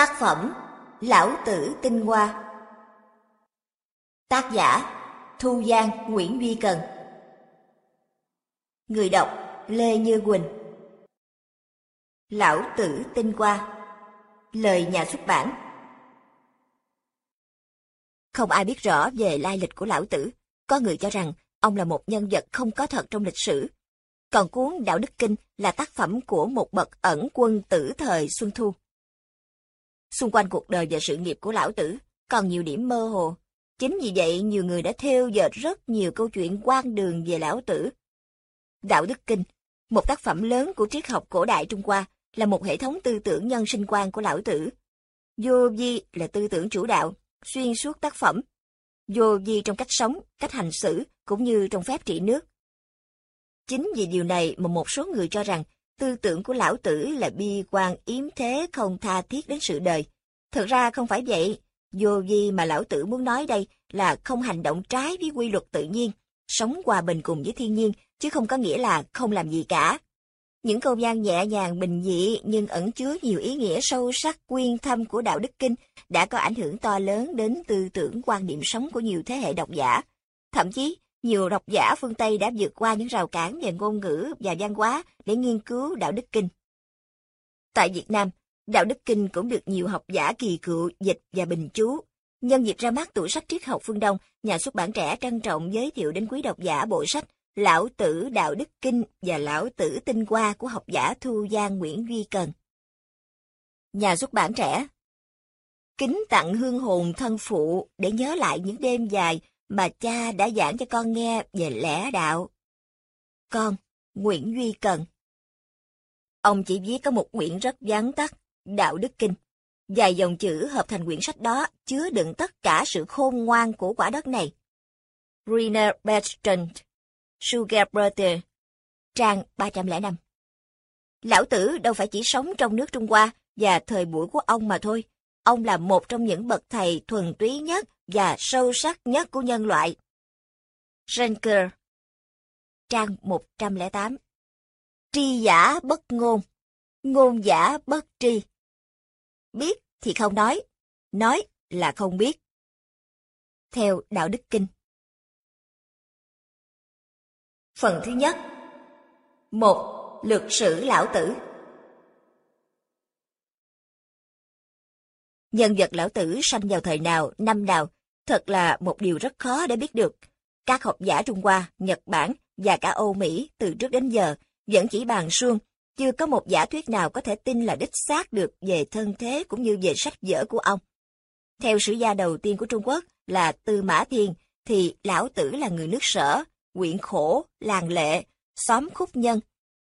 Tác phẩm Lão Tử Tinh Hoa. Tác giả Thu Giang, Nguyễn Duy Cần. Người đọc Lê Như Quỳnh. Lão Tử Tinh Hoa. Lời nhà xuất bản. Không ai biết rõ về lai lịch của Lão Tử. Có người cho rằng ông là một nhân vật không có thật trong lịch sử. Còn cuốn Đạo Đức Kinh là tác phẩm của một bậc ẩn quân tử thời Xuân Thu. Xung quanh cuộc đời và sự nghiệp của Lão Tử còn nhiều điểm mơ hồ. Chính vì vậy, nhiều người đã thêu dệt rất nhiều câu chuyện hoang đường về Lão Tử. Đạo Đức Kinh, một tác phẩm lớn của triết học cổ đại Trung Hoa, là một hệ thống tư tưởng nhân sinh quan của Lão Tử. Vô vi là tư tưởng chủ đạo, xuyên suốt tác phẩm. Vô vi trong cách sống, cách hành xử, cũng như trong phép trị nước. Chính vì điều này mà một số người cho rằng tư tưởng của Lão Tử là bi quan yếm thế, không tha thiết đến sự đời. Thật ra không phải vậy. Vô vi mà Lão Tử muốn nói đây là không hành động trái với quy luật tự nhiên, sống hòa bình cùng với thiên nhiên, chứ không có nghĩa là không làm gì cả. Những câu văn nhẹ nhàng bình dị nhưng ẩn chứa nhiều ý nghĩa sâu sắc quyên thâm của Đạo Đức Kinh đã có ảnh hưởng to lớn đến tư tưởng quan niệm sống của nhiều thế hệ độc giả. Thậm chí, nhiều độc giả phương Tây đã vượt qua những rào cản về ngôn ngữ và văn hóa để nghiên cứu Đạo Đức Kinh. Tại Việt Nam, Đạo Đức Kinh cũng được nhiều học giả kỳ cựu dịch và bình chú. Nhân dịp ra mắt tủ sách triết học phương Đông, nhà xuất bản Trẻ trân trọng giới thiệu đến quý độc giả bộ sách Lão Tử Đạo Đức Kinh và Lão Tử Tinh Hoa của học giả Thu Giang, Nguyễn Duy Cần. Nhà xuất bản Trẻ. Kính tặng hương hồn thân phụ để nhớ lại những đêm dài mà cha đã giảng cho con nghe về lẽ đạo. Con, Nguyễn Duy Cần. Ông chỉ viết có một quyển rất vắn tắt, Đạo Đức Kinh. Vài dòng chữ hợp thành quyển sách đó chứa đựng tất cả sự khôn ngoan của quả đất này. Rainer Bertrand, Sugar Brother, trang 305. Lão Tử đâu phải chỉ sống trong nước Trung Hoa và thời buổi của ông mà thôi. Ông là một trong những bậc thầy thuần túy nhất và sâu sắc nhất của nhân loại. Schenker, trang 108. Tri giả bất ngôn, ngôn giả bất tri. Biết thì không nói là không biết. Theo Đạo Đức Kinh. Phần thứ nhất. 1. Lược sử Lão Tử. Nhân vật Lão Tử sanh vào thời nào, năm nào, thật là một điều rất khó để biết được. Các học giả Trung Hoa, Nhật Bản và cả Âu Mỹ từ trước đến giờ vẫn chỉ bàn suông, chưa có một giả thuyết nào có thể tin là đích xác được về thân thế cũng như về sách vở của ông. Theo sử gia đầu tiên của Trung Quốc là Tư Mã Thiên, thì Lão Tử là người nước Sở, huyện Khổ, làng Lệ, xóm Khúc Nhân,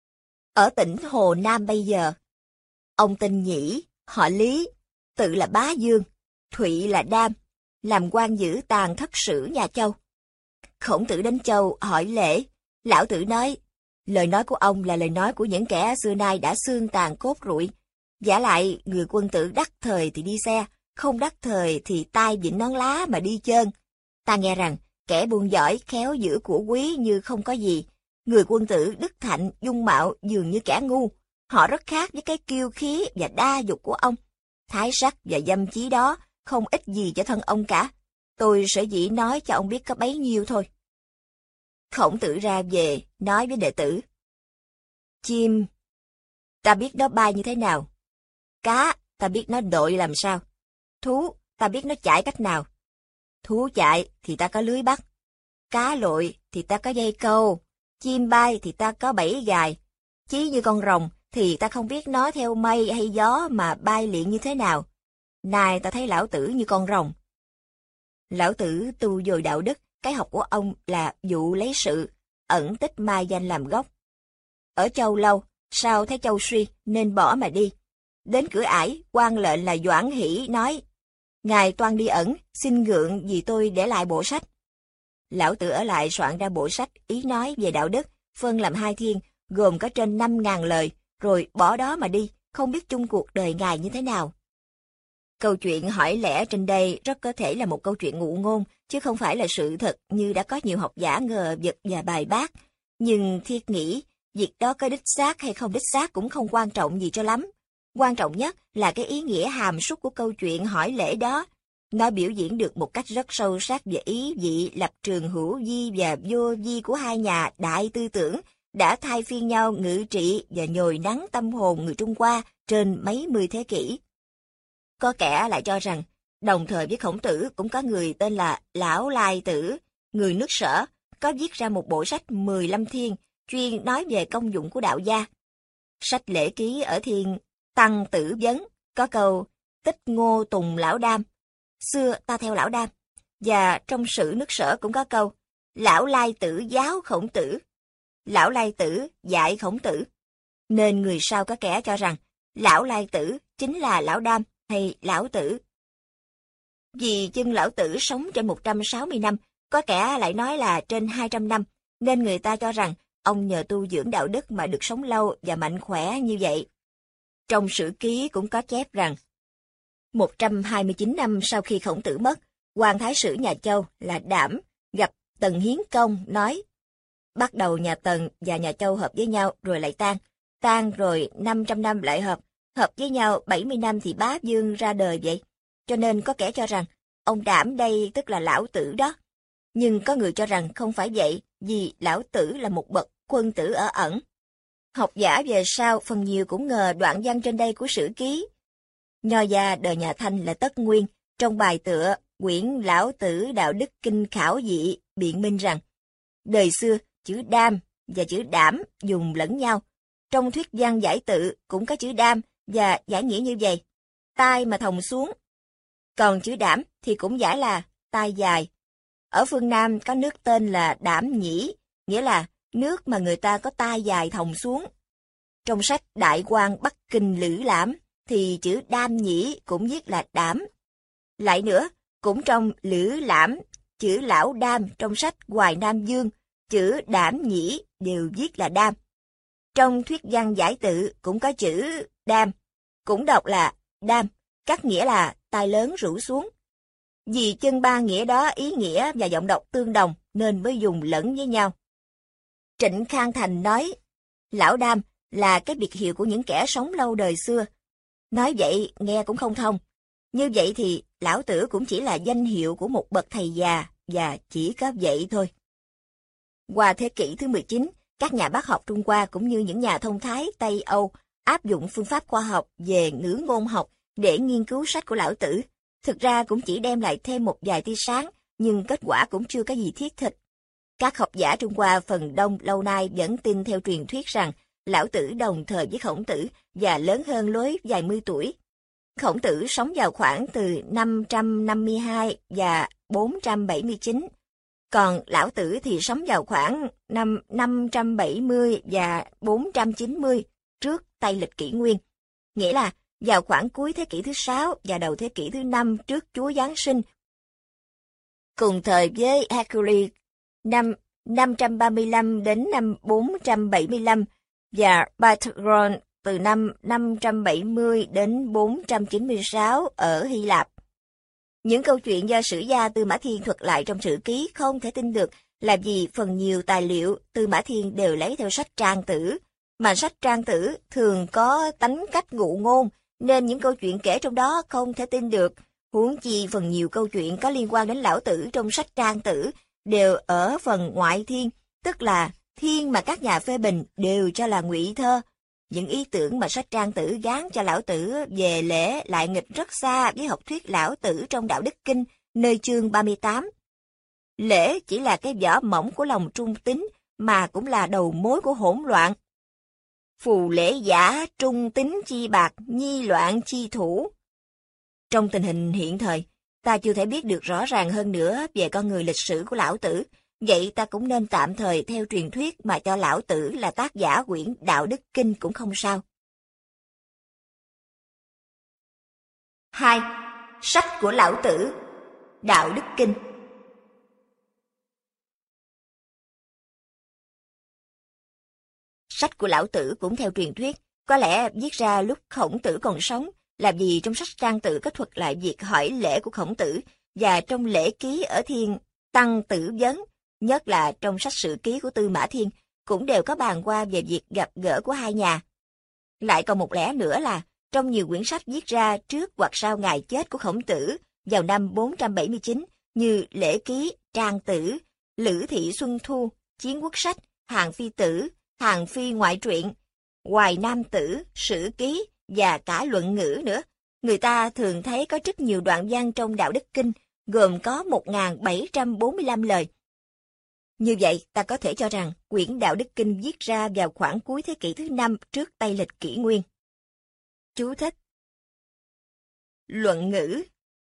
ở tỉnh Hồ Nam bây giờ. Ông tên Nhĩ, họ Lý, tự là Bá Dương, Thụy là Đam, làm quan giữ tàng thất sử nhà Châu. Khổng Tử đến Châu hỏi lễ, Lão Tử nói, lời nói của ông là lời nói của những kẻ xưa nay đã xương tàn cốt rụi. Vả lại, người quân tử đắc thời thì đi xe, không đắc thời thì tai vịn nón lá mà đi chơn. Ta nghe rằng, kẻ buôn giỏi khéo giữ của quý như không có gì. Người quân tử đức thạnh, dung mạo dường như kẻ ngu. Họ rất khác với cái kiêu khí và đa dục của ông. Thái sắc và dâm chí đó không ích gì cho thân ông cả. Tôi sở dĩ nói cho ông biết có bấy nhiêu thôi. Khổng Tử ra về, nói với đệ tử. Chim, ta biết nó bay như thế nào. Cá, ta biết nó đội làm sao. Thú, ta biết nó chạy cách nào. Thú chạy thì ta có lưới bắt. Cá lội thì ta có dây câu. Chim bay thì ta có bẫy gài. Chí như con rồng thì ta không biết nó theo mây hay gió mà bay liệng như thế nào. Nay ta thấy Lão Tử như con rồng. Lão Tử tu dồi đạo đức, cái học của ông là dụ lấy sự, ẩn tích mai danh làm gốc. Ở Châu lâu, sau thấy Châu suy nên bỏ mà đi. Đến cửa ải, quan lệnh là Doãn Hỷ nói, Ngài toan đi ẩn, xin gượng vì tôi để lại bộ sách. Lão Tử ở lại soạn ra bộ sách ý nói về đạo đức, phân làm 2 thiên, gồm có trên 5.000 lời, rồi bỏ đó mà đi, không biết chung cuộc đời Ngài như thế nào. Câu chuyện hỏi lẽ trên đây rất có thể là một câu chuyện ngụ ngôn, chứ không phải là sự thật như đã có nhiều học giả ngờ vực và bài bác. Nhưng Thiết nghĩ, việc đó có đích xác hay không đích xác cũng không quan trọng gì cho lắm. Quan trọng nhất là cái ý nghĩa hàm súc của câu chuyện hỏi lễ đó. Nó biểu diễn được một cách rất sâu sắc về ý vị, lập trường hữu vi và vô vi của hai nhà đại tư tưởng đã thay phiên nhau ngự trị và nhồi nắng tâm hồn người Trung Hoa trên mấy mươi thế kỷ. Có kẻ lại cho rằng, đồng thời với Khổng Tử cũng có người tên là Lão Lai Tử, người nước Sở, có viết ra một bộ sách 15 thiên, chuyên nói về công dụng của đạo gia. Sách Lễ Ký ở thiên Tăng Tử Vấn có câu Tích Ngô Tùng Lão Đam, xưa ta theo Lão Đam, và trong Sử nước Sở cũng có câu Lão Lai Tử giáo Khổng Tử, Lão Lai Tử dạy Khổng Tử. Nên người sau có kẻ cho rằng Lão Lai Tử chính là Lão Đam hay Lão Tử. Vì chân Lão Tử sống trên 160 năm, có kẻ lại nói là trên 200 năm, nên người ta cho rằng ông nhờ tu dưỡng đạo đức mà được sống lâu và mạnh khỏe như vậy. Trong Sử Ký cũng có chép rằng 129 năm sau khi Khổng Tử mất, Hoàng Thái Sử nhà Châu là Đảm gặp Tần Hiến Công nói bắt đầu nhà Tần và nhà Châu hợp với nhau rồi lại tan rồi 500 năm lại hợp với nhau 70 năm thì Bá Vương ra đời vậy. Cho nên có kẻ cho rằng ông Đảm đây tức là Lão Tử đó. Nhưng có người cho rằng không phải vậy, vì Lão Tử là một bậc quân tử ở ẩn. Học giả về sau phần nhiều cũng ngờ đoạn văn trên đây của Sử Ký. Nho gia đời nhà Thanh là Tất Nguyên, trong bài tựa quyển Lão Tử Đạo Đức Kinh Khảo Dị biện minh rằng đời xưa chữ đam và chữ đảm dùng lẫn nhau. Trong thuyết văn giải tự cũng có chữ đam và giải nghĩa như vậy, tai mà thòng xuống. Còn chữ đảm thì cũng giải là tai dài. Ở phương Nam có nước tên là Đảm Nhĩ, nghĩa là nước mà người ta có tai dài thòng xuống. Trong sách Đại Quan Bắc Kinh Lữ Lãm thì chữ Đam Nhĩ cũng viết là đảm. Lại nữa, cũng trong Lữ Lãm, chữ Lão Đam trong sách Hoài Nam Dương, chữ Đảm Nhĩ đều viết là đam. Trong thuyết văn giải tự cũng có chữ đam, cũng đọc là đam, cắt nghĩa là tai lớn rũ xuống. Vì chân ba nghĩa đó ý nghĩa và giọng đọc tương đồng nên mới dùng lẫn với nhau. Trịnh Khang Thành nói, Lão Đam là cái biệt hiệu của những kẻ sống lâu đời xưa. Nói vậy nghe cũng không thông. Như vậy thì Lão Tử cũng chỉ là danh hiệu của một bậc thầy già và chỉ có vậy thôi. Qua thế kỷ thứ 19, các nhà bác học Trung Hoa cũng như những nhà thông thái Tây Âu áp dụng phương pháp khoa học về ngữ ngôn học để nghiên cứu sách của Lão Tử. Thực ra cũng chỉ đem lại thêm một vài tia sáng, nhưng kết quả cũng chưa có gì thiết thực. Các học giả Trung Hoa phần đông lâu nay vẫn tin theo truyền thuyết rằng Lão Tử đồng thời với Khổng Tử và lớn hơn lối vài mươi tuổi. Khổng Tử sống vào khoảng từ 552 và 479, còn Lão Tử thì sống vào khoảng năm 570 và 490 trước Tây lịch kỷ nguyên, nghĩa là vào khoảng cuối thế kỷ thứ 6 và đầu thế kỷ thứ 5 trước Chúa Giáng sinh. Cùng thời với Hercules năm 535 đến năm 475 và Pythagoras từ năm 570 đến 496 ở Hy Lạp. Những câu chuyện do sử gia Tư Mã Thiên thuật lại trong Sử Ký không thể tin được là vì phần nhiều tài liệu Tư Mã Thiên đều lấy theo sách Trang Tử, mà sách Trang Tử thường có tánh cách ngụ ngôn, nên những câu chuyện kể trong đó không thể tin được. Huống chi phần nhiều câu chuyện có liên quan đến Lão Tử trong sách Trang Tử đều ở phần ngoại thiên, tức là thiên mà các nhà phê bình đều cho là ngụy thơ. Những ý tưởng mà sách Trang Tử gán cho Lão Tử về lễ lại nghịch rất xa với học thuyết Lão Tử trong Đạo Đức Kinh, nơi chương 38. Lễ chỉ là cái vỏ mỏng của lòng trung tín, mà cũng là đầu mối của hỗn loạn. Phù lễ giả, trung tín chi bạc, nhi loạn chi thủ. Trong tình hình hiện thời, ta chưa thể biết được rõ ràng hơn nữa về con người lịch sử của Lão Tử, vậy ta cũng nên tạm thời theo truyền thuyết mà cho Lão Tử là tác giả quyển Đạo Đức Kinh cũng không sao. 2. Sách của Lão Tử, Đạo Đức Kinh. Sách của Lão Tử cũng theo truyền thuyết, có lẽ viết ra lúc Khổng Tử còn sống, là vì trong sách Trang Tử có thuật lại việc hỏi lễ của Khổng Tử, và trong Lễ Ký ở thiên Tăng Tử Vấn, nhất là trong sách Sử Ký của Tư Mã Thiên, cũng đều có bàn qua về việc gặp gỡ của hai nhà. Lại còn một lẽ nữa là, trong nhiều quyển sách viết ra trước hoặc sau ngày chết của Khổng Tử vào năm 479 như Lễ Ký, Trang Tử, Lữ Thị Xuân Thu, Chiến Quốc Sách, Hàng Phi Tử, Hàng Phi Ngoại Truyện, Hoài Nam Tử, Sử Ký và cả Luận Ngữ nữa. Người ta thường thấy có rất nhiều đoạn văn trong Đạo Đức Kinh, gồm có 1.745 lời. Như vậy, ta có thể cho rằng quyển Đạo Đức Kinh viết ra vào khoảng cuối thế kỷ thứ 5 trước Tây lịch kỷ nguyên. Chú thích. Luận Ngữ.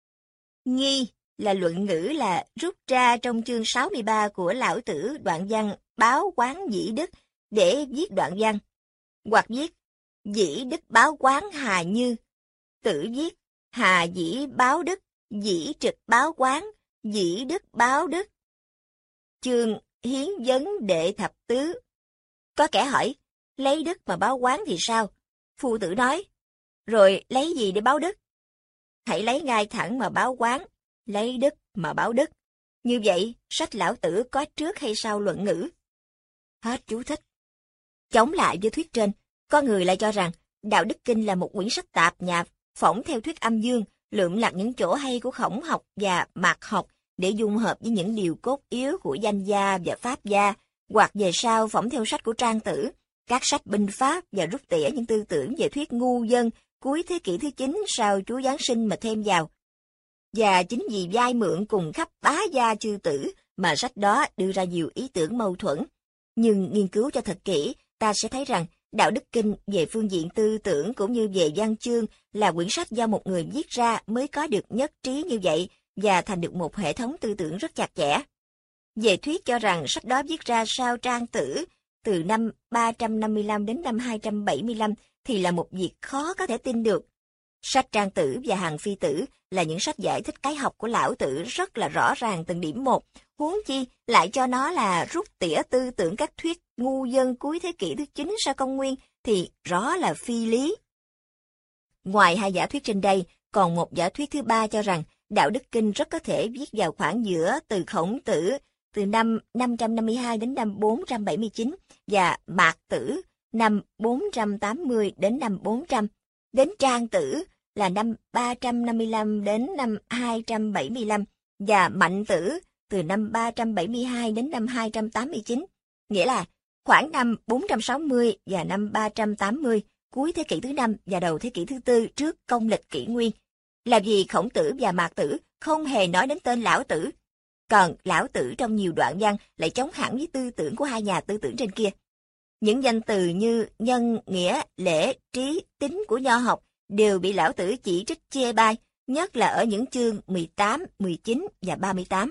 Nghi là luận ngữ là rút ra trong chương 63 của Lão Tử đoạn văn báo quán dĩ đức để viết đoạn văn, hoặc viết dĩ đức báo quán hà như, Tử viết hà dĩ báo đức, dĩ trực báo quán, dĩ đức báo đức. Chương hiến vấn đệ thập tứ. Có kẻ hỏi, lấy đức mà báo quán thì sao? Phu Tử nói, rồi lấy gì để báo đức? Hãy lấy ngay thẳng mà báo quán, lấy đức mà báo đức. Như vậy, sách Lão Tử có trước hay sau Luận Ngữ? Hết chú thích. Chống lại với thuyết trên, có người lại cho rằng Đạo Đức Kinh là một quyển sách tạp nhạp, phỏng theo thuyết âm dương, lượm lặt những chỗ hay của Khổng học và Mạc học để dung hợp với những điều cốt yếu của danh gia và pháp gia, hoặc về sau phỏng theo sách của Trang Tử, các sách binh pháp và rút tỉa những tư tưởng về thuyết ngu dân cuối thế kỷ thứ 9 sau Chúa Giáng sinh mà thêm vào. Và chính vì vay mượn cùng khắp bá gia chư tử mà sách đó đưa ra nhiều ý tưởng mâu thuẫn. Nhưng nghiên cứu cho thật kỹ, ta sẽ thấy rằng Đạo Đức Kinh về phương diện tư tưởng cũng như về văn chương là quyển sách do một người viết ra mới có được nhất trí như vậy và thành được một hệ thống tư tưởng rất chặt chẽ. Về thuyết cho rằng sách đó viết ra sau Trang Tử, từ năm 355 đến năm 275 thì là một việc khó có thể tin được. Sách Trang Tử và Hàng Phi Tử là những sách giải thích cái học của Lão Tử rất là rõ ràng từng điểm một, huống chi lại cho nó là rút tỉa tư tưởng các thuyết ngu dân cuối thế kỷ thứ 9 sau công nguyên thì rõ là phi lý. Ngoài hai giả thuyết trên đây, còn một giả thuyết thứ ba cho rằng Đạo Đức Kinh rất có thể viết vào khoảng giữa từ Khổng Tử từ năm 552 đến năm 479 và Mạc Tử năm 480 đến năm 400, đến Trang Tử là năm 355 đến năm 275 và Mạnh Tử từ năm 372 đến năm 289, nghĩa là khoảng năm 460 và năm 380, cuối thế kỷ thứ 5 và đầu thế kỷ thứ 4 trước công lịch kỷ nguyên, là vì Khổng Tử và Mạc Tử không hề nói đến tên Lão Tử, còn Lão Tử trong nhiều đoạn văn lại chống hẳn với tư tưởng của hai nhà tư tưởng trên kia. Những danh từ như nhân, nghĩa, lễ, trí, tính của nho học đều bị Lão Tử chỉ trích chê bai, nhất là ở những chương 18, 19 và 38.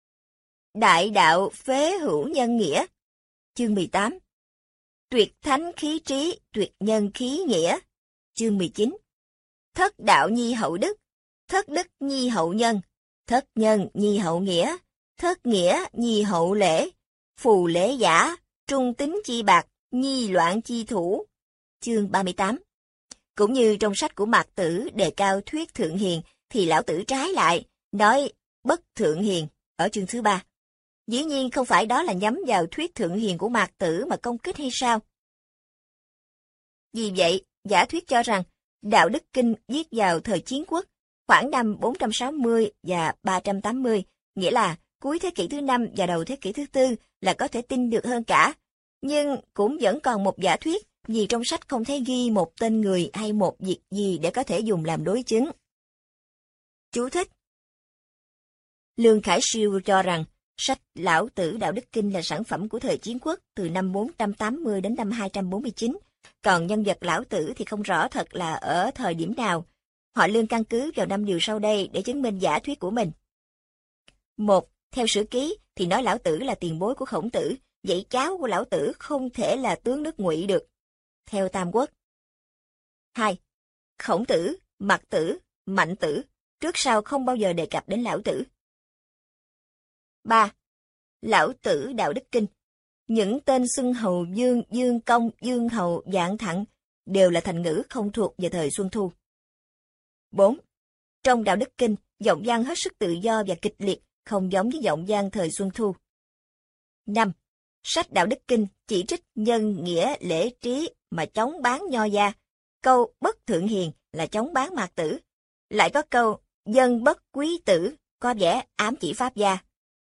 Đại đạo phế hữu nhân nghĩa. Chương 18. Tuyệt thánh khí trí, tuyệt nhân khí nghĩa. Chương 19. Thất đạo nhi hậu đức, thất đức nhi hậu nhân, thất nhân nhi hậu nghĩa, thất nghĩa nhi hậu lễ, phù lễ giả, trung tính chi bạc, nhi loạn chi thủ. Chương 38. Cũng như trong sách của Mạc Tử đề cao thuyết thượng hiền, thì Lão Tử trái lại, nói bất thượng hiền ở chương thứ 3. Dĩ nhiên không phải đó là nhắm vào thuyết thượng hiền của Mạc Tử mà công kích hay sao? Vì vậy, giả thuyết cho rằng Đạo Đức Kinh viết vào thời Chiến Quốc, khoảng năm 460 và 380, nghĩa là cuối thế kỷ thứ 5 và đầu thế kỷ thứ 4 là có thể tin được hơn cả. Nhưng cũng vẫn còn một giả thuyết, vì trong sách không thấy ghi một tên người hay một việc gì để có thể dùng làm đối chứng. Chú thích. Lương Khải Siêu cho rằng, sách Lão Tử Đạo Đức Kinh là sản phẩm của thời Chiến Quốc từ năm 480 đến năm 249, còn nhân vật Lão Tử thì không rõ thật là ở thời điểm nào. Họ Lương căn cứ vào 5 điều sau đây để chứng minh giả thuyết của mình. 1. Theo Sử Ký thì nói Lão Tử là tiền bối của Khổng Tử, vậy cháu của Lão Tử không thể là tướng nước Ngụy được. Theo Tam Quốc. 2. Khổng Tử, Mạc Tử, Mạnh Tử, trước sau không bao giờ đề cập đến Lão Tử. 3. Lão Tử Đạo Đức Kinh. Những tên xưng hầu Dương, Dương Công, Dương Hầu, Dạng Thặng đều là thành ngữ không thuộc về thời Xuân Thu. 4. Trong Đạo Đức Kinh, giọng văn hết sức tự do và kịch liệt, không giống với giọng văn thời Xuân Thu. 5. Sách Đạo Đức Kinh chỉ trích nhân, nghĩa, lễ, trí mà chống bán nho gia. Câu bất thượng hiền là chống bán mạt tử. Lại có câu dân bất quý tử, có vẻ ám chỉ Pháp gia.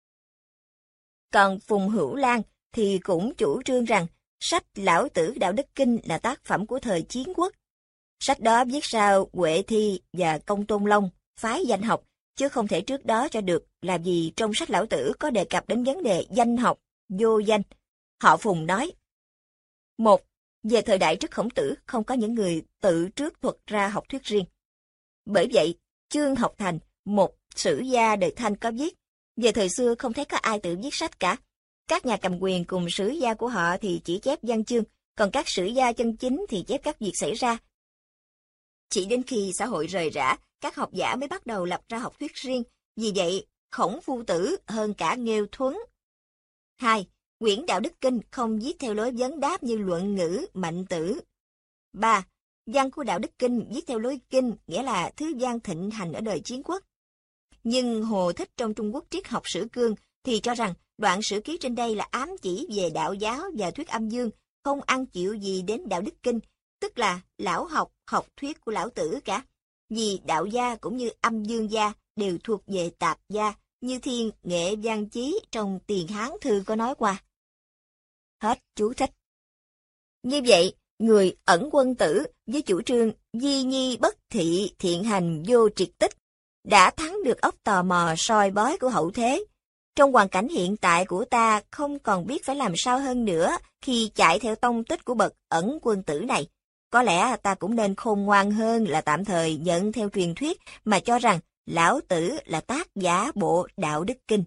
Còn Phùng Hữu Lan thì cũng chủ trương rằng sách Lão Tử Đạo Đức Kinh là tác phẩm của thời Chiến Quốc. Sách đó viết sau Huệ Thi và Công Tôn Long, phái danh học, chứ không thể trước đó cho được, là vì trong sách Lão Tử có đề cập đến vấn đề danh học, vô danh. Họ Phùng nói: 1. Về thời đại trước Khổng Tử, không có những người tự trước thuật ra học thuyết riêng. Bởi vậy, Chương Học Thành, một sử gia đời Thanh có viết, về thời xưa không thấy có ai tự viết sách cả. Các nhà cầm quyền cùng sử gia của họ thì chỉ chép văn chương, còn các sử gia chân chính thì chép các việc xảy ra. Chỉ đến khi xã hội rời rã, các học giả mới bắt đầu lập ra học thuyết riêng, vì vậy Khổng Phu Tử hơn cả Nghêu Thuấn. 2. Quyển Đạo Đức Kinh không viết theo lối vấn đáp như Luận Ngữ, Mạnh Tử. 3. Văn của Đạo Đức Kinh viết theo lối kinh, nghĩa là thứ văn thịnh hành ở đời Chiến Quốc. Nhưng Hồ Thích trong Trung Quốc triết học sử cương thì cho rằng đoạn sử ký trên đây là ám chỉ về đạo giáo và thuyết âm dương, không ăn chịu gì đến Đạo Đức Kinh, tức là lão học, học thuyết của Lão Tử cả. Vì đạo gia cũng như âm dương gia đều thuộc về tạp gia, như Thiên Nghệ Văn Chí trong Tiền Hán Thư có nói qua. Hết chú thích. Như vậy, người Ẩn Quân Tử với chủ trương di nhi bất thị thiện hành vô triệt tích đã thắng được óc tò mò soi bói của hậu thế. Trong hoàn cảnh hiện tại của ta không còn biết phải làm sao hơn nữa khi chạy theo tông tích của bậc Ẩn Quân Tử này. Có lẽ ta cũng nên khôn ngoan hơn là tạm thời nhận theo truyền thuyết mà cho rằng Lão Tử là tác giả bộ Đạo Đức Kinh.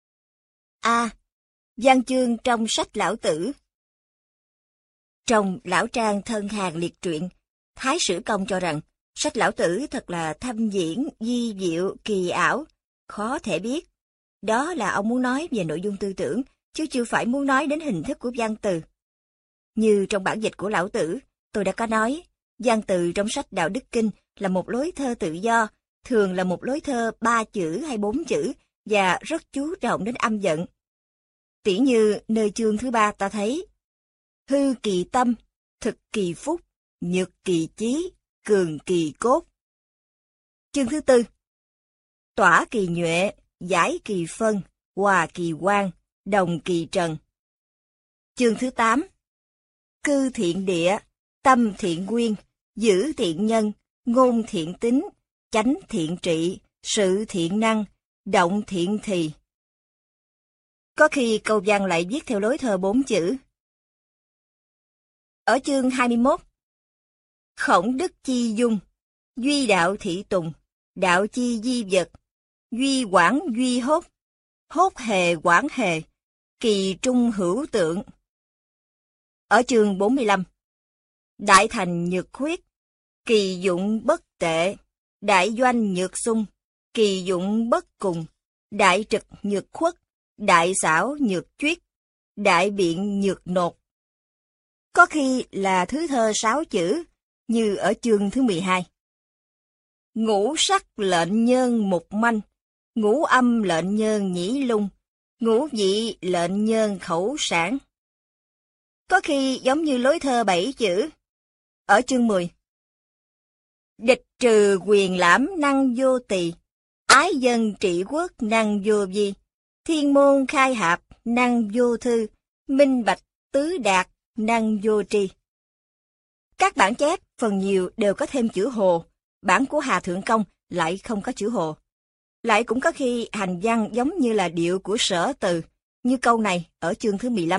A. Văn chương trong sách Lão Tử. Trong Lão Trang Thân Hàn Liệt Truyện, Thái Sử Công cho rằng sách Lão Tử thật là thâm diễn, di diệu, kỳ ảo, khó thể biết. Đó là ông muốn nói về nội dung tư tưởng, chứ chưa phải muốn nói đến hình thức của văn từ. Như trong bản dịch của Lão Tử, tôi đã có nói, văn từ trong sách Đạo Đức Kinh là một lối thơ tự do, thường là một lối thơ 3 chữ hay 4 chữ, và rất chú trọng đến âm vận. Tỉ như nơi chương thứ 3 ta thấy, hư kỳ tâm, thực kỳ phúc, nhược kỳ chí, cường kỳ cốt. Chương thứ 4, tỏa kỳ nhuệ, giải kỳ phân, hòa kỳ quang, đồng kỳ trần. Chương thứ 8, cư thiện địa, tâm thiện nguyên, giữ thiện nhân, ngôn thiện tín, chánh thiện trị, sự thiện năng, động thiện thì. Có khi câu văn lại viết theo lối thơ 4 chữ. Ở chương 21, khổng đức chi dung, duy đạo thị tùng, đạo chi di vật, duy quảng duy hốt, hốt hề quảng hề, kỳ trung hữu tượng. Ở chương 45, đại thành nhược khuyết, kỳ dụng bất tệ, đại doanh nhược sung, kỳ dụng bất cùng, đại trực nhược khuất, đại xảo nhược chuyết, đại biện nhược nột. Có khi là thứ thơ 6 chữ, như ở chương thứ 12. Ngũ sắc lệnh nhơn mục manh, ngũ âm lệnh nhơn nhĩ lung, ngũ vị lệnh nhơn khẩu sản. Có khi giống như lối thơ 7 chữ, ở chương 10. Địch trừ quyền lãm năng vô tỳ, ái dân trị quốc năng vô vi, thiên môn khai hạp năng vô thư, minh bạch tứ đạt năng vô tri. Các bản chép phần nhiều đều có thêm chữ hồ, bản của Hà Thượng Công lại không có chữ hồ. Lại cũng có khi hành văn giống như là điệu của Sở Từ, như câu này ở chương thứ 15.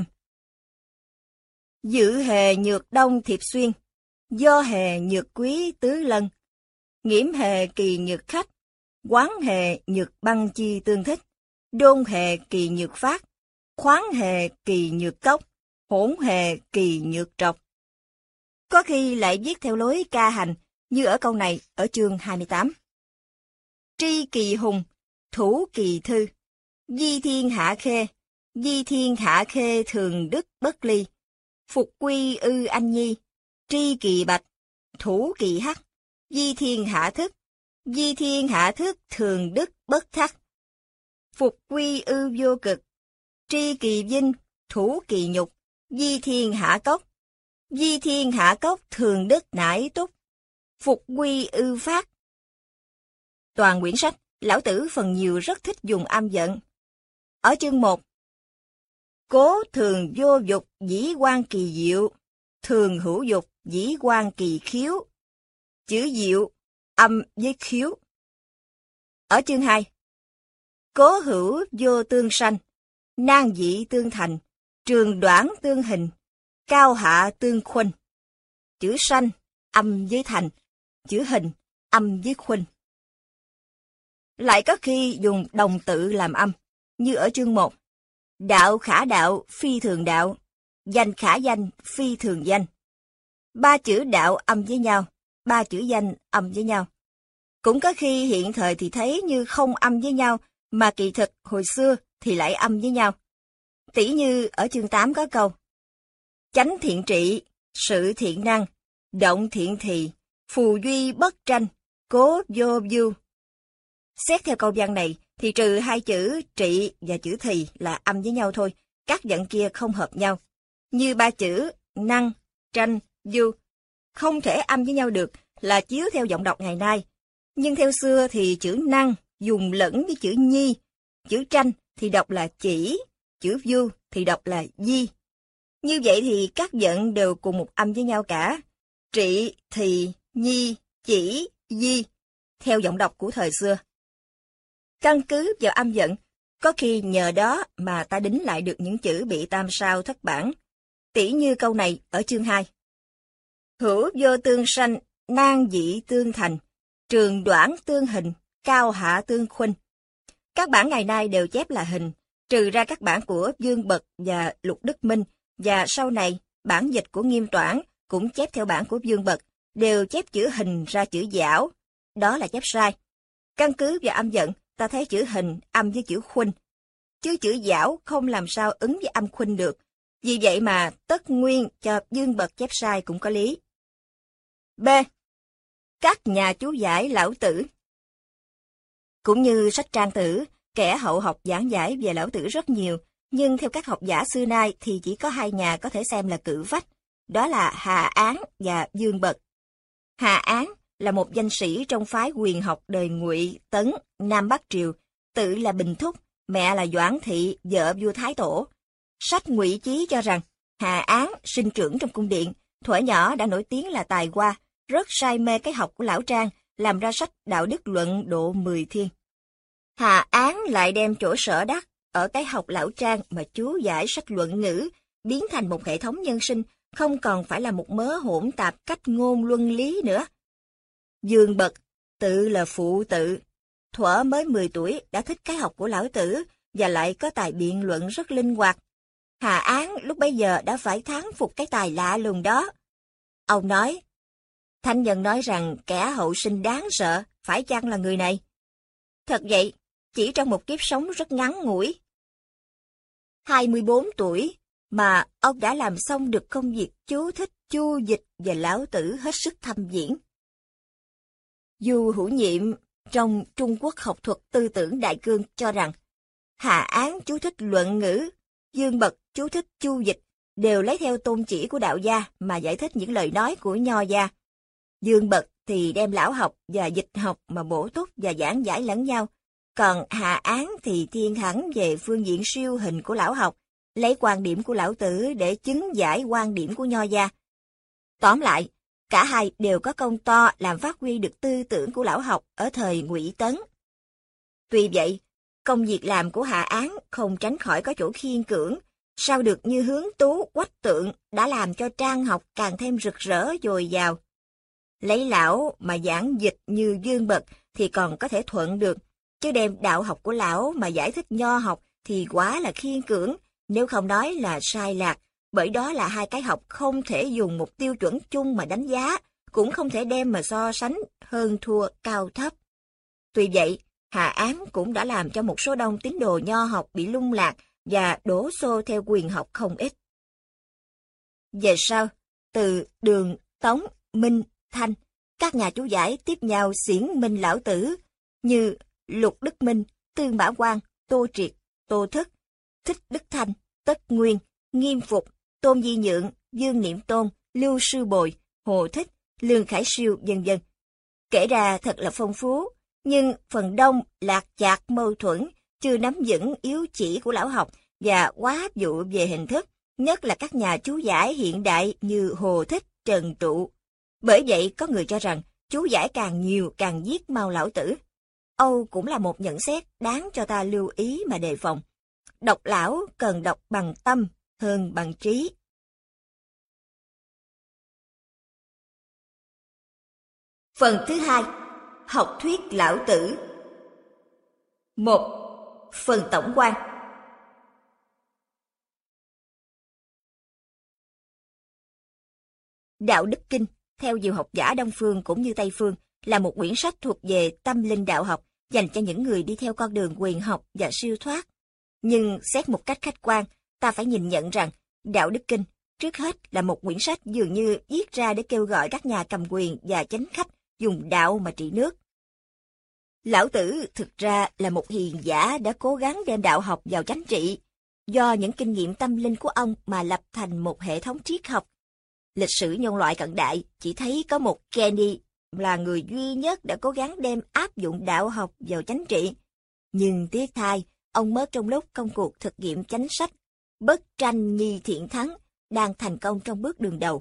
Dự hề nhược đông thiệp xuyên, do hề nhược quý tứ lân, nghiễm hề kỳ nhược khách, quán hề nhược băng chi tương thích, đôn hề kỳ nhược phát, khoáng hề kỳ nhược cốc, hỗn hề kỳ nhược trọc. Có khi lại viết theo lối ca hành, như ở câu này ở chương 28. Tri kỳ hùng, thủ kỳ thư, di thiên hạ khê, di thiên hạ khê thường đức bất ly, phục quy ư anh nhi, tri kỳ bạch, thủ kỳ hắc, di thiên hạ thức, di thiên hạ thức thường đức bất thắc, phục quy ư vô cực, tri kỳ vinh, thủ kỳ nhục, di thiên hạ cốc, di thiên hạ cốc thường đức nải túc, Phục quy ư phát. Toàn quyển sách, Lão Tử phần nhiều rất thích dùng âm vận. Ở chương 1, cố thường vô dục dĩ quan kỳ diệu, thường hữu dục dĩ quan kỳ khiếu. Chữ diệu, âm với khiếu. Ở chương 2, cố hữu vô tương sanh, nan dị tương thành, trường đoạn tương hình, cao hạ tương khuynh. Chữ sanh, âm với thành, chữ hình, âm với khuynh. Lại có khi dùng đồng tự làm âm, như ở chương 1. Đạo khả đạo, phi thường đạo, danh khả danh, phi thường danh. 3 chữ đạo âm với nhau, 3 chữ danh âm với nhau. Cũng có khi hiện thời thì thấy như không âm với nhau, mà kỳ thực hồi xưa thì lại âm với nhau. Tỉ như ở chương 8 có câu: chánh thiện trị, sự thiện năng, động thiện thì, phù duy bất tranh, cố vô view. Xét theo câu văn này thì trừ 2 chữ trị và chữ thì là âm với nhau thôi, các vận kia không hợp nhau. Như 3 chữ năng, tranh, du không thể âm với nhau được là chiếu theo giọng đọc ngày nay. Nhưng theo xưa thì chữ năng dùng lẫn với chữ nhi, chữ tranh thì đọc là chỉ, chữ du thì đọc là di. Như vậy thì các vận đều cùng một âm với nhau cả. Trị, thì, nhi, chỉ, di, theo giọng đọc của thời xưa. Căn cứ vào âm vận, có khi nhờ đó mà ta đính lại được những chữ bị tam sao thất bản. Tỉ như câu này ở chương 2. Hữu vô tương sanh, nan dị tương thành, trường đoạn tương hình, cao hạ tương khuynh. Các bản ngày nay đều chép là hình, trừ ra các bản của Dương Bật và Lục Đức Minh, và sau này bản dịch của Nghiêm Toản cũng chép theo bản của Dương Bật, đều chép chữ hình ra chữ dảo. Đó là chép sai. Căn cứ vào âm vận, ta thấy chữ hình âm với chữ khuynh, chứ chữ dảo không làm sao ứng với âm khuynh được. Vì vậy mà tất nguyên cho Dương Bật chép sai cũng có lý. B. Các nhà chú giải Lão Tử. Cũng như sách Trang Tử, kẻ hậu học giảng giải về Lão Tử rất nhiều, nhưng theo các học giả xưa nay thì chỉ có 2 nhà có thể xem là cự phách, đó là Hà Án và Dương Bật. Hà Án là một danh sĩ trong phái quyền học đời Ngụy, Tấn, Nam Bắc Triều, tự là Bình Thúc, mẹ là Doãn Thị, vợ vua Thái Tổ. Sách Ngụy Chí cho rằng Hà Án sinh trưởng trong cung điện, thuở nhỏ đã nổi tiếng là tài hoa, rất say mê cái học của Lão Trang, làm ra sách Đạo Đức Luận độ 10 thiên. Hà Án lại đem chỗ sở đắc ở cái học Lão Trang mà chú giải sách luận ngữ, biến thành một hệ thống nhân sinh, không còn phải là một mớ hỗn tạp cách ngôn luân lý nữa. Dương Bật, tự là phụ tự, thuở mới 10 tuổi đã thích cái học của Lão Tử và lại có tài biện luận rất linh hoạt. Hà Án lúc bấy giờ đã phải thán phục cái tài lạ lùng đó. Ông nói, thánh nhân nói rằng kẻ hậu sinh đáng sợ, phải chăng là người này? Thật vậy, chỉ trong một kiếp sống rất ngắn ngủi, 24 tuổi, mà ông đã làm xong được công việc chú thích, chu dịch và Lão Tử hết sức thâm viễn. Du Hữu Nhiệm trong Trung Quốc học thuật tư tưởng đại cương cho rằng Hà Án chú thích luận ngữ, Dương Bật chú thích chu dịch đều lấy theo tôn chỉ của đạo gia mà giải thích những lời nói của nho gia. Dương Bật thì đem lão học và dịch học mà bổ túc và giảng giải lẫn nhau, còn Hà Án thì thiên hẳn về phương diện siêu hình của lão học, lấy quan điểm của Lão Tử để chứng giải quan điểm của nho gia. Tóm lại, cả hai đều có công to làm phát huy được tư tưởng của lão học ở thời Ngụy Tấn. Tuy vậy, công việc làm của Hà Án không tránh khỏi có chỗ khiên cưỡng, sao được như Hướng Tú, Quách Tượng đã làm cho trang học càng thêm rực rỡ dồi dào. Lấy lão mà giảng dịch như Dương Bật thì còn có thể thuận được, chứ đem đạo học của lão mà giải thích nho học thì quá là khiên cưỡng, nếu không nói là sai lạc, bởi đó là hai cái học không thể dùng một tiêu chuẩn chung mà đánh giá, cũng không thể đem mà so sánh hơn thua cao thấp. Tuy vậy, Hà Án cũng đã làm cho một số đông tín đồ nho học bị lung lạc và đổ xô theo quyền học không ít. Về sau, từ Đường, Tống, Minh, Thanh, các nhà chú giải tiếp nhau xiển minh Lão Tử như Lục Đức Minh, Tương Bảo Quang, Tô Triệt, Tô Thức, Thích Đức Thanh, Tất Nguyên, Nghiêm Phục, Tôn Di Nhượng, Dương Niệm Tôn, Lưu Sư Bồi, Hồ Thích, Lương Khải Siêu, vân vân, Kể ra thật là phong phú, nhưng phần đông lạc chạc mâu thuẫn, chưa nắm vững yếu chỉ của lão học và quá áp dụ về hình thức, nhất là các nhà chú giải hiện đại như Hồ Thích, Trần Trụ. Bởi vậy có người cho rằng chú giải càng nhiều càng giết mau lão tử. Âu cũng là một nhận xét đáng cho ta lưu ý mà đề phòng. Đọc lão cần đọc bằng tâm hơn bằng trí. Phần thứ hai, học thuyết lão tử. 1. Phần tổng quan. Đạo Đức Kinh, theo nhiều học giả Đông Phương cũng như Tây Phương, là một quyển sách thuộc về tâm linh đạo học, dành cho những người đi theo con đường quyền học và siêu thoát. Nhưng xét một cách khách quan, ta phải nhìn nhận rằng Đạo Đức Kinh, trước hết là một quyển sách dường như viết ra để kêu gọi các nhà cầm quyền và chánh khách dùng đạo mà trị nước. Lão Tử thực ra là một hiền giả đã cố gắng đem đạo học vào chánh trị, do những kinh nghiệm tâm linh của ông mà lập thành một hệ thống triết học. Lịch sử nhân loại cận đại chỉ thấy có một Kennedy là người duy nhất đã cố gắng đem áp dụng đạo học vào chánh trị. Nhưng tiếc thay, ông mất trong lúc công cuộc thực nghiệm chánh sách, bất tranh nhi thiện thắng, đang thành công trong bước đường đầu.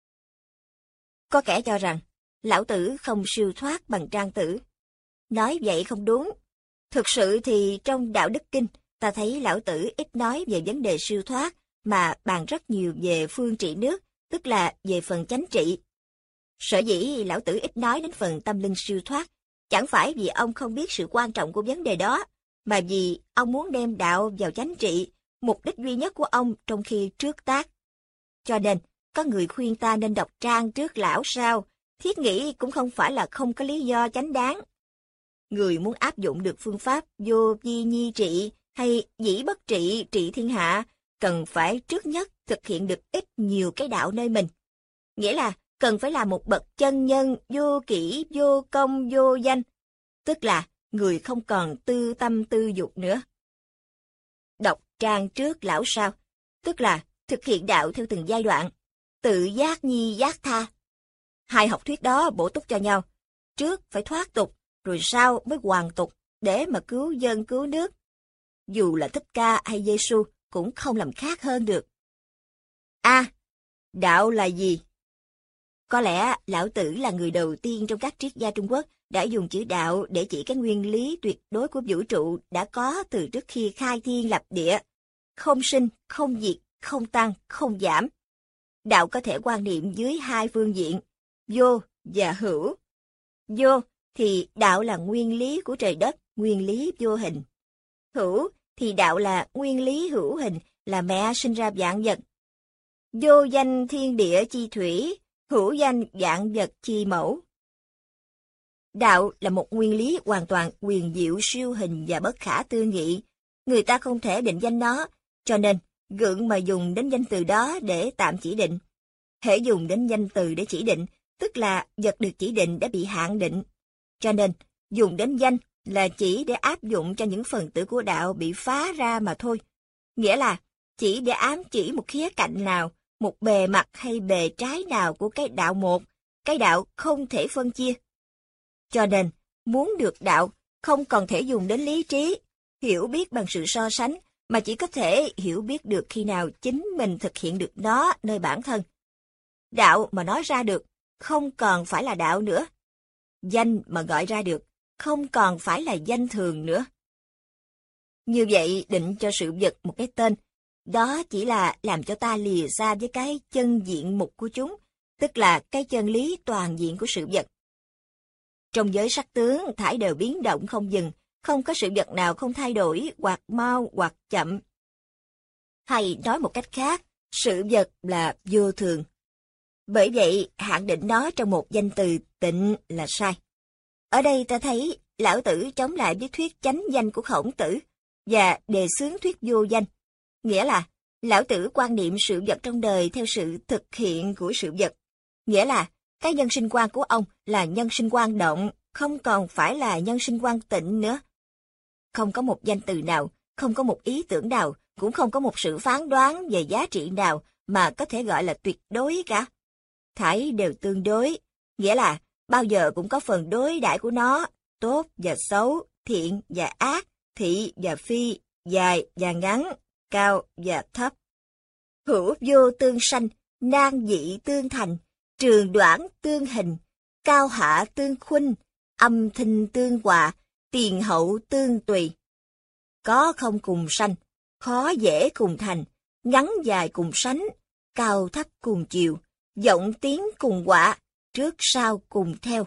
Có kẻ cho rằng, Lão Tử không siêu thoát bằng Trang Tử. Nói vậy không đúng. Thực sự thì trong Đạo Đức Kinh, ta thấy Lão Tử ít nói về vấn đề siêu thoát, mà bàn rất nhiều về phương trị nước, tức là về phần chánh trị. Sở dĩ Lão Tử ít nói đến phần tâm linh siêu thoát, chẳng phải vì ông không biết sự quan trọng của vấn đề đó, mà vì ông muốn đem đạo vào chánh trị, mục đích duy nhất của ông trong khi trước tác. Cho nên, có người khuyên ta nên đọc Trang trước Lão sau, thiết nghĩ cũng không phải là không có lý do chánh đáng. Người muốn áp dụng được phương pháp vô vi nhi trị hay dĩ bất trị trị thiên hạ, cần phải trước nhất thực hiện được ít nhiều cái đạo nơi mình. Nghĩa là cần phải là một bậc chân nhân, vô kỷ, vô công, vô danh. Tức là người không còn tư tâm tư dục nữa. Đọc Trang trước Lão sau, tức là thực hiện đạo theo từng giai đoạn, tự giác nhi giác tha. Hai học thuyết đó bổ túc cho nhau, trước phải thoát tục, rồi sau mới hoàn tục, để mà cứu dân cứu nước. Dù là Thích Ca hay Giêsu cũng không làm khác hơn được. Đạo là gì? Có lẽ Lão Tử là người đầu tiên trong các triết gia Trung Quốc đã dùng chữ đạo để chỉ cái nguyên lý tuyệt đối của vũ trụ đã có từ trước khi khai thiên lập địa. Không sinh, không diệt, không tăng, không giảm. Đạo có thể quan niệm dưới hai phương diện, vô và hữu. Vô thì đạo là nguyên lý của trời đất, nguyên lý vô hình. Hữu thì đạo là nguyên lý hữu hình, là mẹ sinh ra vạn vật. Vô danh thiên địa chi thủy, hữu danh vạn vật chi mẫu. Đạo là một nguyên lý hoàn toàn huyền diệu siêu hình và bất khả tư nghị. Người ta không thể định danh nó, cho nên gượng mà dùng đến danh từ đó để tạm chỉ định. Hễ dùng đến danh từ để chỉ định, tức là vật được chỉ định đã bị hạn định. Cho nên, dùng đến danh là chỉ để áp dụng cho những phần tử của đạo bị phá ra mà thôi. Nghĩa là, chỉ để ám chỉ một khía cạnh nào, một bề mặt hay bề trái nào của cái đạo một, cái đạo không thể phân chia. Cho nên, muốn được đạo, không còn thể dùng đến lý trí, hiểu biết bằng sự so sánh, mà chỉ có thể hiểu biết được khi nào chính mình thực hiện được nó nơi bản thân. Đạo mà nói ra được, không còn phải là đạo nữa. Danh mà gọi ra được, không còn phải là danh thường nữa. Như vậy định cho sự vật một cái tên, đó chỉ là làm cho ta lìa xa với cái chân diện mục của chúng, tức là cái chân lý toàn diện của sự vật. Trong giới sắc tướng, thảy đều biến động không dừng, không có sự vật nào không thay đổi, hoặc mau hoặc chậm. Hay nói một cách khác, sự vật là vô thường. Bởi vậy, hạn định nó trong một danh từ tịnh là sai. Ở đây ta thấy Lão Tử chống lại với thuyết chánh danh của Khổng Tử và đề xướng thuyết vô danh. Nghĩa là, Lão Tử quan niệm sự vật trong đời theo sự thực hiện của sự vật. Nghĩa là, cái nhân sinh quan của ông là nhân sinh quan động, không còn phải là nhân sinh quan tịnh nữa. Không có một danh từ nào, không có một ý tưởng nào, cũng không có một sự phán đoán về giá trị nào mà có thể gọi là tuyệt đối cả. Thảy đều tương đối, nghĩa là bao giờ cũng có phần đối đãi của nó, tốt và xấu, thiện và ác, thị và phi, dài và ngắn, cao và thấp. Hữu vô tương sanh, nan dị tương thành, trường đoạn tương hình, cao hạ tương khuynh, âm thinh tương hòa, tiền hậu tương tùy. Có không cùng sanh, khó dễ cùng thành, ngắn dài cùng sánh, cao thấp cùng chiều, vọng tiến cùng quả, trước sau cùng theo.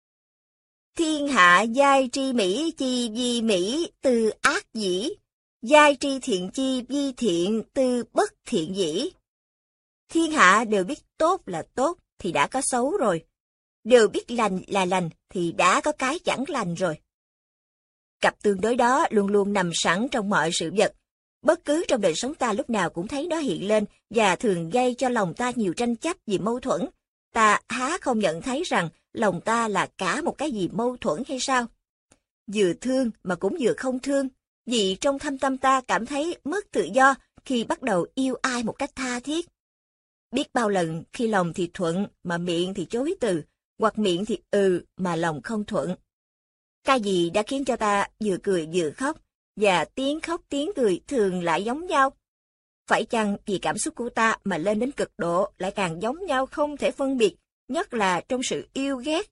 Thiên hạ giai tri mỹ chi vi mỹ từ ác dĩ, giai tri thiện chi vi thiện từ bất thiện dĩ. Thiên hạ đều biết tốt là tốt thì đã có xấu rồi, đều biết lành là lành thì đã có cái chẳng lành rồi. Cặp tương đối đó luôn luôn nằm sẵn trong mọi sự vật. Bất cứ trong đời sống ta lúc nào cũng thấy nó hiện lên và thường gây cho lòng ta nhiều tranh chấp vì mâu thuẫn. Ta há không nhận thấy rằng lòng ta là cả một cái gì mâu thuẫn hay sao? Vừa thương mà cũng vừa không thương, vì trong thâm tâm ta cảm thấy mất tự do khi bắt đầu yêu ai một cách tha thiết. Biết bao lần khi lòng thì thuận mà miệng thì chối từ, hoặc miệng thì mà lòng không thuận. Cái gì đã khiến cho ta vừa cười vừa khóc, và tiếng khóc tiếng cười thường lại giống nhau? Phải chăng vì cảm xúc của ta mà lên đến cực độ lại càng giống nhau không thể phân biệt, nhất là trong sự yêu ghét?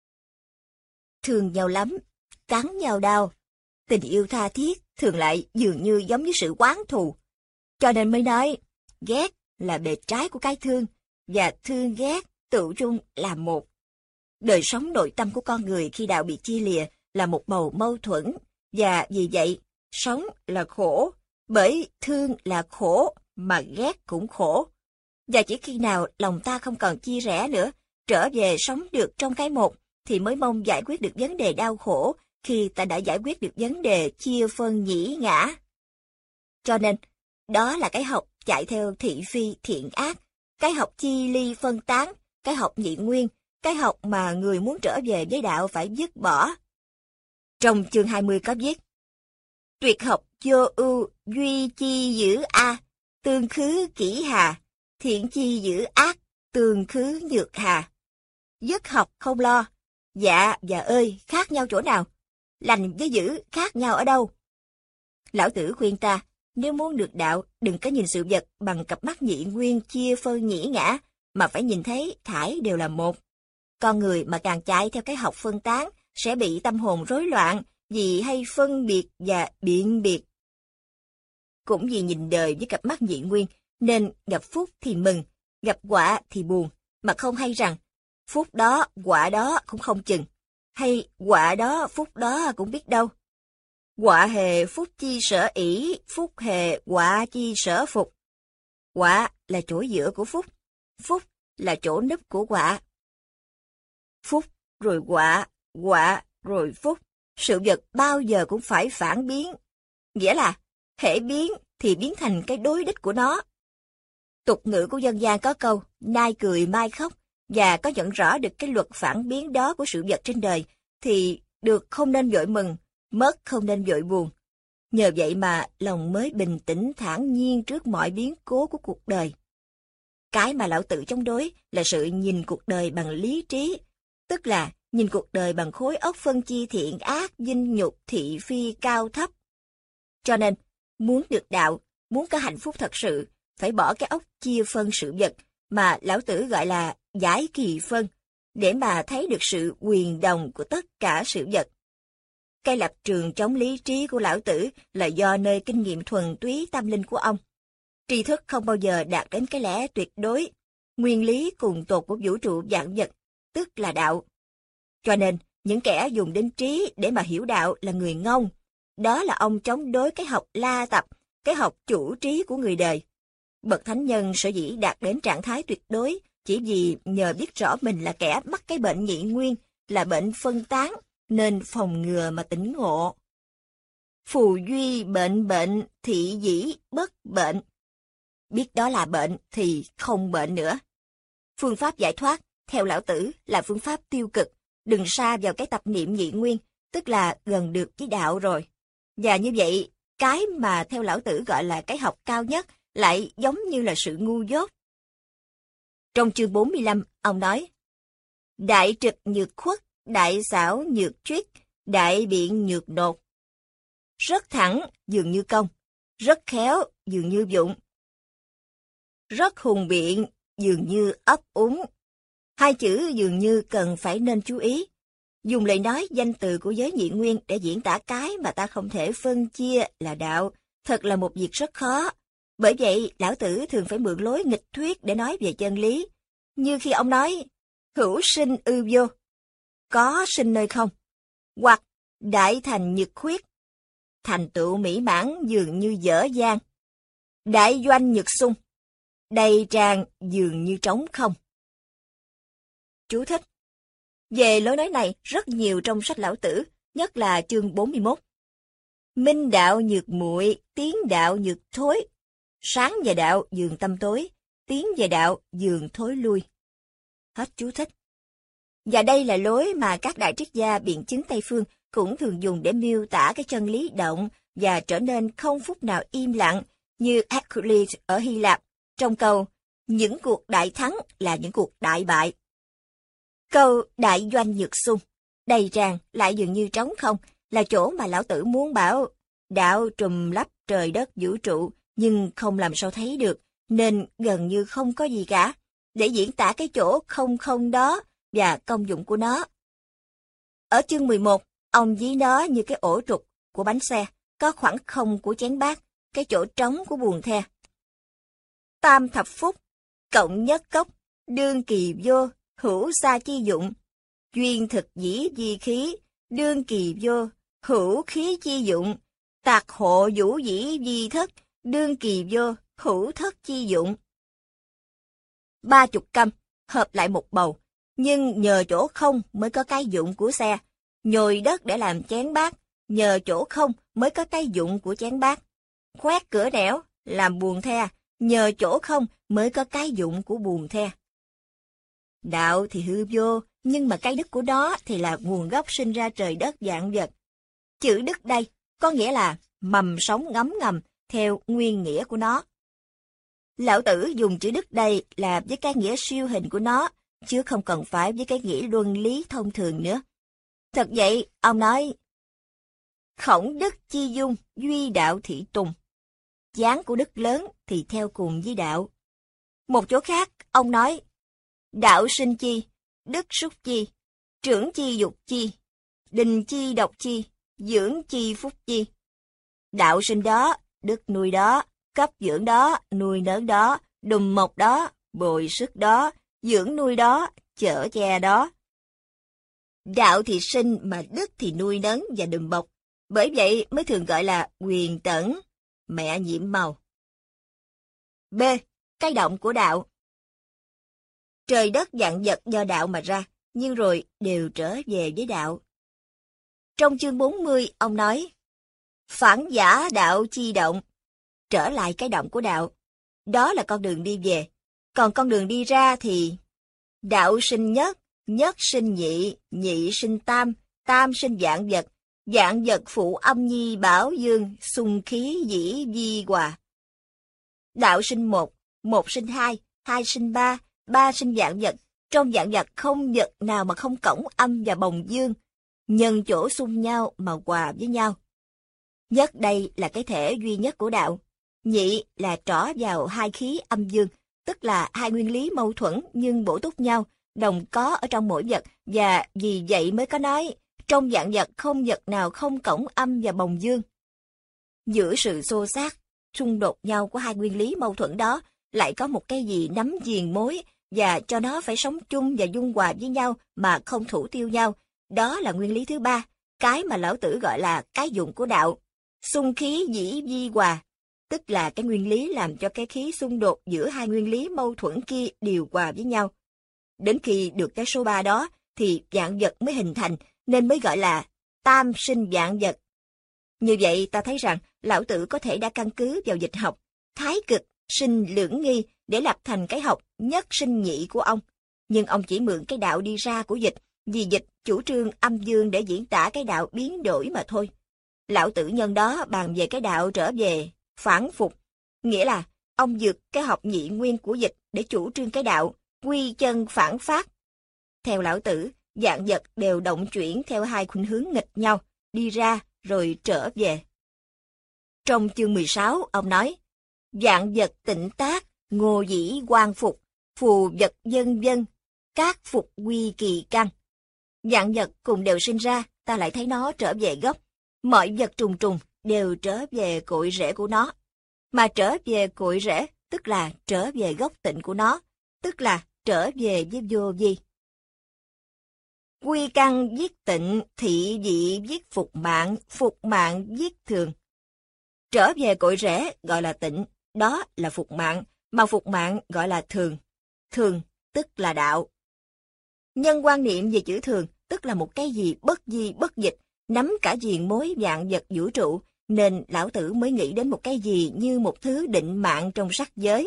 Thương nhau lắm, cắn nhau đau. Tình yêu tha thiết thường lại dường như giống như sự oán thù. Cho nên mới nói, ghét là bề trái của cái thương, và thương ghét tự chung là một. Đời sống nội tâm của con người khi đạo bị chia lìa là một bầu mâu thuẫn, và vì vậy, sống là khổ, bởi thương là khổ, mà ghét cũng khổ. Và chỉ khi nào lòng ta không còn chia rẽ nữa, trở về sống được trong cái một, thì mới mong giải quyết được vấn đề đau khổ, khi ta đã giải quyết được vấn đề chia phân nhĩ ngã. Cho nên, đó là cái học chạy theo thị phi thiện ác, cái học chi ly phân tán, cái học nhị nguyên, cái học mà người muốn trở về với đạo phải dứt bỏ. Trong chương 20 có viết, tuyệt học vô ưu, duy chi giữ a, tương khứ kỹ hà, thiện chi giữ ác, tương khứ nhược hà. Dứt học không lo, dạ và ơi khác nhau chỗ nào? Lành với dữ khác nhau ở đâu? Lão Tử khuyên ta, nếu muốn được đạo, đừng có nhìn sự vật bằng cặp mắt nhị nguyên chia phân nhĩ ngã, mà phải nhìn thấy thảy đều là một. Con người mà càng chạy theo cái học phân tán, sẽ bị tâm hồn rối loạn, vì hay phân biệt và biện biệt. Cũng vì nhìn đời với cặp mắt nhị nguyên, nên gặp phúc thì mừng, gặp họa thì buồn, mà không hay rằng, phúc đó, họa đó cũng không chừng, hay họa đó, phúc đó cũng biết đâu. Họa hề phúc chi sở ỷ, phúc hề họa chi sở phục. Họa là chỗ giữa của phúc, phúc là chỗ núp của họa. Phúc rồi họa, họa rồi phúc, sự vật bao giờ cũng phải phản biến. Nghĩa là, hễ biến thì biến thành cái đối đích của nó. Tục ngữ của dân gian có câu, nay cười mai khóc, và có nhận rõ được cái luật phản biến đó của sự vật trên đời, thì được không nên vội mừng, mất không nên vội buồn. Nhờ vậy mà lòng mới bình tĩnh thản nhiên trước mọi biến cố của cuộc đời. Cái mà Lão Tử chống đối là sự nhìn cuộc đời bằng lý trí, tức là nhìn cuộc đời bằng khối óc phân chia thiện ác, dinh nhục, thị phi, cao thấp. Cho nên, muốn được đạo, muốn có hạnh phúc thật sự, phải bỏ cái óc chia phân sự vật, mà Lão Tử gọi là giải kỳ phân, để mà thấy được sự quyền đồng của tất cả sự vật. Cái lập trường chống lý trí của Lão Tử là do nơi kinh nghiệm thuần túy tâm linh của ông. Tri thức không bao giờ đạt đến cái lẽ tuyệt đối, nguyên lý cùng tột của vũ trụ vạn vật, tức là đạo. Cho nên, những kẻ dùng đến trí để mà hiểu đạo là người ngông. Đó là ông chống đối cái học la tập, cái học chủ trí của người đời. Bậc thánh nhân sở dĩ đạt đến trạng thái tuyệt đối chỉ vì nhờ biết rõ mình là kẻ mắc cái bệnh nhị nguyên, là bệnh phân tán, nên phòng ngừa mà tỉnh ngộ. Phù duy bệnh bệnh, thị dĩ bất bệnh. Biết đó là bệnh thì không bệnh nữa. Phương pháp giải thoát, theo Lão Tử, là phương pháp tiêu cực, đừng sa vào cái tập niệm nhị nguyên, tức là gần được với đạo rồi. Và như vậy, cái mà theo Lão Tử gọi là cái học cao nhất lại giống như là sự ngu dốt. Trong chương 45, ông nói, đại trực nhược khuất, đại xảo nhược truyết, đại biện nhược nột. Rất thẳng, dường như công, rất khéo, dường như dụng. Rất hùng biện, dường như ấp úng. Hai chữ dường như cần phải nên chú ý. Dùng lời nói danh từ của giới nhị nguyên để diễn tả cái mà ta không thể phân chia là đạo, thật là một việc rất khó. Bởi vậy, lão tử thường phải mượn lối nghịch thuyết để nói về chân lý. Như khi ông nói, hữu sinh ư vô, có sinh nơi không, hoặc đại thành nhược khuyết, thành tựu mỹ mãn dường như dở dang, đại doanh nhược sung, đầy tràn dường như trống không. Chú thích. Về lối nói này rất nhiều trong sách lão tử, nhất là chương 41. Minh đạo nhược muội, tiến đạo nhược thối. Sáng về đạo dường tâm tối, tiến về đạo dường thối lui. Hết chú thích. Và đây là lối mà các đại triết gia biện chứng Tây Phương cũng thường dùng để miêu tả cái chân lý động và trở nên không phút nào im lặng, như Hercules ở Hy Lạp, trong câu, những cuộc đại thắng là những cuộc đại bại. Câu đại doanh nhược sung, đầy tràn lại dường như trống không, là chỗ mà lão tử muốn bảo, đạo trùm lấp trời đất vũ trụ, nhưng không làm sao thấy được, nên gần như không có gì cả, để diễn tả cái chỗ không không đó và công dụng của nó. Ở chương 11, ông ví nó như cái ổ trục của bánh xe, có khoảng không của chén bát, cái chỗ trống của buồng the. Tam thập phúc, cộng nhất cốc, đương kỳ vô, hữu sa chi dụng, duyên thực dĩ di khí, đương kỳ vô, hữu khí chi dụng, tạc hộ vũ dĩ di thất, đương kỳ vô, hữu thất chi dụng. 30 câm, hợp lại một bầu, nhưng nhờ chỗ không mới có cái dụng của xe, nhồi đất để làm chén bát, nhờ chỗ không mới có cái dụng của chén bát. Khoét cửa nẻo, làm buồng the, nhờ chỗ không mới có cái dụng của buồng the. Đạo thì hư vô, nhưng mà cái đức của nó thì là nguồn gốc sinh ra trời đất vạn vật. Chữ đức đây có nghĩa là mầm sống ngấm ngầm theo nguyên nghĩa của nó. Lão tử dùng chữ đức đây là với cái nghĩa siêu hình của nó, chứ không cần phải với cái nghĩa luân lý thông thường nữa. Thật vậy, ông nói, khổng đức chi dung, duy đạo thị tùng. Dáng của đức lớn thì theo cùng với đạo. Một chỗ khác, ông nói, đạo sinh chi, đức xúc chi, trưởng chi dục chi, đình chi độc chi, dưỡng chi phúc chi. Đạo sinh đó, đức nuôi đó, cấp dưỡng đó, nuôi nấng đó, đùm mộc đó, bồi sức đó, dưỡng nuôi đó, chở che đó. Đạo thì sinh mà đức thì nuôi nấng và đùm bọc, bởi vậy mới thường gọi là quyền tẩn, mẹ nhiệm màu. B. Cái động của đạo. Trời đất vạn vật do đạo mà ra, nhưng rồi đều trở về với đạo. Trong chương 40, ông nói, phản giả đạo chi động, trở lại cái động của đạo. Đó là con đường đi về. Còn con đường đi ra thì đạo sinh nhất, nhất sinh nhị, nhị sinh tam, tam sinh vạn vật phụ âm nhi bảo dương, xung khí dĩ di hòa. Đạo sinh một, một sinh hai, hai sinh ba, ba sinh vạn vật. Trong vạn vật không vật nào mà không cổng âm và bồng dương, nhân chỗ xung nhau mà hòa với nhau. Nhất đây là cái thể duy nhất của đạo. Nhị là trỏ vào hai khí âm dương, tức là hai nguyên lý mâu thuẫn nhưng bổ túc nhau, đồng có ở trong mỗi vật, và vì vậy mới có nói, trong vạn vật không vật nào không cổng âm và bồng dương. Giữa sự xô xát, xung đột nhau của hai nguyên lý mâu thuẫn đó, lại có một cái gì nắm viền mối, và cho nó phải sống chung và dung hòa với nhau mà không thủ tiêu nhau. Đó là nguyên lý thứ ba, cái mà lão tử gọi là cái dụng của đạo. Xung khí dĩ di hòa, tức là cái nguyên lý làm cho cái khí xung đột giữa hai nguyên lý mâu thuẫn kia điều hòa với nhau. Đến khi được cái số 3 đó, thì vạn vật mới hình thành, nên mới gọi là tam sinh vạn vật. Như vậy ta thấy rằng, lão tử có thể đã căn cứ vào dịch học, thái cực, sinh lưỡng nghi, để lập thành cái học nhất sinh nhị của ông. Nhưng ông chỉ mượn cái đạo đi ra của dịch, vì dịch chủ trương âm dương để diễn tả cái đạo biến đổi mà thôi. Lão tử nhân đó bàn về cái đạo trở về phản phục, nghĩa là ông vượt cái học nhị nguyên của dịch để chủ trương cái đạo quy chân phản phát. Theo Lão Tử, vạn vật đều động chuyển theo hai khuynh hướng nghịch nhau, đi ra rồi trở về. Trong chương 16, ông nói, vạn vật tịnh tác, ngô dĩ quan phục, phù vật vân vân, các phục quy kỳ căn. Vạn vật cùng đều sinh ra, ta lại thấy nó trở về gốc. Mọi vật trùng trùng đều trở về cội rễ của nó. Mà trở về cội rễ, tức là trở về gốc tịnh của nó, tức là trở về với vô vi. Quy căn viết tịnh, thị vị viết phục mạng viết thường. Trở về cội rễ gọi là tịnh, đó là phục mạng, mà phục mạng gọi là thường. Thường tức là đạo. Nhân quan niệm về chữ thường tức là một cái gì bất di bất dịch, nắm cả diền mối vạn vật vũ trụ, nên Lão Tử mới nghĩ đến một cái gì như một thứ định mạng trong sắc giới.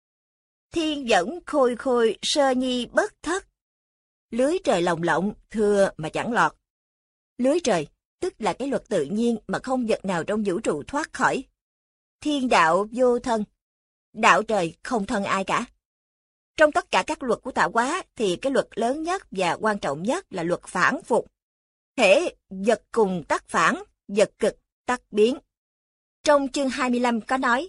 Thiên dẫn khôi khôi sơ nhi bất thất. Lưới trời lồng lộng, thưa mà chẳng lọt. Lưới trời, tức là cái luật tự nhiên mà không vật nào trong vũ trụ thoát khỏi. Thiên đạo vô thân. Đạo trời không thân ai cả. Trong tất cả các luật của tạo hóa thì cái luật lớn nhất và quan trọng nhất là luật phản phục. Hễ vật cùng tắc phản, vật cực tắc biến. Trong chương 25 có nói,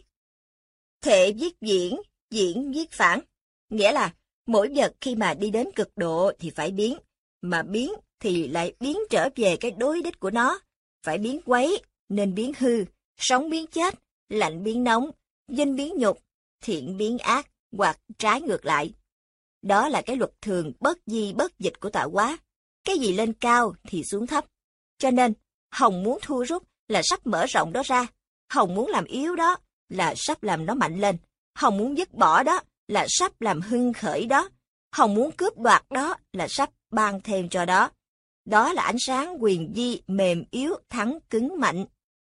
thể viết diễn, diễn viết phản. Nghĩa là mỗi vật khi mà đi đến cực độ thì phải biến, mà biến thì lại biến trở về cái đối đích của nó. Phải biến quấy, nên biến hư, sống biến chết, lạnh biến nóng, vinh biến nhục, thiện biến ác, hoặc trái ngược lại. Đó là cái luật thường bất di bất dịch của tạo hóa. Cái gì lên cao thì xuống thấp. Cho nên, Hồng muốn thua rút là sắp mở rộng đó ra. Hồng muốn làm yếu đó là sắp làm nó mạnh lên. Hồng muốn dứt bỏ đó là sắp làm hưng khởi đó. Hồng muốn cướp đoạt đó là sắp ban thêm cho đó. Đó là ánh sáng quyền di mềm yếu thắng cứng mạnh.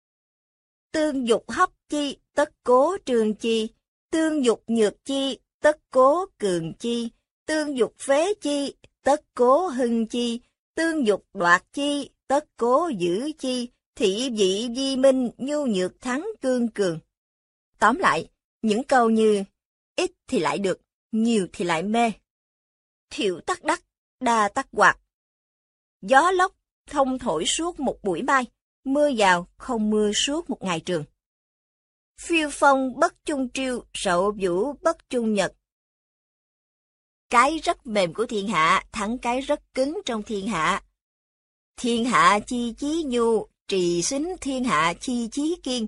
Tương dục hấp chi, tất cố trường chi. Tương dục nhược chi, tất cố cường chi. Tương dục phế chi, tất cố hưng chi. Tương dục đoạt chi, tất cố giữ chi. Thị vị di minh, nhu nhược thắng cương cường. Tóm lại, những câu như ít thì lại được, nhiều thì lại mê. Thiệu tắc đắc, đa tắc hoạt. Gió lốc thông thổi suốt một buổi mai, mưa vào không mưa suốt một ngày trường. Phiêu phong bất chung triêu, sậu vũ bất chung nhật. Cái rất mềm của thiên hạ thắng cái rất cứng trong thiên hạ. Thiên hạ chi chí nhu, trì xính thiên hạ chi chí kiên.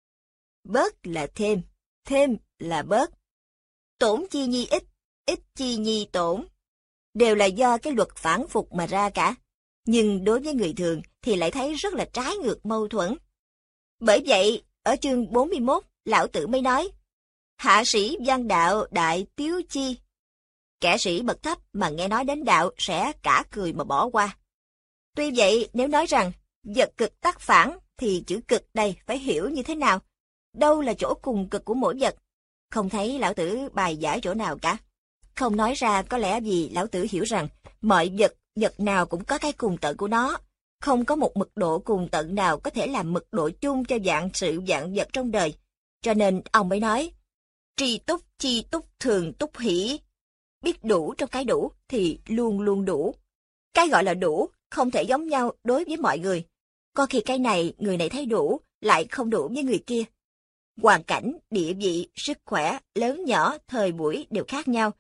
Bớt là thêm là bớt. Tổn chi nhi ít, ít chi nhi tổn. Đều là do cái luật phản phục mà ra cả. Nhưng đối với người thường thì lại thấy rất là trái ngược mâu thuẫn. Bởi vậy, ở chương 41, Lão Tử mới nói, hạ sĩ văn đạo đại tiếu chi. Kẻ sĩ bậc thấp mà nghe nói đến đạo sẽ cả cười mà bỏ qua. Tuy vậy, nếu nói rằng vật cực tắc phản thì chữ cực đây phải hiểu như thế nào? Đâu là chỗ cùng cực của mỗi vật? Không thấy Lão Tử bài giải chỗ nào cả. Không nói ra có lẽ vì Lão Tử hiểu rằng mọi vật nào cũng có cái cùng tận của nó. Không có một mực độ cùng tận nào có thể làm mực độ chung cho vạn sự vạn vật trong đời. Cho nên ông mới nói, tri túc chi túc thường túc hỷ. Biết đủ trong cái đủ thì luôn luôn đủ. Cái gọi là đủ không thể giống nhau đối với mọi người. Có khi cái này người này thấy đủ, lại không đủ với người kia. Hoàn cảnh, địa vị, sức khỏe, lớn nhỏ, thời buổi đều khác nhau.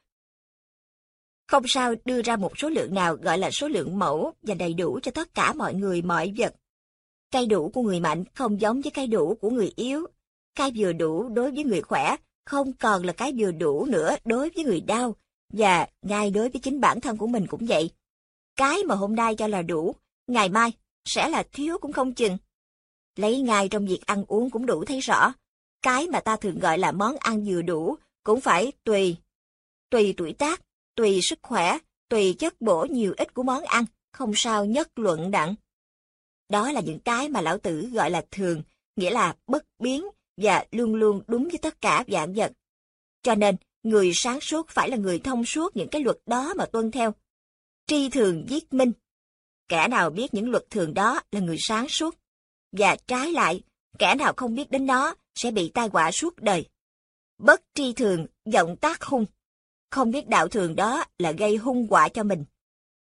Không sao đưa ra một số lượng nào gọi là số lượng mẫu và đầy đủ cho tất cả mọi người mọi vật. Cây đủ của người mạnh không giống với cây đủ của người yếu. Cái vừa đủ đối với người khỏe không còn là cái vừa đủ nữa đối với người đau, và ngay đối với chính bản thân của mình cũng vậy. Cái mà hôm nay cho là đủ, ngày mai sẽ là thiếu cũng không chừng. Lấy ngay trong việc ăn uống cũng đủ thấy rõ. Cái mà ta thường gọi là món ăn vừa đủ cũng phải tùy tuổi tác, tùy sức khỏe, tùy chất bổ nhiều ít của món ăn, không sao nhất luận đặng. Đó là những cái mà Lão Tử gọi là thường, nghĩa là bất biến và luôn luôn đúng với tất cả vạn vật. Cho nên, người sáng suốt phải là người thông suốt những cái luật đó mà tuân theo. Tri thường viết minh. Kẻ nào biết những luật thường đó là người sáng suốt. Và trái lại, kẻ nào không biết đến nó sẽ bị tai họa suốt đời. Bất tri thường, vọng tác hung. Không biết đạo thường đó là gây hung họa cho mình.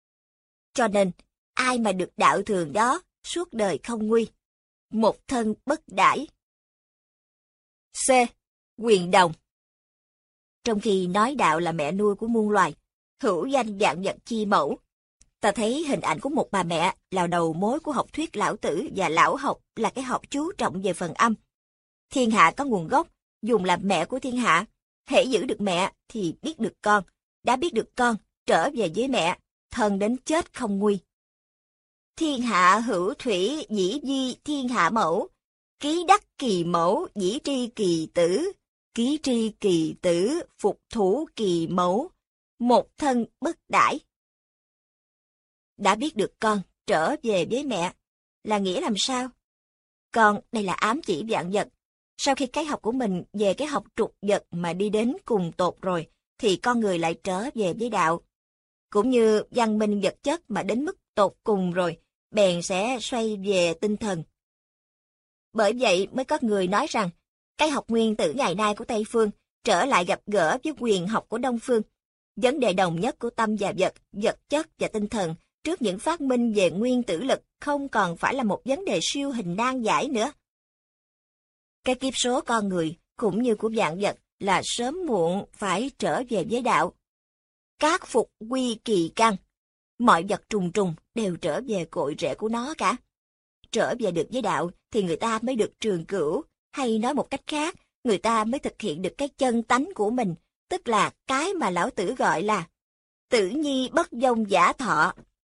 Cho nên, ai mà được đạo thường đó, suốt đời không nguy. Một thân bất đãi. C. Quyền đồng. Trong khi nói đạo là mẹ nuôi của muôn loài, hữu danh vạn vật chi mẫu, ta thấy hình ảnh của một bà mẹ là đầu mối của học thuyết lão tử, và lão học là cái học chú trọng về phần âm. Thiên hạ có nguồn gốc, dùng làm mẹ của thiên hạ. Hễ giữ được mẹ thì biết được con, đã biết được con, trở về với mẹ, thân đến chết không nguy. Thiên hạ hữu thủy dĩ di thiên hạ mẫu, ký đắc kỳ mẫu dĩ tri kỳ tử, ký tri kỳ tử phục thủ kỳ mẫu, một thân bất đãi. Đã biết được con, trở về với mẹ, là nghĩa làm sao? Còn đây là ám chỉ vạn vật. Sau khi cái học của mình về cái học trục vật mà đi đến cùng tột rồi, thì con người lại trở về với đạo. Cũng như văn minh vật chất mà đến mức tột cùng rồi, bèn sẽ xoay về tinh thần. Bởi vậy mới có người nói rằng, cái học nguyên tử ngày nay của Tây Phương trở lại gặp gỡ với quyền học của Đông Phương. Vấn đề đồng nhất của tâm và vật, vật chất và tinh thần trước những phát minh về nguyên tử lực không còn phải là một vấn đề siêu hình nan giải nữa. Cái kiếp số con người cũng như của vạn vật là sớm muộn phải trở về với đạo. Các phục quy kỳ căn, mọi vật trùng trùng đều trở về cội rễ của nó cả. Trở về được với đạo thì người ta mới được trường cửu, hay nói một cách khác, người ta mới thực hiện được cái chân tánh của mình, tức là cái mà lão tử gọi là tử nhi bất vong giả thọ.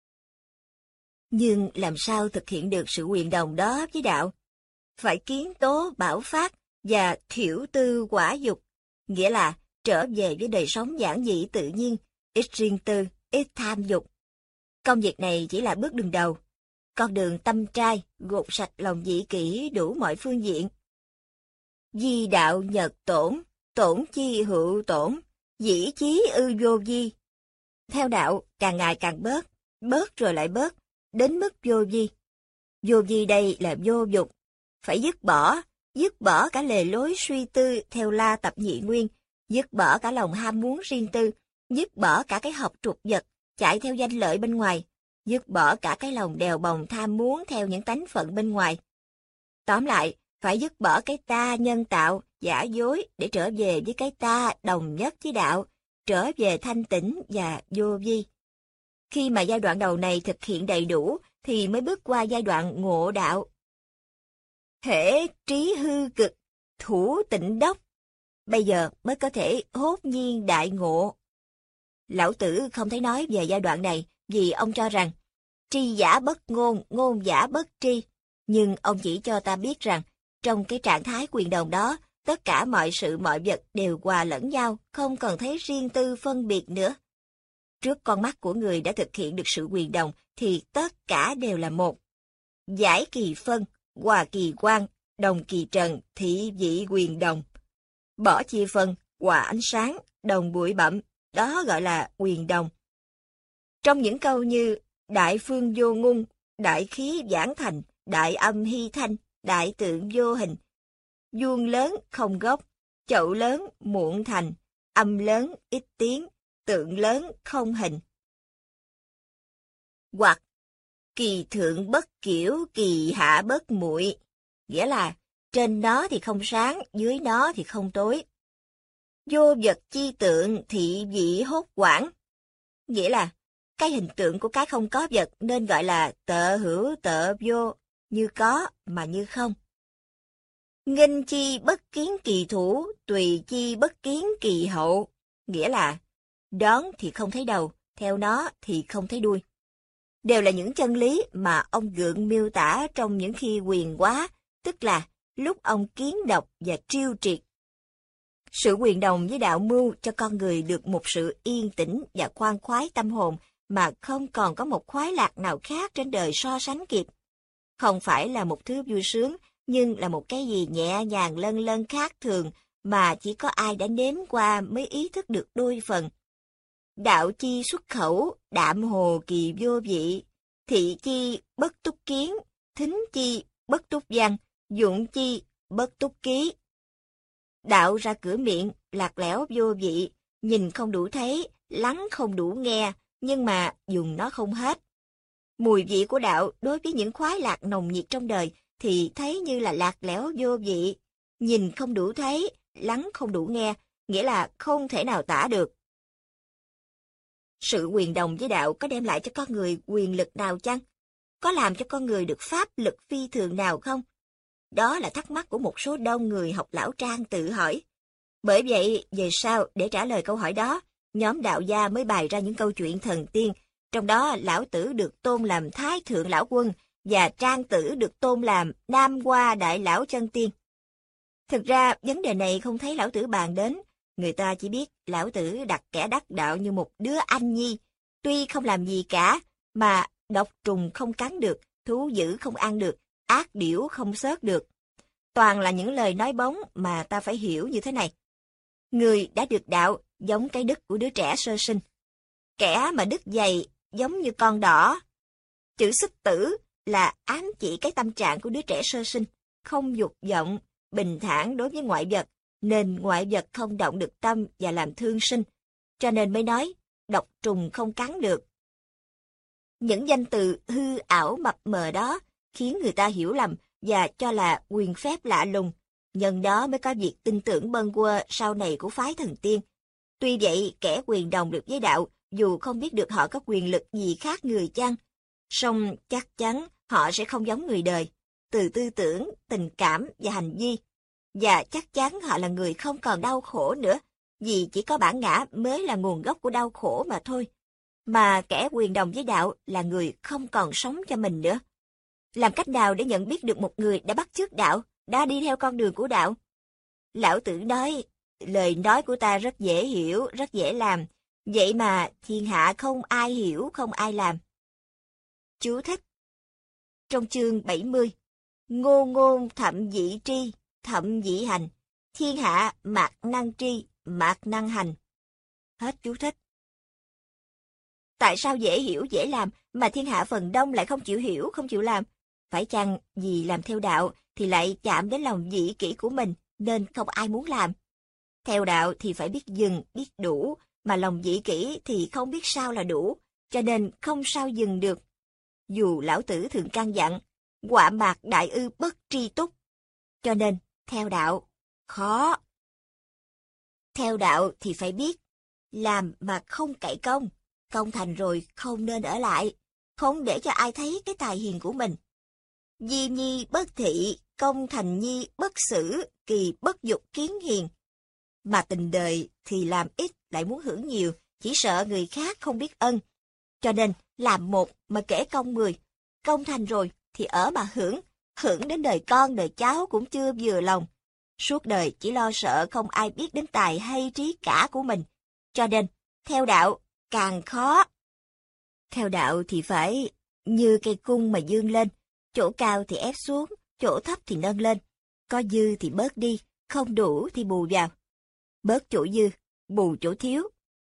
Nhưng làm sao thực hiện được sự quyền đồng đó với đạo? Phải kiến tố bảo phát và thiểu tư quả dục, nghĩa là trở về với đời sống giản dị tự nhiên, ít riêng tư, ít tham dục. Công việc này chỉ là bước đường đầu. Con đường tâm trai, gột sạch lòng dị kỷ đủ mọi phương diện. Di đạo nhật tổn, tổn chi hữu tổn, dĩ chí ư vô vi. Theo đạo, càng ngày càng bớt rồi lại bớt, đến mức vô vi. Vô vi đây là vô dục. Phải dứt bỏ cả lề lối suy tư theo la tập nhị nguyên, dứt bỏ cả lòng ham muốn riêng tư, dứt bỏ cả cái học trục vật, chạy theo danh lợi bên ngoài, dứt bỏ cả cái lòng đèo bồng tham muốn theo những tánh phận bên ngoài. Tóm lại, phải dứt bỏ cái ta nhân tạo, giả dối để trở về với cái ta đồng nhất với đạo, trở về thanh tĩnh và vô vi. Khi mà giai đoạn đầu này thực hiện đầy đủ, thì mới bước qua giai đoạn ngộ đạo. Hễ trí hư cực, thủ tịnh đốc, bây giờ mới có thể hốt nhiên đại ngộ. Lão Tử không thấy nói về giai đoạn này vì ông cho rằng tri giả bất ngôn, ngôn giả bất tri. Nhưng ông chỉ cho ta biết rằng trong cái trạng thái quyền đồng đó, tất cả mọi sự mọi vật đều hòa lẫn nhau, không cần thấy riêng tư phân biệt nữa. Trước con mắt của người đã thực hiện được sự quyền đồng thì tất cả đều là một. Giải kỳ phân, hòa kỳ quang, đồng kỳ trần, thị vị quyền đồng. Bỏ chia phân, hòa ánh sáng, đồng bụi bặm, đó gọi là quyền đồng. Trong những câu như đại phương vô ngôn, đại khí giảng thành, đại âm hy thanh, đại tượng vô hình, vuông lớn không gốc, chậu lớn muộn thành, âm lớn ít tiếng, tượng lớn không hình. Hoặc kỳ thượng bất kiểu, kỳ hạ bất muội, nghĩa là trên nó thì không sáng, dưới nó thì không tối. Vô vật chi tượng thị vị hốt quảng, nghĩa là cái hình tượng của cái không có vật nên gọi là tợ hữu tợ vô, như có mà như không. Nghinh chi bất kiến kỳ thủ, tùy chi bất kiến kỳ hậu, nghĩa là đón thì không thấy đầu, theo nó thì không thấy đuôi. Đều là những chân lý mà ông Gượng miêu tả trong những khi quyền hóa, tức là lúc ông kiến độc và triêu triệt. Sự quyền đồng với đạo mưu cho con người được một sự yên tĩnh và khoan khoái tâm hồn mà không còn có một khoái lạc nào khác trên đời so sánh kịp. Không phải là một thứ vui sướng, nhưng là một cái gì nhẹ nhàng lân lân khác thường mà chỉ có ai đã nếm qua mới ý thức được đôi phần. Đạo chi xuất khẩu, đạm hồ kỳ vô vị, thị chi bất túc kiến, thính chi bất túc văn, dụng chi bất túc ký. Đạo ra cửa miệng, lạc lẽo vô vị, nhìn không đủ thấy, lắng không đủ nghe, nhưng mà dùng nó không hết. Mùi vị của đạo đối với những khoái lạc nồng nhiệt trong đời thì thấy như là lạc lẽo vô vị. Nhìn không đủ thấy, lắng không đủ nghe, nghĩa là không thể nào tả được. Sự quyền đồng với đạo có đem lại cho con người quyền lực nào chăng? Có làm cho con người được pháp lực phi thường nào không? Đó là thắc mắc của một số đông người học lão trang tự hỏi. Bởi vậy, về sau, để trả lời câu hỏi đó, nhóm đạo gia mới bày ra những câu chuyện thần tiên, trong đó Lão Tử được tôn làm Thái Thượng Lão Quân và Trang Tử được tôn làm Nam Hoa Đại Lão Chân Tiên. Thực ra, vấn đề này không thấy Lão Tử bàn đến, người ta chỉ biết Lão Tử đặt kẻ đắc đạo như một đứa anh nhi, tuy không làm gì cả, mà độc trùng không cắn được, thú dữ không ăn được, ác điểu không xớt được. Toàn là những lời nói bóng mà ta phải hiểu như thế này. Người đã được đạo giống cái đứt của đứa trẻ sơ sinh. Kẻ mà đứt dày giống như con đỏ. Chữ xích tử là ám chỉ cái tâm trạng của đứa trẻ sơ sinh, không dục vọng, bình thản đối với ngoại vật, nên ngoại vật không động được tâm và làm thương sinh, cho nên mới nói độc trùng không cắn được. Những danh từ hư ảo mập mờ đó khiến người ta hiểu lầm và cho là quyền phép lạ lùng, nhân đó mới có việc tin tưởng bâng quơ sau này của phái thần tiên. Tuy vậy, kẻ quyền đồng được với đạo, dù không biết được họ có quyền lực gì khác người chăng, song chắc chắn họ sẽ không giống người đời, từ tư tưởng, tình cảm và hành vi. Và chắc chắn họ là người không còn đau khổ nữa, vì chỉ có bản ngã mới là nguồn gốc của đau khổ mà thôi. Mà kẻ quyền đồng với đạo là người không còn sống cho mình nữa. Làm cách nào để nhận biết được một người đã bắt chước đạo, đã đi theo con đường của đạo? Lão Tử nói, lời nói của ta rất dễ hiểu, rất dễ làm, vậy mà thiên hạ không ai hiểu, không ai làm. Chú thích. Trong chương 70, ngô ngôn thậm dĩ tri, thậm dĩ hành, thiên hạ mạc năng tri, mạc năng hành. Hết chú thích. Tại sao dễ hiểu, dễ làm, mà thiên hạ phần đông lại không chịu hiểu, không chịu làm? Phải chăng vì làm theo đạo thì lại chạm đến lòng vị kỷ của mình, nên không ai muốn làm? Theo đạo thì phải biết dừng, biết đủ, mà lòng vị kỷ thì không biết sao là đủ, cho nên không sao dừng được. Dù Lão Tử thường căn dặn, họa mạc đại ư bất tri túc, cho nên theo đạo khó. Theo đạo thì phải biết, làm mà không cậy công, công thành rồi không nên ở lại, không để cho ai thấy cái tài hiền của mình. Di nhi bất thị, công thành nhi bất xử, kỳ bất dục kiến hiền. Mà tình đời thì làm ít lại muốn hưởng nhiều, chỉ sợ người khác không biết ân. Cho nên làm một mà kể công 10, công thành rồi thì ở mà hưởng đến đời con đời cháu cũng chưa vừa lòng. Suốt đời chỉ lo sợ không ai biết đến tài hay trí cả của mình. Cho nên, theo đạo càng khó. Theo đạo thì phải như cây cung mà dương lên, chỗ cao thì ép xuống, chỗ thấp thì nâng lên. Có dư thì bớt đi, không đủ thì bù vào. Bớt chỗ dư, bù chỗ thiếu.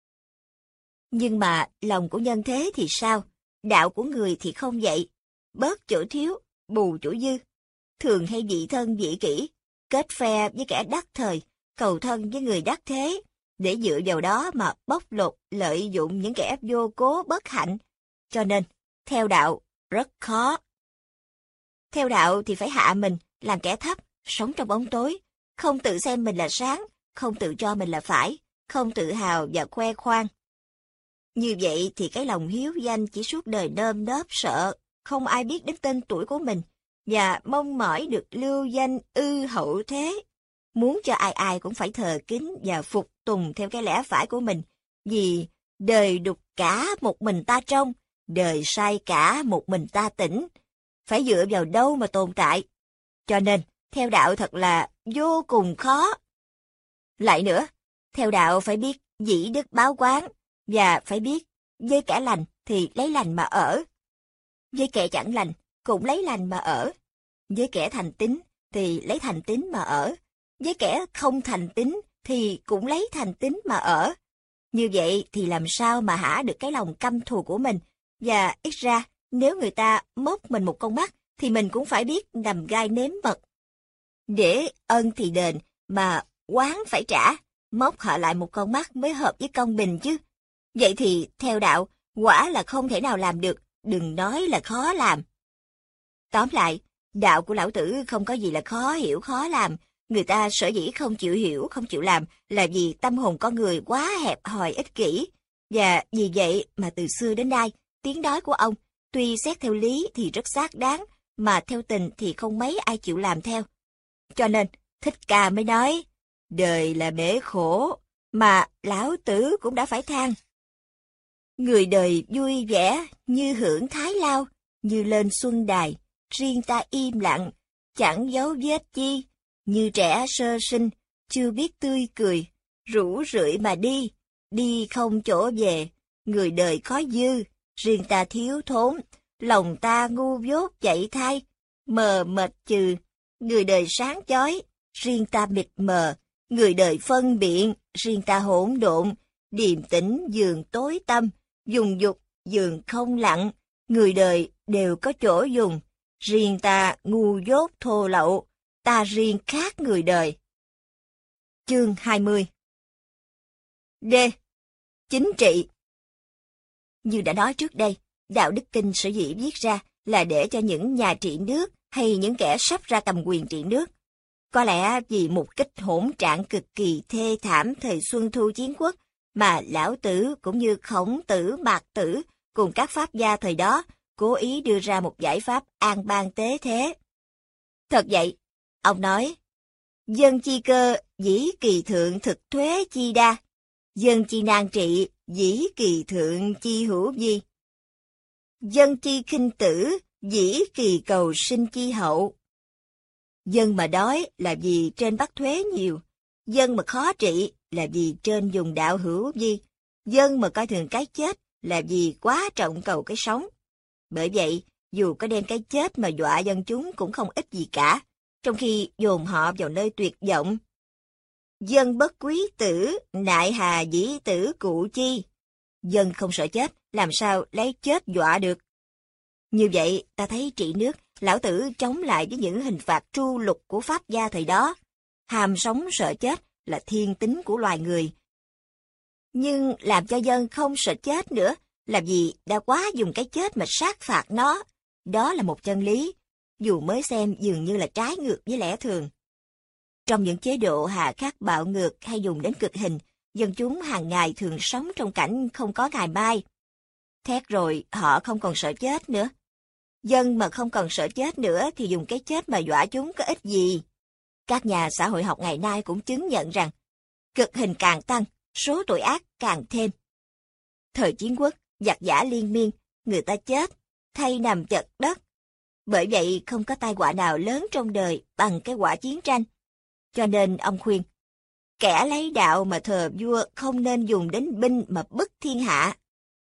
Nhưng mà lòng của nhân thế thì sao? Đạo của người thì không vậy. Bớt chỗ thiếu, bù chỗ dư. Thường hay vị thân vị kỷ, kết phe với kẻ đắc thời, cầu thân với người đắc thế, để dựa vào đó mà bóc lột lợi dụng những kẻ vô cố bất hạnh. Cho nên, theo đạo rất khó. Theo đạo thì phải hạ mình, làm kẻ thấp, sống trong bóng tối, không tự xem mình là sáng, không tự cho mình là phải, không tự hào và khoe khoang. Như vậy thì cái lòng hiếu danh chỉ suốt đời nơm nớp sợ, không ai biết đến tên tuổi của mình, và mong mỏi được lưu danh ư hậu thế. Muốn cho ai ai cũng phải thờ kính và phục tùng theo cái lẽ phải của mình, vì đời đục cả một mình ta trông, đời sai cả một mình ta tỉnh. Phải dựa vào đâu mà tồn tại? Cho nên, theo đạo thật là vô cùng khó. Lại nữa, theo đạo phải biết dĩ đức báo quán, và phải biết với kẻ lành thì lấy lành mà ở. Với kẻ chẳng lành cũng lấy lành mà ở. Với kẻ thành tín thì lấy thành tín mà ở. Với kẻ không thành tín thì cũng lấy thành tín mà ở. Như vậy thì làm sao mà hả được cái lòng căm thù của mình, và ít ra nếu người ta móc mình một con mắt thì mình cũng phải biết nằm gai nếm mật. Để ân thì đền, mà oán phải trả, móc họ lại một con mắt mới hợp với công bình chứ. Vậy thì theo đạo, quả là không thể nào làm được, đừng nói là khó làm. Tóm lại, đạo của lão tử không có gì là khó hiểu khó làm. Người ta sở dĩ không chịu hiểu, không chịu làm là vì tâm hồn con người quá hẹp hòi ích kỷ. Và vì vậy mà từ xưa đến nay, tiếng nói của ông, tuy xét theo lý thì rất xác đáng, mà theo tình thì không mấy ai chịu làm theo. Cho nên, Thích Ca mới nói, đời là bể khổ, mà lão tử cũng đã phải than. Người đời vui vẻ như hưởng thái lao, như lên xuân đài, riêng ta im lặng, chẳng dấu vết chi, như trẻ sơ sinh, chưa biết tươi cười, rủ rượi mà đi, đi không chỗ về, người đời có dư, riêng ta thiếu thốn, lòng ta ngu dốt chạy thay, mờ mệt trừ, người đời sáng chói, riêng ta mịt mờ, người đời phân biện, riêng ta hỗn độn, điềm tĩnh giường tối tăm, dùng dục giường không lặng, người đời đều có chỗ dùng, riêng ta ngu dốt thô lậu, ta riêng khác người đời. Chương 20 D. Chính trị. Như đã nói trước đây, đạo đức kinh sở dĩ viết ra là để cho những nhà trị nước hay những kẻ sắp ra cầm quyền trị nước. Có lẽ vì mục đích hỗn trạng cực kỳ thê thảm thời Xuân Thu Chiến Quốc mà Lão Tử cũng như Khổng Tử, Mạc Tử cùng các pháp gia thời đó cố ý đưa ra một giải pháp an bang tế thế. Thật vậy, ông nói, dân chi cơ dĩ kỳ thượng thực thuế chi đa, dân chi nan trị dĩ kỳ thượng chi hữu vi, dân chi khinh tử dĩ kỳ cầu sinh chi hậu. Dân mà đói là vì trên bắt thuế nhiều, dân mà khó trị là vì trên dùng đạo hữu vi, dân mà coi thường cái chết là vì quá trọng cầu cái sống. Bởi vậy, dù có đem cái chết mà dọa dân chúng cũng không ích gì cả, trong khi dồn họ vào nơi tuyệt vọng. Dân bất quý tử, nại hà dĩ tử cụ chi. Dân không sợ chết, làm sao lấy chết dọa được. Như vậy, ta thấy trị nước, Lão Tử chống lại với những hình phạt tru lục của pháp gia thời đó. Ham sống sợ chết là thiên tính của loài người. Nhưng làm cho dân không sợ chết nữa là vì đã quá dùng cái chết mà sát phạt nó. Đó là một chân lý, dù mới xem dường như là trái ngược với lẽ thường. Trong những chế độ hà khắc bạo ngược hay dùng đến cực hình, dân chúng hàng ngày thường sống trong cảnh không có ngày mai. Thét rồi họ không còn sợ chết nữa. Dân mà không còn sợ chết nữa thì dùng cái chết mà dọa chúng có ích gì. Các nhà xã hội học ngày nay cũng chứng nhận rằng, cực hình càng tăng, số tội ác càng thêm. Thời Chiến Quốc, giặc giã liên miên, người ta chết, thay nằm chật đất. Bởi vậy không có tai họa nào lớn trong đời bằng cái quả chiến tranh. Cho nên ông khuyên, kẻ lấy đạo mà thờ vua không nên dùng đến binh mà bức thiên hạ.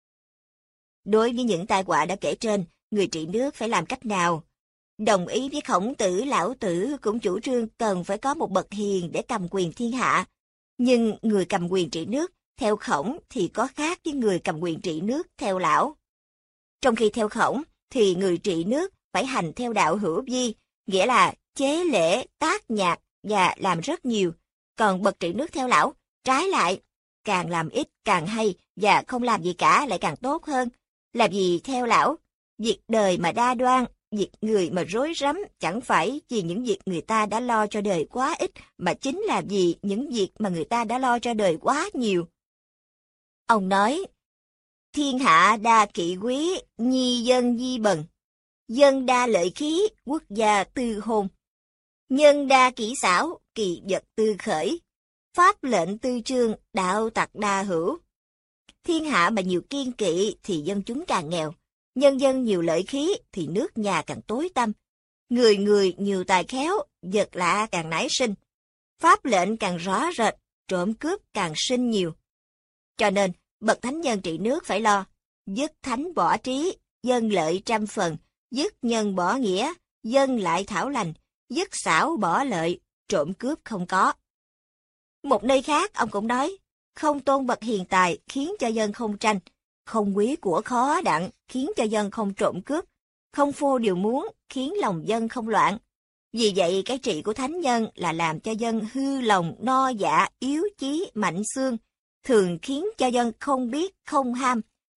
Đối với những tai họa đã kể trên, người trị nước phải làm cách nào? Đồng ý với Khổng Tử, Lão Tử cũng chủ trương cần phải có một bậc hiền để cầm quyền thiên hạ. Nhưng người cầm quyền trị nước theo Khổng thì có khác với người cầm quyền trị nước theo Lão. Trong khi theo Khổng thì người trị nước phải hành theo đạo hữu vi, nghĩa là chế lễ, tác nhạc và làm rất nhiều. Còn bậc trị nước theo Lão, trái lại, càng làm ít càng hay và không làm gì cả lại càng tốt hơn. Là vì theo Lão, việc đời mà đa đoan, việc người mà rối rắm chẳng phải vì những việc người ta đã lo cho đời quá ít, mà chính là vì những việc mà người ta đã lo cho đời quá nhiều. Ông nói, thiên hạ đa kỵ quý, nhi dân di bần. Dân đa lợi khí, quốc gia tư hôn. Nhân đa kỹ xảo, kỳ vật tư khởi. Pháp lệnh tư trương, đạo tặc đa hữu. Thiên hạ mà nhiều kiên kỵ thì dân chúng càng nghèo. Nhân dân nhiều lợi khí thì nước nhà càng tối tăm. Người người nhiều tài khéo, vật lạ càng nảy sinh. Pháp lệnh càng rõ rệt, trộm cướp càng sinh nhiều. Cho nên, bậc thánh nhân trị nước phải lo, dứt thánh bỏ trí, dân lợi trăm phần, dứt nhân bỏ nghĩa, dân lại thảo lành, dứt xảo bỏ lợi, trộm cướp không có. Một nơi khác ông cũng nói, không tôn bậc hiền tài khiến cho dân không tranh, không quý của khó đặng khiến cho dân không trộm cướp, không phô điều muốn khiến lòng dân không loạn. Vì vậy cái trị của thánh nhân là làm cho dân hư lòng, no dạ, yếu chí, mạnh xương, thường khiến cho dân không biết, không ham,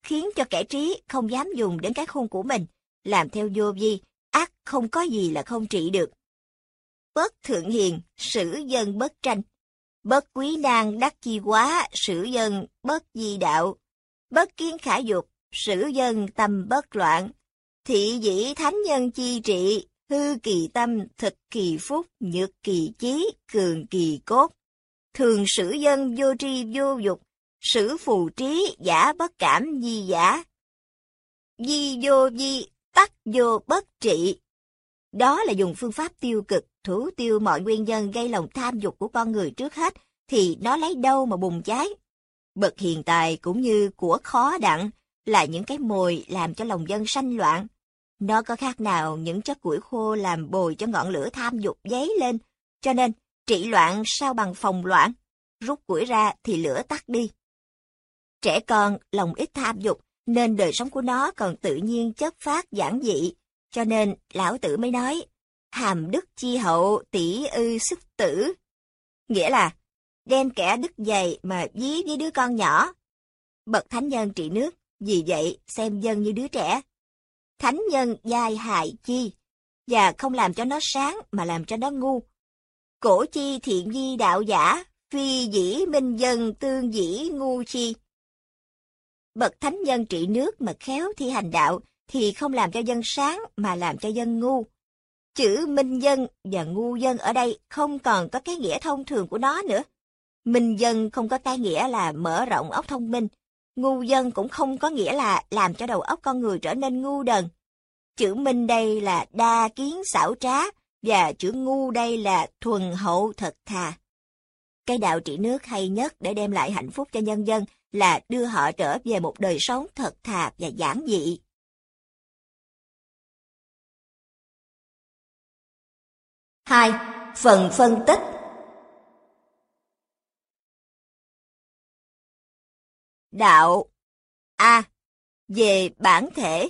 khiến cho kẻ trí không dám dùng đến cái khôn của mình, làm theo vô vi, ắt không có gì là không trị được. Bất thượng hiền, sử dân bất tranh. Bất quý nan đắc chi quá, sử dân bất di đạo. Bất kiến khả dục, sử dân tâm bất loạn. Thị dĩ thánh nhân chi trị, hư kỳ tâm, thực kỳ phúc, nhược kỳ chí, cường kỳ cốt. Thường sử dân vô tri vô dục, sử phù trí, giả bất cảm di giả. Di vô di, tắc vô bất trị. Đó là dùng phương pháp tiêu cực, thủ tiêu mọi nguyên nhân gây lòng tham dục của con người trước hết, thì nó lấy đâu mà bùng cháy. Bậc hiền tài cũng như của khó đặng, là những cái mồi làm cho lòng dân sanh loạn. Nó có khác nào những chất củi khô làm bồi cho ngọn lửa tham dục dấy lên, cho nên trị loạn sao bằng phòng loạn, rút củi ra thì lửa tắt đi. Trẻ con lòng ít tham dục, nên đời sống của nó còn tự nhiên chất phát giản dị, cho nên lão tử mới nói, hàm đức chi hậu tỷ ư sức tử. Nghĩa là, đem kẻ đức dày mà dí với đứa con nhỏ. Bậc thánh nhân trị nước, vì vậy xem dân như đứa trẻ. Thánh nhân giai hại chi, và không làm cho nó sáng mà làm cho nó ngu. Cổ chi thiện di đạo giả, phi dĩ minh dân tương dĩ ngu chi. Bậc thánh nhân trị nước mà khéo thi hành đạo, thì không làm cho dân sáng mà làm cho dân ngu. Chữ minh dân và ngu dân ở đây không còn có cái nghĩa thông thường của nó nữa. Minh dân không có cái nghĩa là mở rộng óc thông minh. Ngu dân cũng không có nghĩa là làm cho đầu óc con người trở nên ngu đần. Chữ minh đây là đa kiến xảo trá, và chữ ngu đây là thuần hậu thật thà. Cái đạo trị nước hay nhất để đem lại hạnh phúc cho nhân dân là đưa họ trở về một đời sống thật thà và giản dị. 2. Phần phân tích. Đạo A. Về bản thể.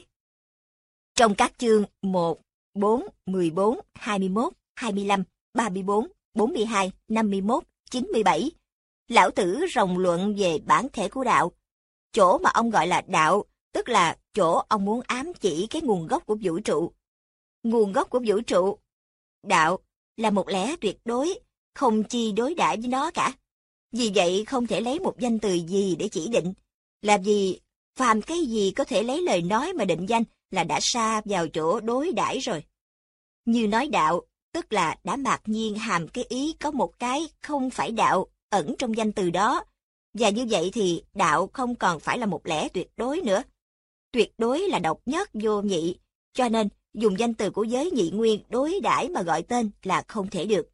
Trong các chương 1, 4, 14, 21, 25, 34, 42, 51, 97, Lão Tử ròng luận về bản thể của đạo. Chỗ mà ông gọi là đạo, tức là chỗ ông muốn ám chỉ cái nguồn gốc của vũ trụ. Nguồn gốc của vũ trụ, đạo, là một lẽ tuyệt đối, không chi đối đãi với nó cả. Vì vậy không thể lấy một danh từ gì để chỉ định. Làm gì, phàm cái gì có thể lấy lời nói mà định danh là đã sa vào chỗ đối đãi rồi. Như nói đạo, tức là đã mạc nhiên hàm cái ý có một cái không phải đạo ẩn trong danh từ đó. Và như vậy thì đạo không còn phải là một lẽ tuyệt đối nữa. Tuyệt đối là độc nhất vô nhị, cho nên dùng danh từ của giới nhị nguyên đối đãi mà gọi tên là không thể được.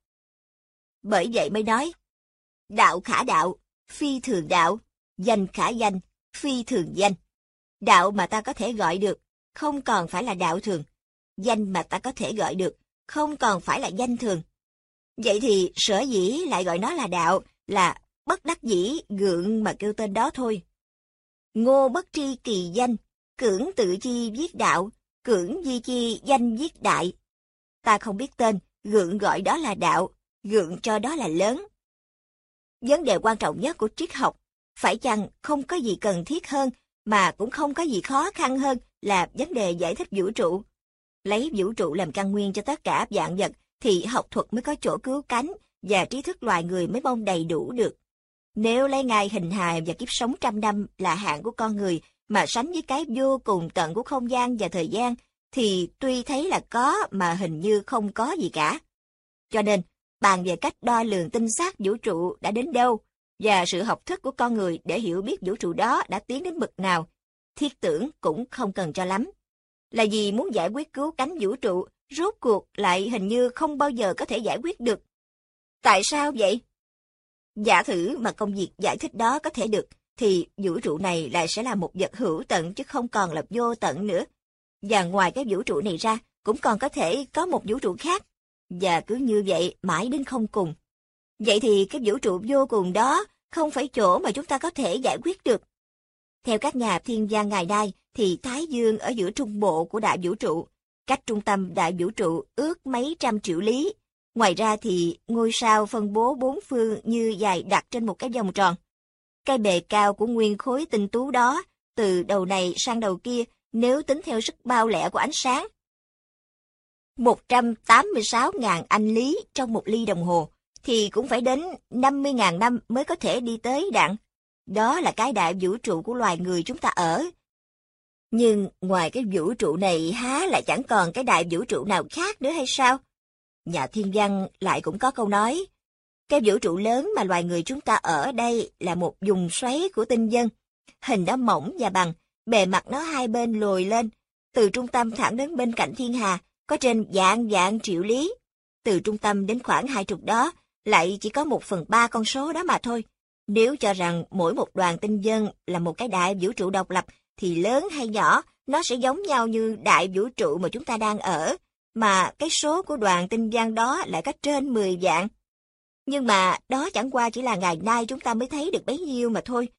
Bởi vậy mới nói, đạo khả đạo, phi thường đạo, danh khả danh, phi thường danh. Đạo mà ta có thể gọi được, không còn phải là đạo thường. Danh mà ta có thể gọi được, không còn phải là danh thường. Vậy thì sở dĩ lại gọi nó là đạo là bất đắc dĩ gượng mà kêu tên đó thôi. Ngô bất tri kỳ danh, cưỡng tự chi viết đạo, cưỡng di chi danh viết đại. Ta không biết tên, gượng gọi đó là đạo, gượng cho đó là lớn. Vấn đề quan trọng nhất của triết học, phải chăng không có gì cần thiết hơn, mà cũng không có gì khó khăn hơn là vấn đề giải thích vũ trụ. Lấy vũ trụ làm căn nguyên cho tất cả vạn vật, thì học thuật mới có chỗ cứu cánh, và trí thức loài người mới mong đầy đủ được. Nếu lấy ngày hình hài và kiếp sống trăm năm là hạn của con người, mà sánh với cái vô cùng tận của không gian và thời gian, thì tuy thấy là có mà hình như không có gì cả. Cho nên, bàn về cách đo lường tinh xác vũ trụ đã đến đâu, và sự học thức của con người để hiểu biết vũ trụ đó đã tiến đến bậc nào, thiết tưởng cũng không cần cho lắm. Là vì muốn giải quyết cứu cánh vũ trụ, rốt cuộc lại hình như không bao giờ có thể giải quyết được. Tại sao vậy? Giả thử mà công việc giải thích đó có thể được, thì vũ trụ này lại sẽ là một vật hữu tận chứ không còn là vô tận nữa. Và ngoài cái vũ trụ này ra, cũng còn có thể có một vũ trụ khác. Và cứ như vậy mãi đến không cùng. Vậy thì cái vũ trụ vô cùng đó không phải chỗ mà chúng ta có thể giải quyết được. Theo các nhà thiên văn ngày nay, thì Thái Dương ở giữa trung bộ của đại vũ trụ, cách trung tâm đại vũ trụ ước mấy trăm triệu lý. Ngoài ra thì ngôi sao phân bố bốn phương như dày đặt trên một cái vòng tròn. Cái bề cao của nguyên khối tinh tú đó, từ đầu này sang đầu kia nếu tính theo sức bao lẹ của ánh sáng. 186.000 anh lý trong một ly đồng hồ, thì cũng phải đến 50.000 năm mới có thể đi tới đặng. Đó là cái đại vũ trụ của loài người chúng ta ở. Nhưng ngoài cái vũ trụ này há lại chẳng còn cái đại vũ trụ nào khác nữa hay sao? Nhà thiên văn lại cũng có câu nói, cái vũ trụ lớn mà loài người chúng ta ở đây là một vùng xoáy của tinh vân. Hình nó mỏng và bằng, bề mặt nó hai bên lồi lên, từ trung tâm thẳng đến bên cạnh thiên hà, có trên vạn triệu lý. Từ trung tâm đến khoảng 20 đó, lại chỉ có 1/3 con số đó mà thôi. Nếu cho rằng mỗi một đoàn tinh vân là một cái đại vũ trụ độc lập, thì lớn hay nhỏ, nó sẽ giống nhau như đại vũ trụ mà chúng ta đang ở, mà cái số của đoàn tinh vân đó lại có trên 10 vạn. Nhưng mà đó chẳng qua chỉ là ngày nay chúng ta mới thấy được bấy nhiêu mà thôi.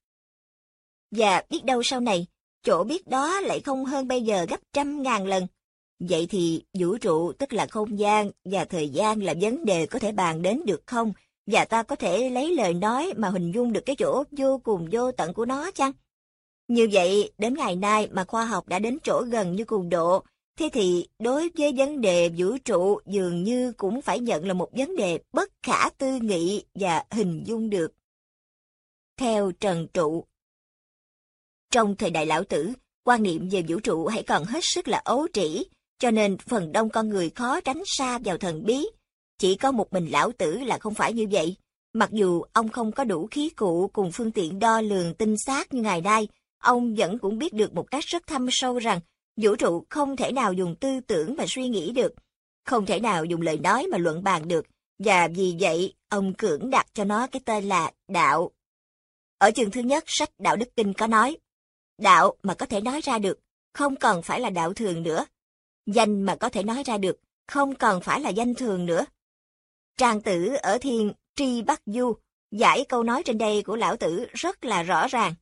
Và biết đâu sau này, chỗ biết đó lại không hơn bây giờ gấp 100.000 lần. Vậy thì vũ trụ tức là không gian và thời gian là vấn đề có thể bàn đến được không? Và ta có thể lấy lời nói mà hình dung được cái chỗ vô cùng vô tận của nó chăng? Như vậy, đến ngày nay mà khoa học đã đến chỗ gần như cùng độ, thế thì đối với vấn đề vũ trụ dường như cũng phải nhận là một vấn đề bất khả tư nghị và hình dung được. Theo Trần Trụ, trong thời đại Lão Tử, quan niệm về vũ trụ hãy còn hết sức là ấu trĩ, cho nên phần đông con người khó tránh xa vào thần bí. Chỉ có một mình Lão Tử là không phải như vậy. Mặc dù ông không có đủ khí cụ cùng phương tiện đo lường tinh xác như ngày nay, ông vẫn cũng biết được một cách rất thâm sâu rằng vũ trụ không thể nào dùng tư tưởng mà suy nghĩ được, không thể nào dùng lời nói mà luận bàn được, và vì vậy ông cưỡng đặt cho nó cái tên là đạo. Ở chương thứ nhất sách Đạo Đức Kinh có nói, đạo mà có thể nói ra được, không còn phải là đạo thường nữa. Danh mà có thể nói ra được, không còn phải là danh thường nữa. Trang Tử ở Thiên Tri Bắc Du giải câu nói trên đây của Lão Tử rất là rõ ràng.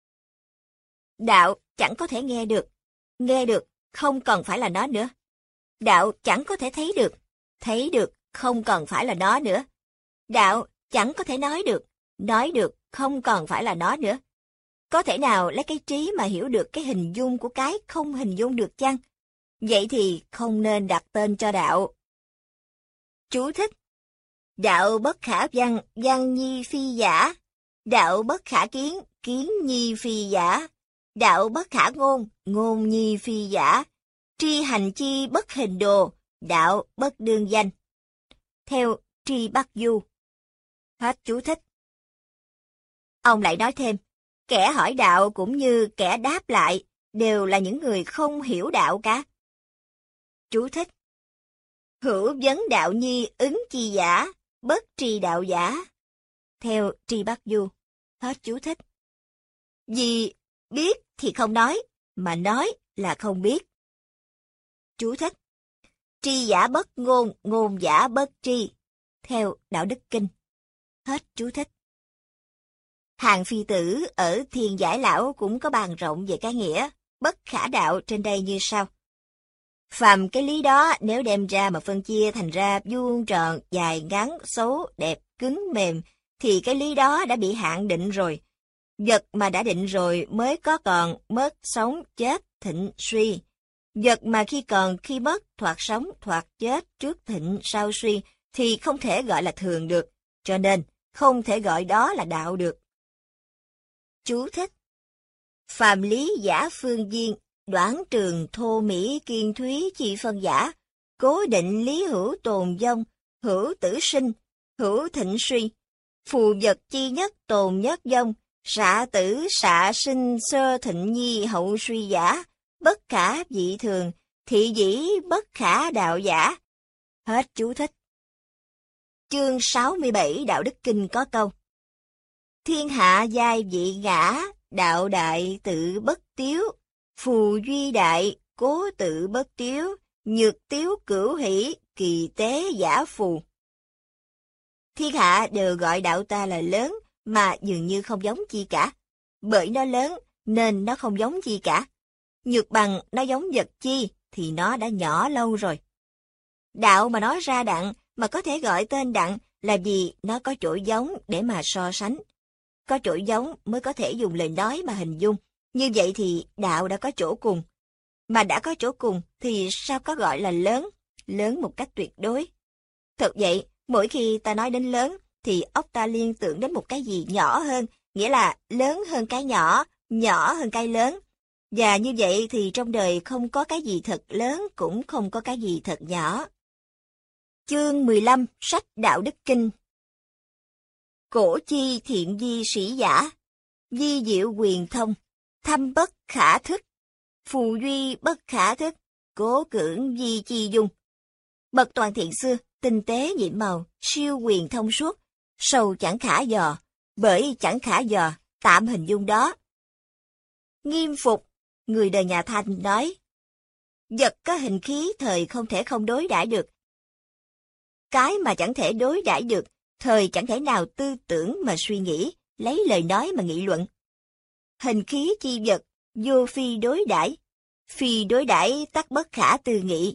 Đạo chẳng có thể nghe được không còn phải là nó nữa. Đạo chẳng có thể thấy được không còn phải là nó nữa. Đạo chẳng có thể nói được không còn phải là nó nữa. Có thể nào lấy cái trí mà hiểu được cái hình dung của cái không hình dung được chăng? Vậy thì không nên đặt tên cho đạo. Chú thích: đạo bất khả văn, văn nhi phi giả. Đạo bất khả kiến, kiến nhi phi giả. Đạo bất khả ngôn, ngôn nhi phi giả. Tri hành chi bất hình đồ, đạo bất đương danh. Theo Tri Bắc Du. Hết chú thích. Ông lại nói thêm, kẻ hỏi đạo cũng như kẻ đáp lại đều là những người không hiểu đạo cả. Chú thích: hữu vấn đạo nhi ứng chi giả, bất tri đạo giả. Theo Tri Bắc Du. Hết chú thích. Vì biết thì không nói, mà nói là không biết. Chú thích: tri giả bất ngôn, ngôn giả bất tri. Theo Đạo Đức Kinh. Hết chú thích. Hàng Phi Tử ở Thiên Giải Lão cũng có bàn rộng về cái nghĩa bất khả đạo trên đây như sau. Phàm cái lý đó nếu đem ra mà phân chia thành ra vuông tròn, dài ngắn, xấu, đẹp, cứng, mềm, thì cái lý đó đã bị hạn định rồi. Vật mà đã định rồi mới có còn, mất, sống, chết, thịnh, suy. Vật mà khi còn, khi mất, thoạt sống, thoạt chết, trước thịnh, sau suy, thì không thể gọi là thường được, cho nên không thể gọi đó là đạo được. Chú thích: phàm lý giả phương viên, đoán trường thô mỹ kiên thúy chi phân giả, cố định lý hữu tồn vong, hữu tử sinh, hữu thịnh suy, phù vật chi nhất tồn nhất vong, xạ tử xạ sinh sơ thịnh nhi hậu suy giả, bất khả dị thường, thị dĩ bất khả đạo giả. Hết chú thích. Chương 67 Đạo Đức Kinh có câu: thiên hạ giai vị ngã, đạo đại tự bất tiếu, phù duy đại, cố tự bất tiếu, nhược tiếu cửu hỷ, kỳ tế giả phù. Thiên hạ đều gọi đạo ta là lớn, mà dường như không giống chi cả. Bởi nó lớn, nên nó không giống chi cả. Nhược bằng nó giống vật chi, thì nó đã nhỏ lâu rồi. Đạo mà nói ra đặng, mà có thể gọi tên đặng, là vì nó có chỗ giống để mà so sánh. Có chỗ giống mới có thể dùng lời nói mà hình dung. Như vậy thì đạo đã có chỗ cùng. Mà đã có chỗ cùng thì sao có gọi là lớn, lớn một cách tuyệt đối. Thật vậy, mỗi khi ta nói đến lớn, thì óc ta liên tưởng đến một cái gì nhỏ hơn, nghĩa là lớn hơn cái nhỏ, nhỏ hơn cái lớn. Và như vậy thì trong đời không có cái gì thật lớn, cũng không có cái gì thật nhỏ. Chương 15, sách Đạo Đức Kinh. Cổ chi thiện di sĩ giả, di diệu quyền thông, thâm bất khả thức, phù duy bất khả thức, cố cưỡng di chi dung. Bậc toàn thiện xưa, tinh tế nhiệm màu, siêu quyền thông suốt, sâu chẳng khả dò, bởi chẳng khả dò, tạm hình dung đó. Nghiêm Phục, người đời nhà Thanh nói, vật có hình khí thời không thể không đối đãi được. Cái mà chẳng thể đối đãi được, thời chẳng thể nào tư tưởng mà suy nghĩ, lấy lời nói mà nghị luận. Hình khí chi vật, vô phi đối đãi tắc bất khả tư nghị.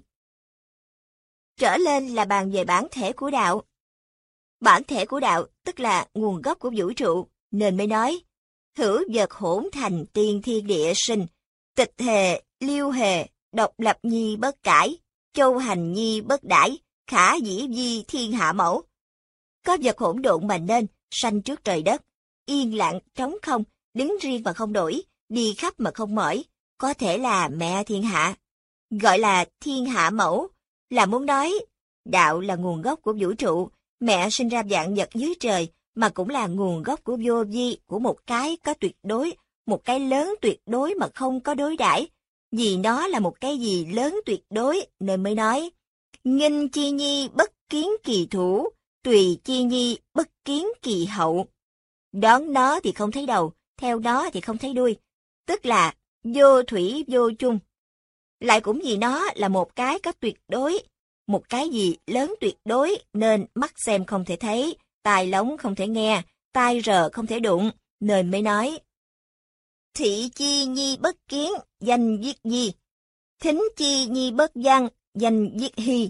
Trở lên là bàn về bản thể của đạo. Bản thể của đạo tức là nguồn gốc của vũ trụ, nên mới nói, hữu vật hỗn thành tiên thiên địa sinh, tịch hề, liêu hề, độc lập nhi bất cải, châu hành nhi bất đãi, khả dĩ di thiên hạ mẫu. Có vật hỗn độn mà nên, sanh trước trời đất, yên lặng, trống không, đứng riêng mà không đổi, đi khắp mà không mỏi, có thể là mẹ thiên hạ. Gọi là thiên hạ mẫu, là muốn nói, đạo là nguồn gốc của vũ trụ, mẹ sinh ra vạn vật dưới trời, mà cũng là nguồn gốc của vô vi, của một cái có tuyệt đối, một cái lớn tuyệt đối mà không có đối đãi. Vì nó là một cái gì lớn tuyệt đối, nên mới nói, nghinh chi nhi bất kiến kỳ thủ, tùy chi nhi bất kiến kỳ hậu. Đón nó thì không thấy đầu, theo nó thì không thấy đuôi, tức là vô thủy vô chung. Lại cũng vì nó là một cái có tuyệt đối, một cái gì lớn tuyệt đối nên mắt xem không thể thấy, tai lóng không thể nghe, tai rờ không thể đụng, nên mới nói. Thị chi nhi bất kiến, danh viết di. Thính chi nhi bất văn, danh viết hy.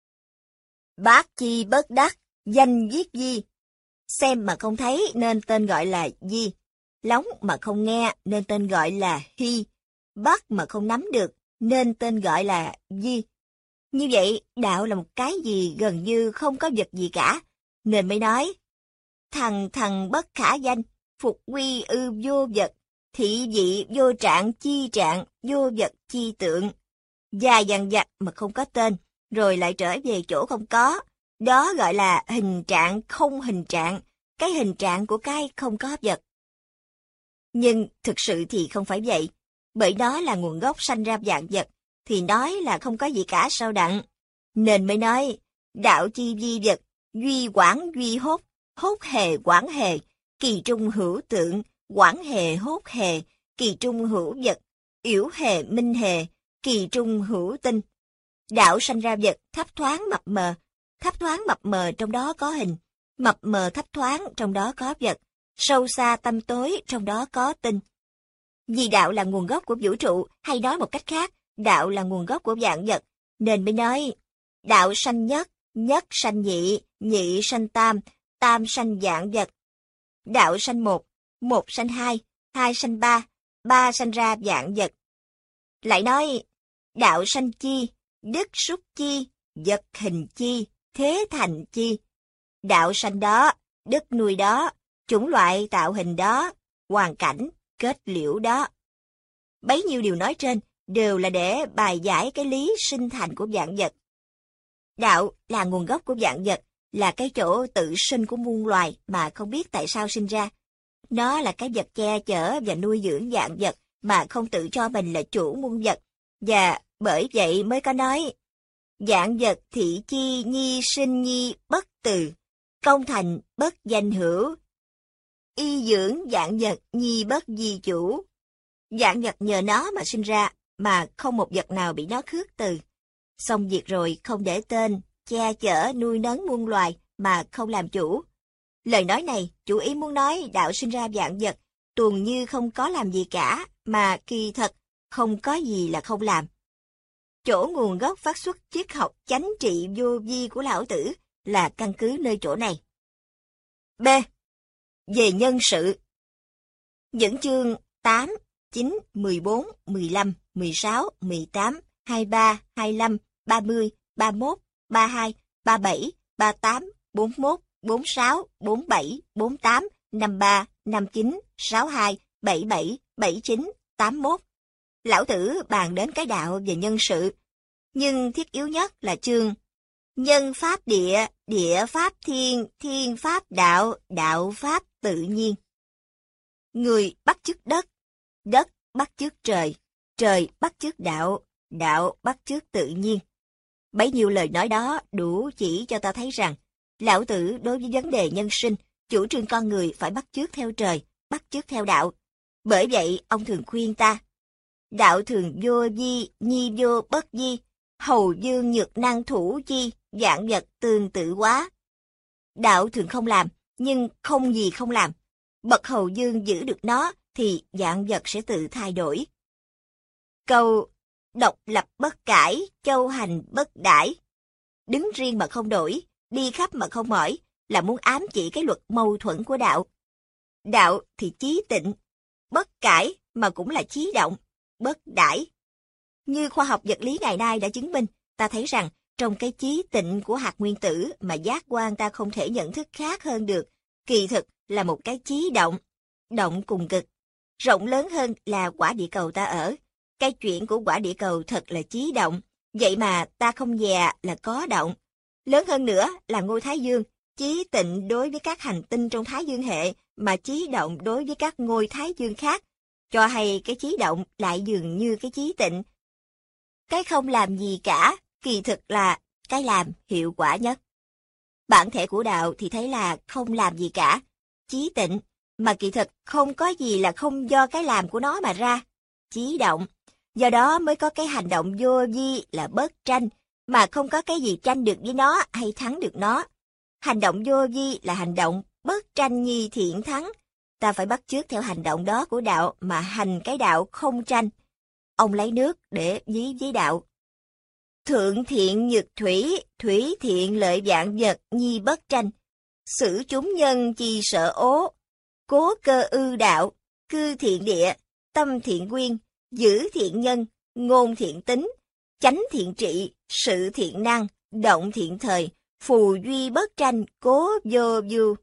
Bát chi bất đắc, danh viết di. Xem mà không thấy nên tên gọi là di. Lóng mà không nghe nên tên gọi là hy. Bắt mà không nắm được nên tên gọi là di. Như vậy, đạo là một cái gì gần như không có vật gì cả, nên mới nói. Thằng thằng bất khả danh, phục quy ư vô vật, thị vị vô trạng, vô vật chi tượng. Dài dằng dặc mà không có tên, rồi lại trở về chỗ không có. Đó gọi là hình trạng không hình trạng, cái hình trạng của cái không có vật. Nhưng thực sự thì không phải vậy, bởi đó là nguồn gốc sanh ra vạn vật, thì nói là không có gì cả sao đặng. Nên mới nói, đạo chi vi vật, duy quảng duy hốt, hốt hề quảng hề, kỳ trung hữu tượng, quảng hề hốt hề, kỳ trung hữu vật, yểu hề minh hề, kỳ trung hữu tinh. Đạo sanh ra vật thấp thoáng mập mờ trong đó có hình, mập mờ thấp thoáng trong đó có vật, sâu xa tâm tối trong đó có tinh. Vì đạo là nguồn gốc của vũ trụ, hay nói một cách khác, đạo là nguồn gốc của vạn vật, nên mới nói, đạo sanh nhất, nhất sanh nhị, nhị sanh tam, tam sanh vạn vật. Đạo sanh một, một sanh hai, hai sanh ba, ba sanh ra vạn vật. Lại nói, đạo sanh chi, đức xúc chi, vật hình chi, thế thành chi. Đạo sanh đó, đức nuôi đó, chủng loại tạo hình đó, hoàn cảnh, kết liễu đó. Bấy nhiêu điều nói trên đều là để bài giải cái lý sinh thành của vạn vật. Đạo là nguồn gốc của vạn vật, là cái chỗ tự sinh của muôn loài mà không biết tại sao sinh ra. Nó là cái vật che chở và nuôi dưỡng vạn vật mà không tự cho mình là chủ muôn vật. Và bởi vậy mới có nói, vạn vật thị chi nhi sinh nhi bất từ, công thành bất danh hữu. Y dưỡng vạn vật nhi bất di chủ. Vạn vật nhờ nó mà sinh ra, mà không một vật nào bị nó khước từ. Xong việc rồi không để tên, che chở nuôi nấng muôn loài mà không làm chủ. Lời nói này chủ ý muốn nói đạo sinh ra vạn vật, tuồn như không có làm gì cả, mà kỳ thật không có gì là không làm. Chỗ nguồn gốc phát xuất triết học chánh trị vô vi của lão tử là căn cứ nơi chỗ này. B. Về nhân sự. Những chương 8, 9, 14, 15, 16, 18, 23, 25, 30, 31, 32, 37, 38, 41, 46, 47, 48, 53, 59, 62, 77, 79, 81. Lão Tử bàn đến cái đạo về nhân sự, nhưng thiết yếu nhất là chương nhân pháp địa, địa pháp thiên, thiên pháp đạo, đạo pháp tự nhiên. Người bắt chước đất, đất bắt chước trời, trời bắt chước đạo, đạo bắt chước tự nhiên. Bấy nhiêu lời nói đó đủ chỉ cho ta thấy rằng, Lão Tử đối với vấn đề nhân sinh, chủ trương con người phải bắt chước theo trời, bắt chước theo đạo. Bởi vậy, ông thường khuyên ta, đạo thường vô vi, nhi vô bất vi, hầu dương nhược năng thủ chi, vạn vật tương tự hóa. Đạo thường không làm, nhưng không gì không làm. Bậc hầu dương giữ được nó, thì vạn vật sẽ tự thay đổi. Câu độc lập bất cải, châu hành bất đãi. Đứng riêng mà không đổi, đi khắp mà không mỏi, là muốn ám chỉ cái luật mâu thuẫn của đạo. Đạo thì chí tịnh, bất cải mà cũng là chí động, bất đãi. Như khoa học vật lý ngày nay đã chứng minh, ta thấy rằng trong cái chí tịnh của hạt nguyên tử mà giác quan ta không thể nhận thức khác hơn được, kỳ thực là một cái chí động, động cùng cực. Rộng lớn hơn là quả địa cầu ta ở. Cái chuyện của quả địa cầu thật là chí động, vậy mà ta không dè là có động. Lớn hơn nữa là ngôi Thái Dương, chí tịnh đối với các hành tinh trong Thái Dương hệ, mà chí động đối với các ngôi Thái Dương khác, cho hay cái chí động lại dường như cái chí tịnh. Cái không làm gì cả, kỳ thực là cái làm hiệu quả nhất. Bản thể của đạo thì thấy là không làm gì cả, chí tịnh, mà kỳ thực không có gì là không do cái làm của nó mà ra, chí động. Do đó mới có cái hành động vô vi là bớt tranh, mà không có cái gì tranh được với nó hay thắng được nó. Hành động vô vi là hành động bớt tranh nhi thiện thắng. Ta phải bắt chước theo hành động đó của đạo mà hành cái đạo không tranh. Ông lấy nước để ví với đạo. Thượng thiện nhược thủy, thủy thiện lợi vạn vật nhi bất tranh. Xử chúng nhân chi sợ ố. Cố cơ ư đạo, cư thiện địa, tâm thiện quyên, giữ thiện nhân, ngôn thiện tính, chánh thiện trị, sự thiện năng, động thiện thời, phù duy bất tranh, cố vô du.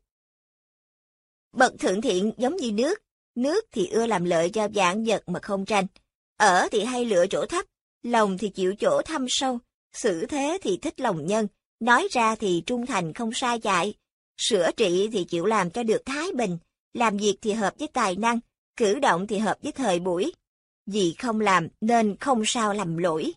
Bậc thượng thiện giống như nước thì ưa làm lợi cho vạn vật mà không tranh. Ở thì hay lựa chỗ thấp, lòng thì chịu chỗ thâm sâu, xử thế thì thích lòng nhân, nói ra thì trung thành không sai chạy, sửa trị thì chịu làm cho được thái bình, làm việc thì hợp với tài năng, cử động thì hợp với thời buổi. Vì không làm nên không sao làm lỗi.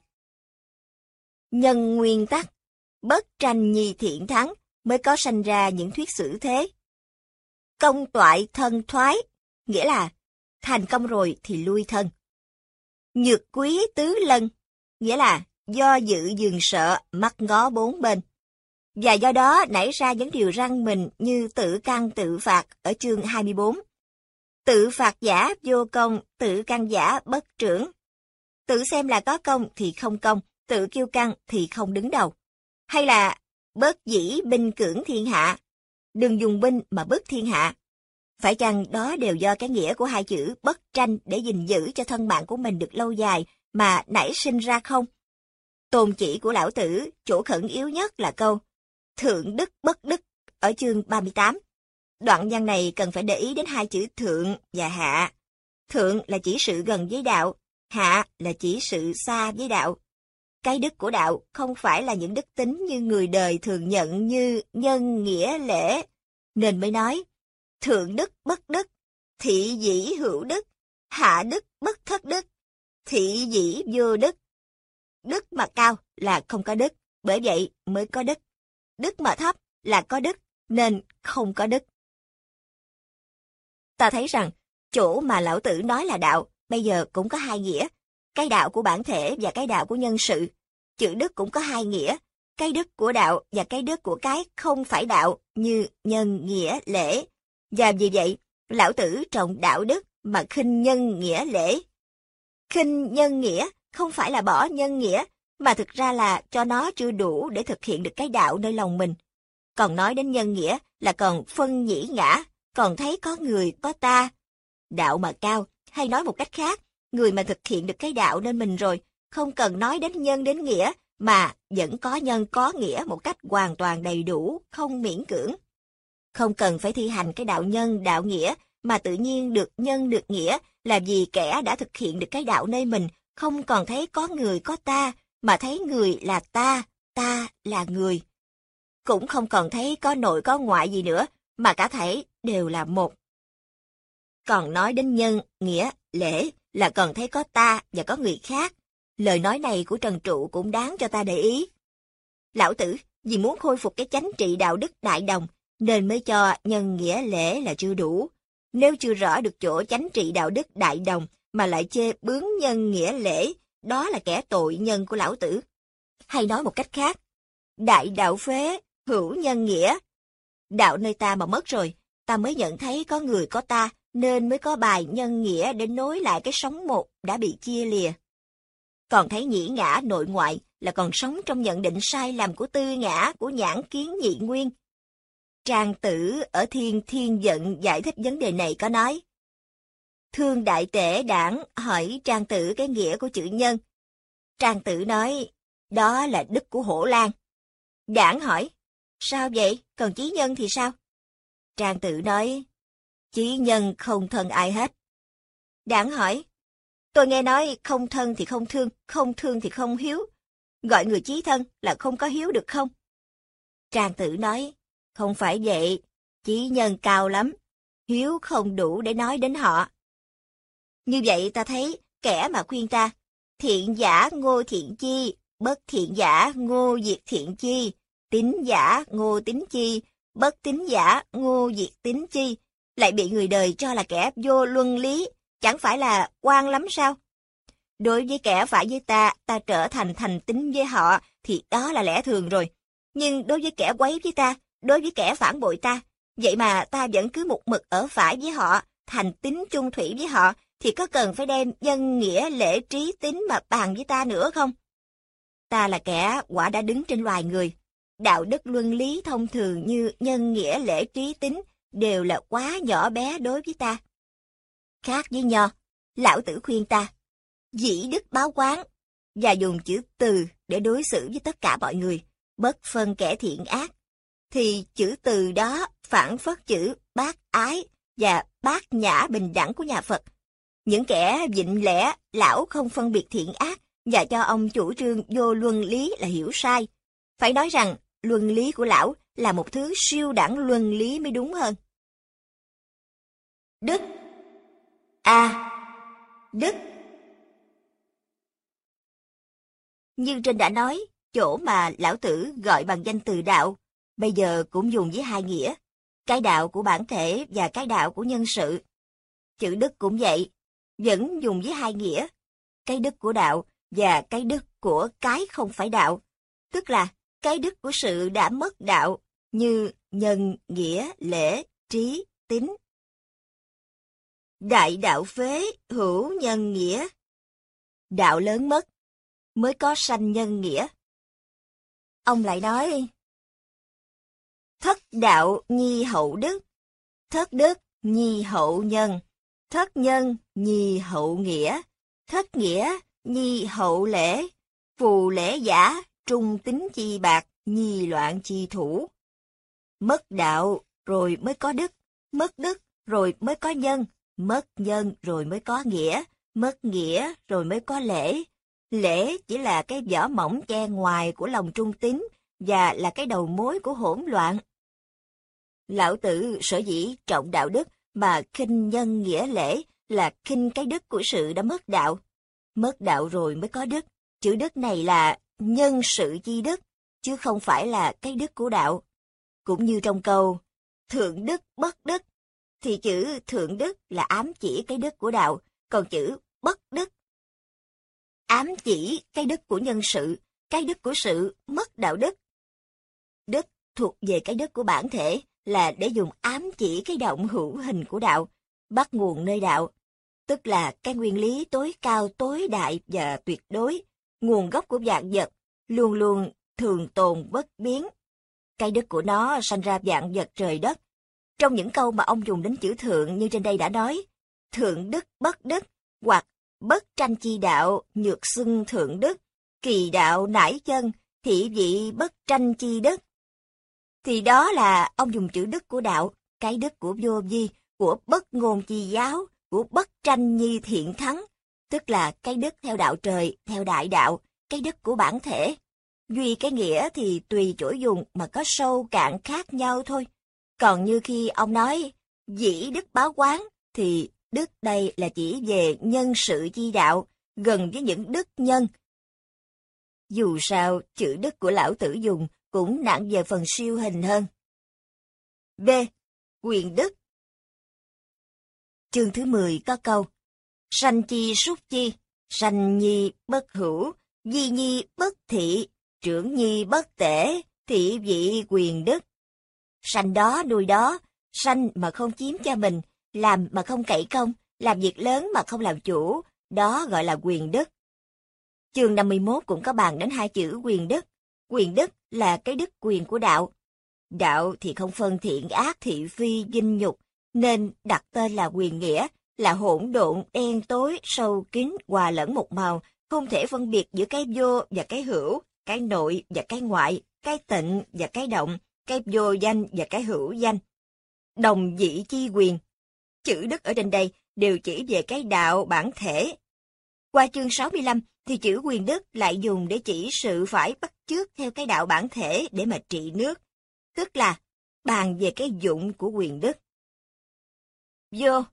Nhân nguyên tắc, bất tranh nhi thiện thắng mới có sanh ra những thuyết xử thế. Công toại thân thoái, nghĩa là thành công rồi thì lui thân. Nhược quý tứ lân, nghĩa là do dự dường sợ, mắt ngó bốn bên. Và do đó nảy ra những điều răng mình như tự căn tự phạt ở chương 24. Tự phạt giả vô công, tự căn giả bất trưởng. Tự xem là có công thì không công, tự kiêu căng thì không đứng đầu. Hay là bớt dĩ binh cưỡng thiên hạ, đừng dùng binh mà bức thiên hạ. Phải chăng đó đều do cái nghĩa của hai chữ bất tranh để gìn giữ cho thân mạng của mình được lâu dài mà nảy sinh ra không? Tôn chỉ của Lão Tử, chỗ khẩn yếu nhất là câu thượng đức bất đức ở chương 38. Đoạn văn này cần phải để ý đến hai chữ thượng và hạ. Thượng là chỉ sự gần với đạo, hạ là chỉ sự xa với đạo. Cái đức của đạo không phải là những đức tính như người đời thường nhận như nhân nghĩa lễ, nên mới nói thượng đức bất đức, thị dĩ hữu đức, hạ đức bất thất đức, thị dĩ vô đức. Đức mà cao là không có đức, bởi vậy mới có đức. Đức mà thấp là có đức, nên không có đức. Ta thấy rằng, chỗ mà Lão Tử nói là đạo, bây giờ cũng có hai nghĩa, cái đạo của bản thể và cái đạo của nhân sự. Chữ đức cũng có hai nghĩa, cái đức của đạo và cái đức của cái không phải đạo như nhân nghĩa lễ. Và vì vậy, Lão Tử trọng đạo đức mà khinh nhân nghĩa lễ. Khinh nhân nghĩa không phải là bỏ nhân nghĩa, mà thực ra là cho nó chưa đủ để thực hiện được cái đạo nơi lòng mình. Còn nói đến nhân nghĩa là còn phân nhĩ ngã, còn thấy có người có ta. Đạo mà cao, Hay nói một cách khác, người mà thực hiện được cái đạo nên mình rồi, không cần nói đến nhân đến nghĩa, mà vẫn có nhân có nghĩa một cách hoàn toàn đầy đủ, không miễn cưỡng. Không cần phải thi hành cái đạo nhân, đạo nghĩa, mà tự nhiên được nhân được nghĩa là vì kẻ đã thực hiện được cái đạo nơi mình, không còn thấy có người có ta, mà thấy người là ta là người. Cũng không còn thấy có nội có ngoại gì nữa, mà cả thảy đều là một. Còn nói đến nhân, nghĩa, lễ là còn thấy có ta và có người khác. Lời nói này của Trần Trụ cũng đáng cho ta để ý. Lão Tử vì muốn khôi phục cái chánh trị đạo đức đại đồng, nên mới cho nhân nghĩa lễ là chưa đủ. Nếu chưa rõ được chỗ chánh trị đạo đức đại đồng mà lại chê bướng nhân nghĩa lễ, đó là kẻ tội nhân của Lão Tử. Hay nói một cách khác, đại đạo phế, hữu nhân nghĩa. Đạo nơi ta mà mất rồi, ta mới nhận thấy có người có ta, nên mới có bài nhân nghĩa để nối lại cái sống một đã bị chia lìa. Còn thấy nhĩ ngã nội ngoại là còn sống trong nhận định sai lầm của tư ngã của nhãn kiến nhị nguyên. Trang Tử ở Thiên Thiên Giận giải thích vấn đề này có nói: Thương Đại Tể Đảng hỏi Trang Tử cái nghĩa của chữ nhân. Trang Tử nói, đó là đức của Hổ Lang. Đảng hỏi, sao vậy, còn chí nhân thì sao? Trang Tử nói, chí nhân không thân ai hết. Đảng hỏi, tôi nghe nói không thân thì không thương thì không hiếu. Gọi người chí thân là không có hiếu được không? Trang Tử nói, không phải vậy, chí nhân cao lắm, hiếu không đủ để nói đến họ. Như vậy ta thấy kẻ mà khuyên ta, thiện giả ngô thiện chi, bất thiện giả ngô diệt thiện chi, tín giả ngô tín chi, bất tín giả ngô diệt tín chi, lại bị người đời cho là kẻ vô luân lý, chẳng phải là oan lắm sao? Đối với kẻ phải với ta trở thành thành tín với họ, thì đó là lẽ thường rồi. Nhưng đối với kẻ quấy với ta, đối với kẻ phản bội ta, vậy mà ta vẫn cứ một mực ở phải với họ, thành tín chung thủy với họ, thì có cần phải đem nhân nghĩa lễ trí tín mà bàn với ta nữa không? Ta là kẻ quả đã đứng trên loài người. Đạo đức luân lý thông thường như nhân nghĩa lễ trí tín đều là quá nhỏ bé đối với ta. Khác với Nho, Lão Tử khuyên ta, dĩ đức báo quán, và dùng chữ từ để đối xử với tất cả mọi người, bất phân kẻ thiện ác. Thì chữ từ đó phản phất chữ bác ái và bát nhã bình đẳng của nhà Phật. Những kẻ vịnh lẽ, lão không phân biệt thiện ác và cho ông chủ trương vô luân lý là hiểu sai. Phải nói rằng luân lý của lão là một thứ siêu đẳng luân lý mới đúng hơn. Đức. Đức. Như trên đã nói, chỗ mà Lão Tử gọi bằng danh từ đạo, bây giờ cũng dùng với hai nghĩa, cái đạo của bản thể và cái đạo của nhân sự. Chữ đức cũng vậy, vẫn dùng với hai nghĩa, cái đức của đạo và cái đức của cái không phải đạo, tức là cái đức của sự đã mất đạo, như nhân, nghĩa, lễ, trí, tín. Đại đạo phế, hữu nhân nghĩa. Đạo lớn mất, mới có sanh nhân nghĩa. Ông lại nói, thất đạo nhi hậu đức, thất đức nhi hậu nhân, thất nhân nhi hậu nghĩa, thất nghĩa nhi hậu lễ, phù lễ giả, trung tín chi bạc, nhi loạn chi thủ. Mất đạo rồi mới có đức, mất đức rồi mới có nhân, mất nhân rồi mới có nghĩa, mất nghĩa rồi mới có lễ. Lễ chỉ là cái vỏ mỏng che ngoài của lòng trung tín và là cái đầu mối của hỗn loạn. Lão Tử sở dĩ trọng đạo đức mà khinh nhân nghĩa lễ là khinh cái đức của sự đã mất đạo. Mất đạo rồi mới có đức. Chữ đức này là nhân sự chi đức, chứ không phải là cái đức của đạo. Cũng như trong câu thượng đức bất đức, thì chữ thượng đức là ám chỉ cái đức của đạo, còn chữ bất đức ám chỉ cái đức của nhân sự, cái đức của sự mất đạo đức. Đức thuộc về cái đức của bản thể là để dùng ám chỉ cái động hữu hình của đạo, bắt nguồn nơi đạo, tức là cái nguyên lý tối cao tối đại và tuyệt đối, nguồn gốc của vạn vật, luôn luôn thường tồn bất biến. Cái đức của nó sanh ra vạn vật trời đất. Trong những câu mà ông dùng đến chữ thượng như trên đây đã nói, thượng đức bất đức, hoặc bất tranh chi đạo, nhược xưng thượng đức, kỳ đạo nải chân, thị vị bất tranh chi đức. Thì đó là ông dùng chữ đức của đạo, cái đức của vô vi, của bất ngôn chi giáo, của bất tranh nhi thiện thắng, tức là cái đức theo đạo trời, theo đại đạo, cái đức của bản thể. Duy cái nghĩa thì tùy chỗ dùng mà có sâu cạn khác nhau thôi. Còn như khi ông nói dĩ đức báo quán, thì đức đây là chỉ về nhân sự chi đạo, gần với những đức nhân. Dù sao, chữ đức của lão tử dùng cũng nặng về phần siêu hình hơn. B. Quyền đức. Chương thứ 10 có câu: sanh chi súc chi, sanh nhi bất hữu, di nhi bất thị, trưởng nhi bất tể, thị vị quyền đức. Sanh đó nuôi đó, sanh mà không chiếm cho mình, làm mà không cậy công, làm việc lớn mà không làm chủ, đó gọi là quyền đức. Chương 51 cũng có bàn đến hai chữ quyền đức. Quyền đức là cái đức quyền của đạo. Đạo thì không phân thiện ác thị phi dinh nhục, nên đặt tên là quyền nghĩa, là hỗn độn, đen tối, sâu kín, hòa lẫn một màu, không thể phân biệt giữa cái vô và cái hữu, cái nội và cái ngoại, cái tịnh và cái động, cái vô danh và cái hữu danh. Đồng dị chi quyền. Chữ đức ở trên đây đều chỉ về cái đạo bản thể. Qua chương 65 thì chữ quyền đức lại dùng để chỉ sự phải bắt chước theo cái đạo bản thể để mà trị nước, tức là bàn về cái dụng của quyền đức. Vô.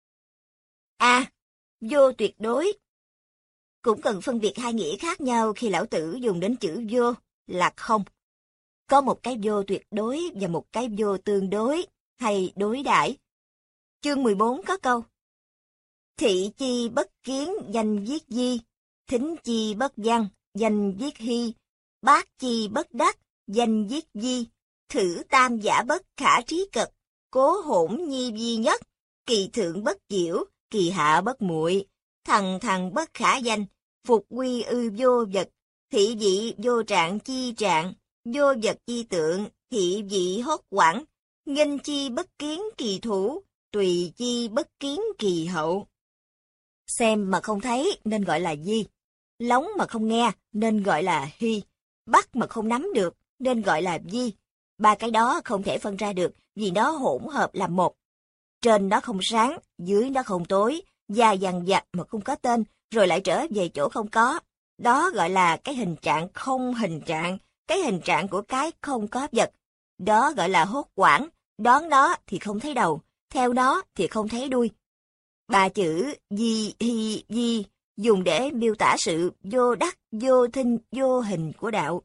A. Vô tuyệt đối. Cũng cần phân biệt hai nghĩa khác nhau khi lão tử dùng đến chữ vô là không. Có một cái vô tuyệt đối và một cái vô tương đối hay đối đãi. Chương 14 có câu: thị chi bất kiến, danh viết di, thính chi bất văn, danh viết hy, bát chi bất đắc, danh viết di, thử tam giả bất khả trí cực, cố hỗn nhi vi nhất, kỳ thượng bất diệu, kỳ hạ bất muội, thằng thằng bất khả danh, phục quy ư vô vật, thị vị vô trạng chi trạng, vô vật chi tượng, thị vị hốt quảng, nghênh chi bất kiến kỳ thủ, tùy chi bất kiến kỳ hậu. Xem mà không thấy nên gọi là di, lóng mà không nghe nên gọi là hy, bắt mà không nắm được nên gọi là di. Ba cái đó không thể phân ra được vì nó hỗn hợp làm một. Trên nó không sáng, dưới nó không tối, dài dằng dặc mà không có tên, rồi lại trở về chỗ không có. Đó gọi là cái hình trạng không hình trạng, cái hình trạng của cái không có vật. Đó gọi là hốt quảng, đón nó thì không thấy đầu, theo nó thì không thấy đuôi. Ba chữ di, hy, di dùng để miêu tả sự vô đắc, vô thinh, vô hình của đạo.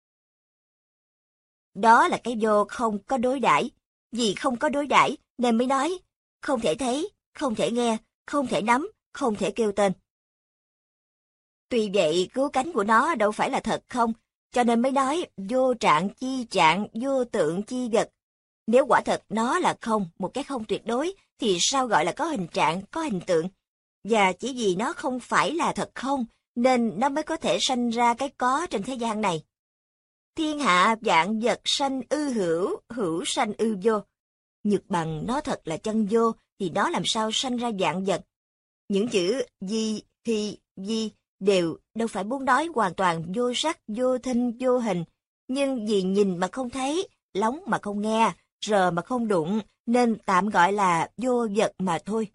Đó là cái vô không có đối đãi. Vì không có đối đãi nên mới nói không thể thấy, không thể nghe, không thể nắm, không thể kêu tên. Tuy vậy, cứu cánh của nó đâu phải là thật không, cho nên mới nói vô trạng chi trạng, vô tượng chi vật. Nếu quả thật nó là không, một cái không tuyệt đối, thì sao gọi là có hình trạng, có hình tượng? Và chỉ vì nó không phải là thật không, nên nó mới có thể sanh ra cái có trên thế gian này. Thiên hạ vạn vật sanh ư hữu, hữu sanh ư vô. Nhược bằng nó thật là chân vô, thì nó làm sao sanh ra vạn vật. Những chữ di, hy, di đều đâu phải muốn nói hoàn toàn vô sắc, vô thinh, vô hình, nhưng vì nhìn mà không thấy, lóng mà không nghe, rờ mà không đụng, nên tạm gọi là vô vật mà thôi.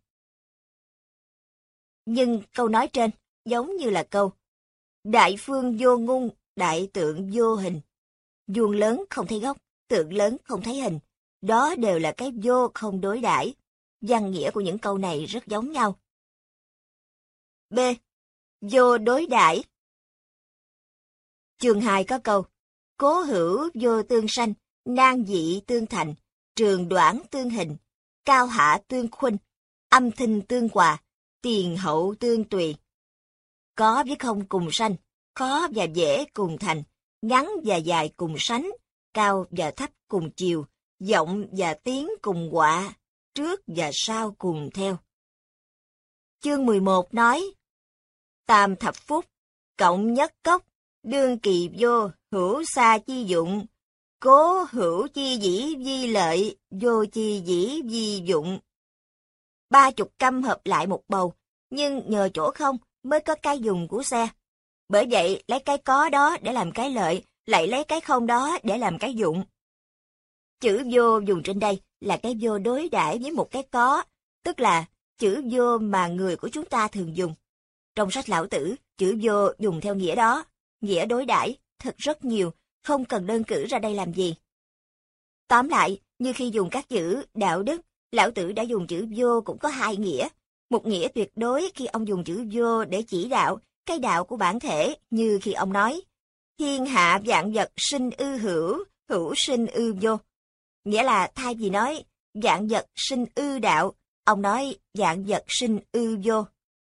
Nhưng câu nói trên giống như là câu đại phương vô ngung, đại tượng vô hình. Vuông lớn không thấy gốc, tượng lớn không thấy hình. Đó đều là cái vô không đối đãi. Văn nghĩa của những câu này rất giống nhau. B. Vô đối đãi. Chương 2 có câu: cố hữu vô tương sanh, nan dị tương thành, trường đoạn tương hình, cao hạ tương khuynh, âm thinh tương hòa, tiền hậu tương tùy. Có với không cùng sanh, khó và dễ cùng thành, ngắn và dài cùng sánh, cao và thấp cùng chiều, vọng và tiếng cùng quạ, trước và sau cùng theo. Chương 11 nói: tam thập phúc, cộng nhất cốc, đương kỳ vô, hữu xa chi dụng, cố hữu chi dĩ vi lợi, vô chi dĩ vi dụng. 30 căm hợp lại một bầu, nhưng nhờ chỗ không mới có cái dùng của xe. Bởi vậy, lấy cái có đó để làm cái lợi, lại lấy cái không đó để làm cái dụng. Chữ vô dùng trên đây là cái vô đối đãi với một cái có, tức là chữ vô mà người của chúng ta thường dùng. Trong sách Lão Tử, chữ vô dùng theo nghĩa đó, nghĩa đối đãi thật rất nhiều, không cần đơn cử ra đây làm gì. Tóm lại, như khi dùng các chữ đạo đức, Lão Tử đã dùng chữ vô cũng có hai nghĩa. Một nghĩa tuyệt đối khi ông dùng chữ vô để chỉ đạo, cái đạo của bản thể, như khi ông nói, thiên hạ vạn vật sinh ư hữu, hữu sinh ư vô. Nghĩa là thay vì nói, vạn vật sinh ư đạo, ông nói vạn vật sinh ư vô.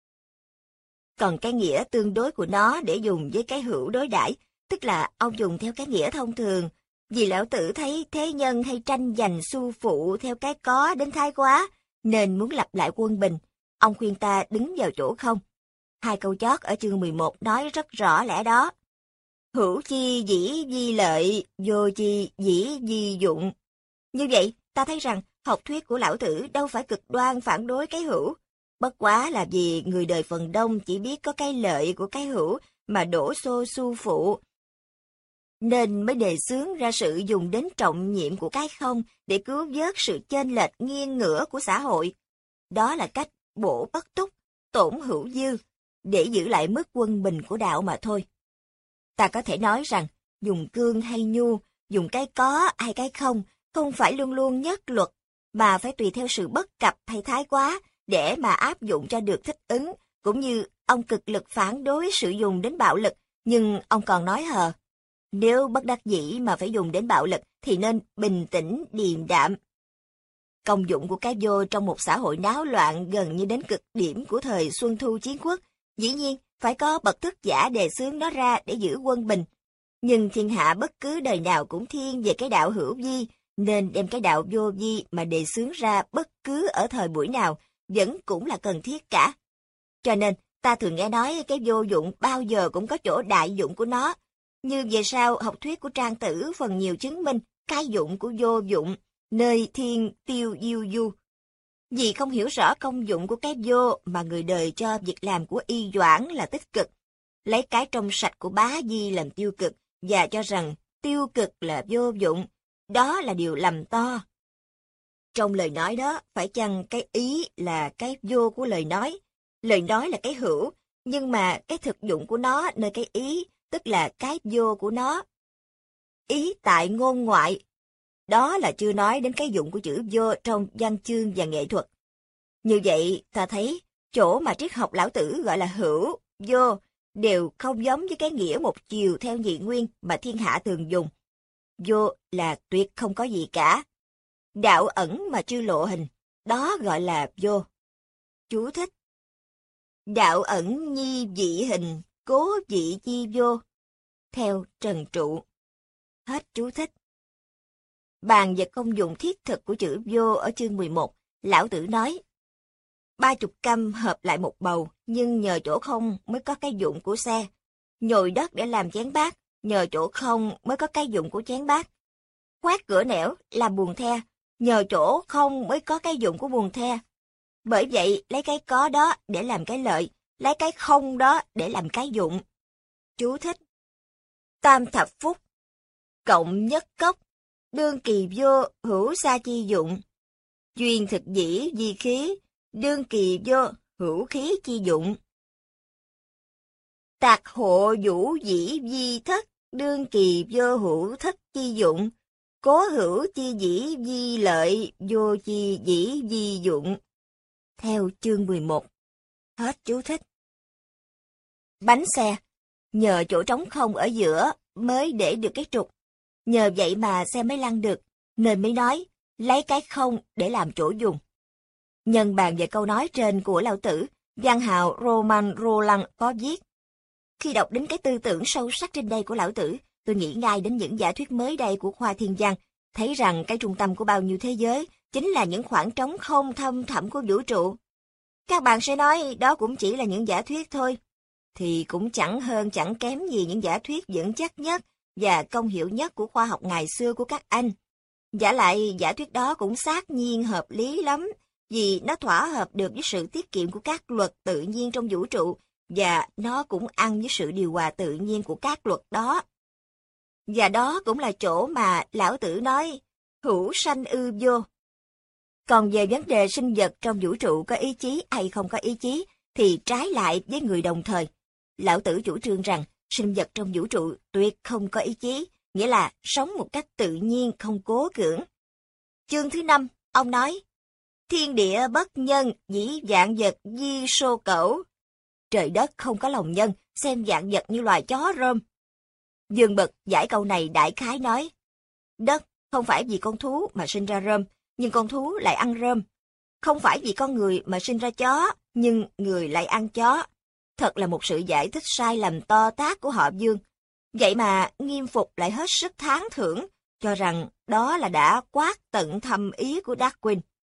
Còn cái nghĩa tương đối của nó để dùng với cái hữu đối đãi, tức là ông dùng theo cái nghĩa thông thường, vì Lão Tử thấy thế nhân hay tranh giành xu phụ theo cái có đến thái quá, nên muốn lập lại quân bình. Ông khuyên ta đứng vào chỗ không. Hai câu chót ở chương 11 nói rất rõ lẽ đó. Hữu chi dĩ vi lợi, vô chi dĩ vi dụng. Như vậy, ta thấy rằng học thuyết của Lão Tử đâu phải cực đoan phản đối cái hữu. Bất quá là vì người đời phần đông chỉ biết có cái lợi của cái hữu mà đổ xô xu phụ, nên mới đề xướng ra sự dùng đến trọng nhiệm của cái không để cứu vớt sự chênh lệch nghiêng ngửa của xã hội. Đó là cách bổ bất túc, tổn hữu dư, để giữ lại mức quân bình của đạo mà thôi. Ta có thể nói rằng, dùng cương hay nhu, dùng cái có hay cái không phải luôn luôn nhất luật, mà phải tùy theo sự bất cập hay thái quá, để mà áp dụng cho được thích ứng, cũng như ông cực lực phản đối sự dùng đến bạo lực, nhưng ông còn nói hờ. Nếu bất đắc dĩ mà phải dùng đến bạo lực thì nên bình tĩnh, điềm đạm. Công dụng của cái vô trong một xã hội náo loạn gần như đến cực điểm của thời Xuân Thu Chiến Quốc, dĩ nhiên phải có bậc thức giả đề xướng nó ra để giữ quân bình. Nhưng thiên hạ bất cứ đời nào cũng thiên về cái đạo hữu vi, nên đem cái đạo vô vi mà đề xướng ra bất cứ ở thời buổi nào, vẫn cũng là cần thiết cả. Cho nên, ta thường nghe nói cái vô dụng bao giờ cũng có chỗ đại dụng của nó. Như về sau học thuyết của Trang Tử phần nhiều chứng minh cái dụng của vô dụng, nơi thiên tiêu diêu du. Vì không hiểu rõ công dụng của cái vô mà người đời cho việc làm của Y Doãn là tích cực, lấy cái trong sạch của Bá Di làm tiêu cực và cho rằng tiêu cực là vô dụng, đó là điều lầm to. Trong lời nói đó, phải chăng cái ý là cái vô của lời nói là cái hữu, nhưng mà cái thực dụng của nó nơi cái ý, tức là cái vô của nó. Ý tại ngôn ngoại, đó là chưa nói đến cái dụng của chữ vô trong văn chương và nghệ thuật. Như vậy, ta thấy, chỗ mà triết học Lão Tử gọi là hữu, vô, đều không giống với cái nghĩa một chiều theo nhị nguyên mà thiên hạ thường dùng. Vô là tuyệt không có gì cả. Đạo ẩn mà chưa lộ hình, đó gọi là vô. Chú thích. Đạo ẩn nhi dị hình, cố dị chi vô. Theo Trần Trụ. Hết chú thích. Bàn về công dụng thiết thực của chữ vô ở chương 11, Lão Tử nói, 30 căm hợp lại một bầu, nhưng nhờ chỗ không mới có cái dụng của xe. Nhồi đất để làm chén bát, nhờ chỗ không mới có cái dụng của chén bát. Khoét cửa nẻo làm buồng the, nhờ chỗ không mới có cái dụng của buồng the. Bởi vậy, lấy cái có đó để làm cái lợi, lấy cái không đó để làm cái dụng. Chú thích. Tam thập phúc, cộng nhất cốc, đương kỳ vô, hữu sa chi dụng. Duyên thực dĩ di khí, đương kỳ vô, hữu khí chi dụng. Tạc hộ vũ dĩ di thất, đương kỳ vô hữu thất chi dụng. Cố hữu chi dĩ di lợi, vô chi dĩ di dụng. Theo chương 11. Hết chú thích. Bánh xe, nhờ chỗ trống không ở giữa mới để được cái trục. Nhờ vậy mà xe mới lăn được, nên mới nói, lấy cái không để làm chỗ dùng. Nhân bàn về câu nói trên của Lão Tử, văn hào Roman Roland có viết. Khi đọc đến cái tư tưởng sâu sắc trên đây của Lão Tử, tôi nghĩ ngay đến những giả thuyết mới đây của khoa thiên văn, thấy rằng cái trung tâm của bao nhiêu thế giới chính là những khoảng trống không thâm thẳm của vũ trụ. Các bạn sẽ nói đó cũng chỉ là những giả thuyết thôi. Thì cũng chẳng hơn chẳng kém gì những giả thuyết vững chắc nhất và công hiệu nhất của khoa học ngày xưa của các anh. Giả lại giả thuyết đó cũng xác nhiên hợp lý lắm, vì nó thỏa hợp được với sự tiết kiệm của các luật tự nhiên trong vũ trụ, và nó cũng ăn với sự điều hòa tự nhiên của các luật đó. Và đó cũng là chỗ mà Lão Tử nói, hữu sanh ư vô. Còn về vấn đề sinh vật trong vũ trụ có ý chí hay không có ý chí, thì trái lại với người đồng thời. Lão Tử chủ trương rằng sinh vật trong vũ trụ tuyệt không có ý chí, nghĩa là sống một cách tự nhiên không cố cưỡng. Chương thứ 5, ông nói, thiên địa bất nhân, dĩ vạn vật di sô cẩu. Trời đất không có lòng nhân, xem vạn vật như loài chó rơm. Dương Bật giải câu này đại khái nói, đất không phải vì con thú mà sinh ra rơm, nhưng con thú lại ăn rơm. Không phải vì con người mà sinh ra chó, nhưng người lại ăn chó. Thật là một sự giải thích sai lầm to tát của họ Dương. Vậy mà Nghiêm Phục lại hết sức tán thưởng, cho rằng đó là đã quát tận thâm ý của Darwin.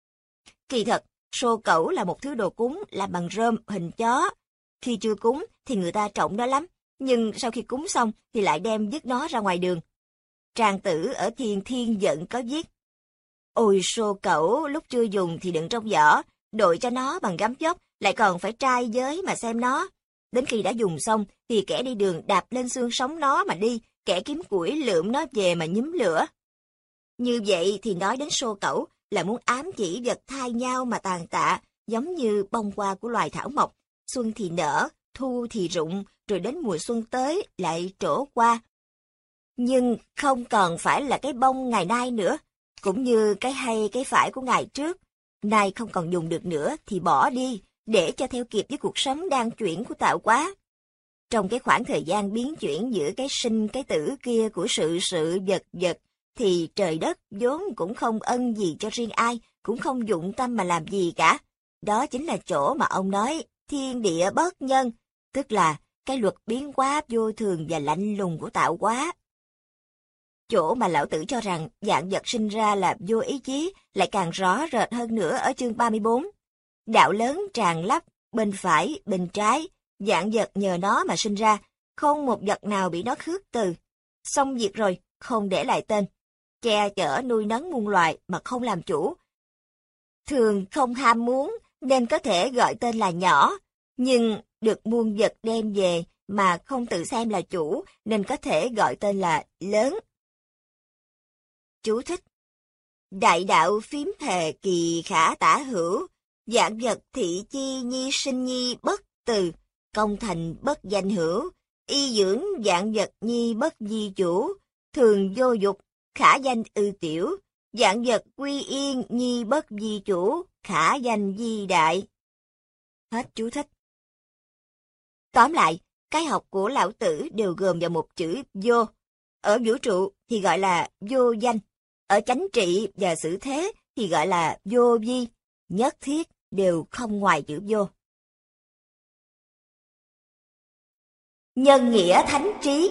Kỳ thật, sô cẩu là một thứ đồ cúng làm bằng rơm hình chó. Khi chưa cúng thì người ta trọng nó lắm, nhưng sau khi cúng xong thì lại đem vứt nó ra ngoài đường. Trang Tử ở Thiên Thiên Giận có viết, ôi sô cẩu lúc chưa dùng thì đựng trong giỏ, đội cho nó bằng gấm vóc, lại còn phải trai giới mà xem nó. Đến khi đã dùng xong thì kẻ đi đường đạp lên xương sống nó mà đi, kẻ kiếm củi lượm nó về mà nhúm lửa. Như vậy thì nói đến sô cẩu là muốn ám chỉ vật thay nhau mà tàn tạ, giống như bông hoa của loài thảo mộc, xuân thì nở, thu thì rụng, rồi đến mùa xuân tới lại trổ qua. Nhưng không còn phải là cái bông ngày nay nữa, cũng như cái hay cái phải của ngày trước. Nay không còn dùng được nữa thì bỏ đi, để cho theo kịp với cuộc sống đang chuyển của tạo hóa. Trong cái khoảng thời gian biến chuyển giữa cái sinh cái tử kia của sự vật vật, thì trời đất vốn cũng không ân gì cho riêng ai, cũng không dụng tâm mà làm gì cả. Đó chính là chỗ mà ông nói, thiên địa bất nhân, tức là cái luật biến hóa vô thường và lạnh lùng của tạo hóa. Chỗ mà Lão Tử cho rằng vạn vật sinh ra là vô ý chí lại càng rõ rệt hơn nữa ở chương 34. Đạo lớn tràn lấp, bên phải, bên trái, vạn vật nhờ nó mà sinh ra, không một vật nào bị nó khước từ. Xong việc rồi, không để lại tên. Che chở nuôi nấng muôn loài mà không làm chủ. Thường không ham muốn nên có thể gọi tên là nhỏ, nhưng được muôn vật đem về mà không tự xem là chủ nên có thể gọi tên là lớn. Chú thích: Đại đạo phím thề kỳ khả tả hữu, vạn vật thị chi nhi sinh nhi bất từ, công thành bất danh hữu, y dưỡng vạn vật nhi bất di chủ, thường vô dục, khả danh ư tiểu, vạn vật quy yên nhi bất di chủ, khả danh di đại. Hết chú thích. Tóm lại, cái học của Lão Tử đều gồm vào một chữ vô. Ở vũ trụ thì gọi là vô danh, ở chánh trị và xử thế thì gọi là vô vi, nhất thiết đều không ngoài chữ vô. Nhân nghĩa thánh trí.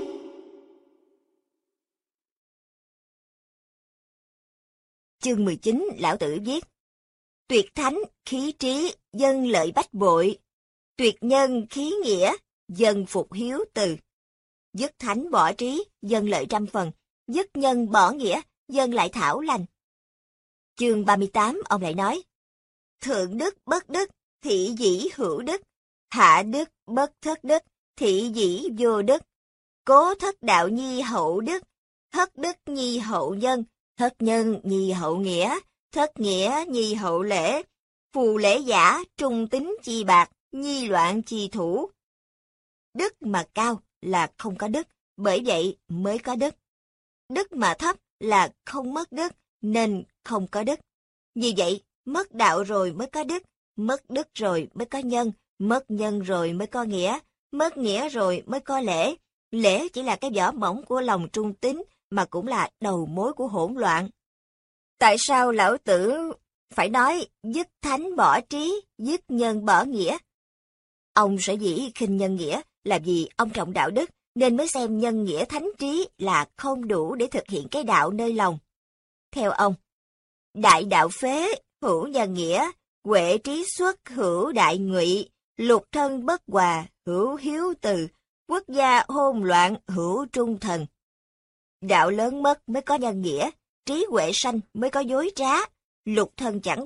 Chương 19 Lão Tử viết: Tuyệt thánh, khí trí, dân lợi bách bội. Tuyệt nhân, khí nghĩa, dân phục hiếu từ. Dứt thánh bỏ trí, dân lợi trăm phần. Dứt nhân bỏ nghĩa, dân lại thảo lành. Chương 38 ông lại nói: Thượng đức bất đức, thị dĩ hữu đức. Hạ đức bất thất đức, thị dĩ vô đức. Cố thất đạo nhi hậu đức, thất đức nhi hậu nhân, thất nhân nhi hậu nghĩa, thất nghĩa nhi hậu lễ. Phù lễ giả, trung tính chi bạc, nhi loạn chi thủ. Đức mà cao là không có đức, bởi vậy mới có đức. Đức mà thấp là không mất đức, nên không có đức. Vì vậy, mất đạo rồi mới có đức, mất đức rồi mới có nhân, mất nhân rồi mới có nghĩa, mất nghĩa rồi mới có lễ. Lễ chỉ là cái vỏ mỏng của lòng trung tín, mà cũng là đầu mối của hỗn loạn. Tại sao Lão Tử phải nói dứt thánh bỏ trí, dứt nhân bỏ nghĩa? Ông sở dĩ khinh nhân nghĩa là vì ông trọng đạo đức, nên mới xem nhân nghĩa thánh trí là không đủ để thực hiện cái đạo nơi lòng. Theo ông, đại đạo phế, hữu nhân nghĩa, huệ trí xuất, hữu đại ngụy, lục thân bất hòa, hữu hiếu từ, quốc gia hôn loạn, hữu trung thần. Đạo lớn mất mới có nhân nghĩa, trí huệ sanh mới có dối trá, lục thân chẳng hòa,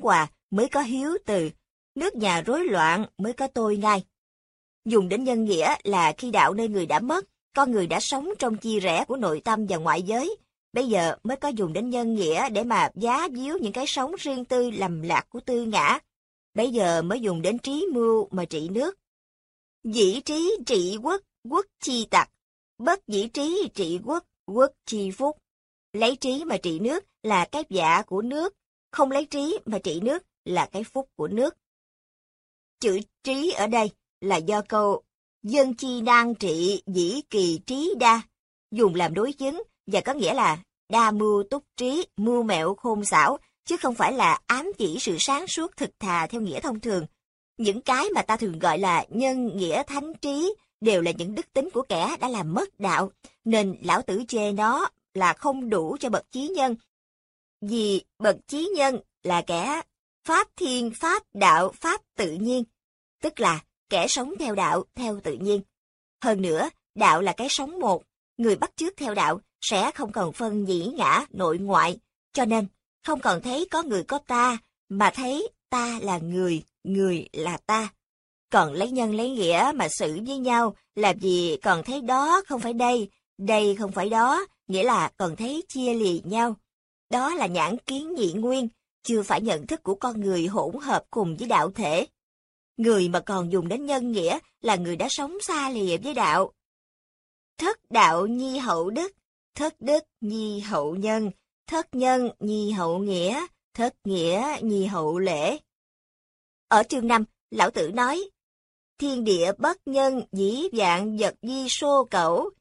mới có hiếu từ, nước nhà rối loạn mới có tôi ngay. Dùng đến nhân nghĩa là khi đạo nơi người đã mất, con người đã sống trong chia rẽ của nội tâm và ngoại giới, bây giờ mới có dùng đến nhân nghĩa để mà giá víu những cái sống riêng tư lầm lạc của tư ngã. Bây giờ mới dùng đến trí mưu mà trị nước. Dĩ trí trị quốc, quốc chi tặc. Bất dĩ trí trị quốc, quốc chi phúc. Lấy trí mà trị nước là cái dạ của nước, không lấy trí mà trị nước là cái phúc của nước. Chữ trí ở đây là do câu dân chi nan trị dĩ kỳ trí đa, dùng làm đối chứng và có nghĩa là đa mưu túc trí, mưu mẹo khôn xảo, chứ không phải là ám chỉ sự sáng suốt thực thà theo nghĩa thông thường. Những cái mà ta thường gọi là nhân nghĩa thánh trí đều là những đức tính của kẻ đã làm mất đạo, nên lão tử chê nó là không đủ cho bậc chí nhân. Vì bậc chí nhân là kẻ pháp thiên, pháp đạo, pháp tự nhiên, tức là kẻ sống theo đạo, theo tự nhiên. Hơn nữa, đạo là cái sống một, người bắt chước theo đạo sẽ không còn phân nhĩ ngã, nội ngoại, cho nên không còn thấy có người có ta, mà thấy ta là người, người là ta. Còn lấy nhân lấy nghĩa mà xử với nhau, làm gì còn thấy đó không phải đây không phải đó, nghĩa là còn thấy chia lìa nhau. Đó là nhãn kiến nhị nguyên, chưa phải nhận thức của con người hỗn hợp cùng với đạo thể. Người mà còn dùng đến nhân nghĩa là người đã sống xa lìa với đạo. Thất đạo nhi hậu đức, thất đức nhi hậu nhân, thất nhân nhi hậu nghĩa, thất nghĩa nhi hậu lễ. Ở chương 5, lão tử nói, thiên địa bất nhân dĩ vạn vật di sô cẩu.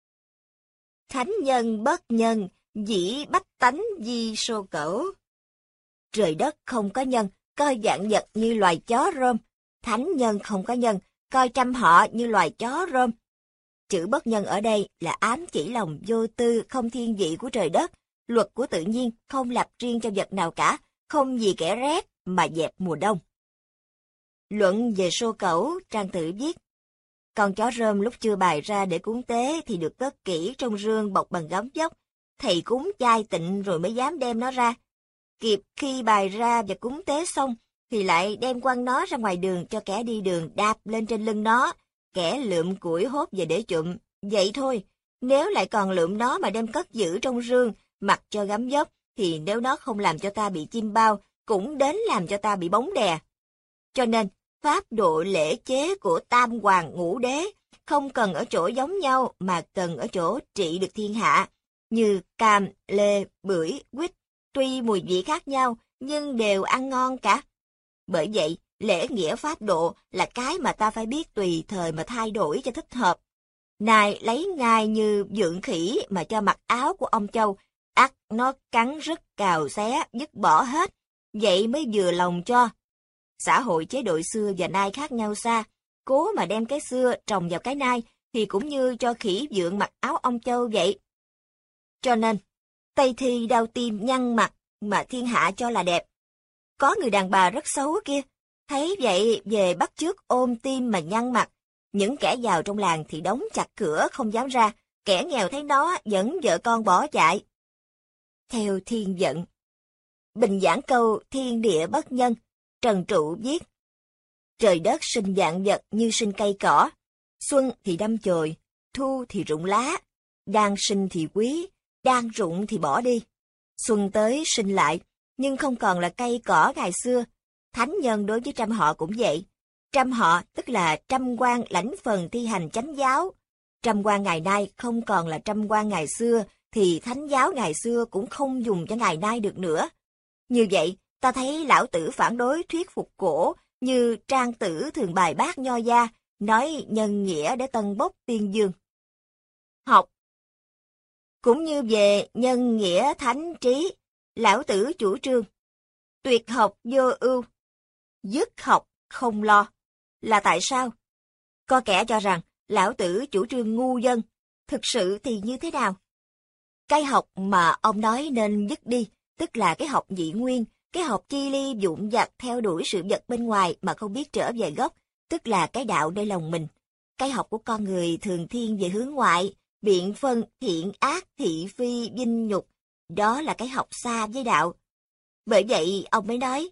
Thánh nhân bất nhân dĩ bách tánh di sô cẩu. Trời đất không có nhân, coi vạn vật như loài chó rôm. Thánh nhân không có nhân, coi trăm họ như loài chó rôm. Chữ bất nhân ở đây là ám chỉ lòng vô tư, không thiên vị của trời đất, luật của tự nhiên không lập riêng cho vật nào cả, không vì kẻ rét mà dẹp mùa đông. Luận về sô cẩu, Trang Tử viết, con chó rơm lúc chưa bày ra để cúng tế thì được cất kỹ trong rương bọc bằng gấm vóc, thầy cúng chay tịnh rồi mới dám đem nó ra. Kịp khi bày ra và cúng tế xong, thì lại đem quăng nó ra ngoài đường cho kẻ đi đường đạp lên trên lưng nó, kẻ lượm củi hốt về để chụm, vậy thôi. Nếu lại còn lượm nó mà đem cất giữ trong rương, mặc cho gấm vóc, thì nếu nó không làm cho ta bị chim bao, cũng đến làm cho ta bị bóng đè. Cho nên, pháp độ lễ chế của tam hoàng ngũ đế không cần ở chỗ giống nhau mà cần ở chỗ trị được thiên hạ, như cam, lê, bưởi, quýt, tuy mùi vị khác nhau nhưng đều ăn ngon cả. Bởi vậy, lễ nghĩa pháp độ là cái mà ta phải biết tùy thời mà thay đổi cho thích hợp. Này lấy ngài như dượng khỉ mà cho mặc áo của ông Châu, ắt nó cắn rứt cào xé, dứt bỏ hết, vậy mới vừa lòng cho. Xã hội chế độ xưa và nay khác nhau xa, cố mà đem cái xưa trồng vào cái nay thì cũng như cho khỉ dượng mặc áo ông Châu vậy. Cho nên, Tây Thi đau tim nhăn mặt mà thiên hạ cho là đẹp. Có người đàn bà rất xấu kia, thấy vậy về bắt chước ôm tim mà nhăn mặt. Những kẻ giàu trong làng thì đóng chặt cửa không dám ra, kẻ nghèo thấy nó dẫn vợ con bỏ chạy. Theo Thiên Vận, bình giảng câu thiên địa bất nhân, Trần Trụ viết, trời đất sinh vạn vật như sinh cây cỏ, xuân thì đâm chồi, thu thì rụng lá, đang sinh thì quý, đang rụng thì bỏ đi. Xuân tới sinh lại, nhưng không còn là cây cỏ ngày xưa. Thánh nhân đối với trăm họ cũng vậy. Trăm họ tức là trăm quan lãnh phần thi hành chánh giáo. Trăm quan ngày nay không còn là trăm quan ngày xưa, thì thánh giáo ngày xưa cũng không dùng cho ngày nay được nữa. Như vậy, ta thấy lão tử phản đối thuyết phục cổ, như Trang Tử thường bài bác nho gia, nói nhân nghĩa để tân bốc tiên dương. Học cũng như về nhân nghĩa thánh trí, lão tử chủ trương tuyệt học vô ưu, dứt học không lo. Là tại sao? Có kẻ cho rằng lão tử chủ trương ngu dân, thực sự thì như thế nào? Cái học mà ông nói nên dứt đi, tức là cái học nhị nguyên, cái học chi ly vụn vặt theo đuổi sự vật bên ngoài mà không biết trở về gốc, tức là cái đạo nơi lòng mình. Cái học của con người thường thiên về hướng ngoại, biện phân, thiện ác, thị phi, vinh nhục, đó là cái học xa với đạo. Bởi vậy ông mới nói,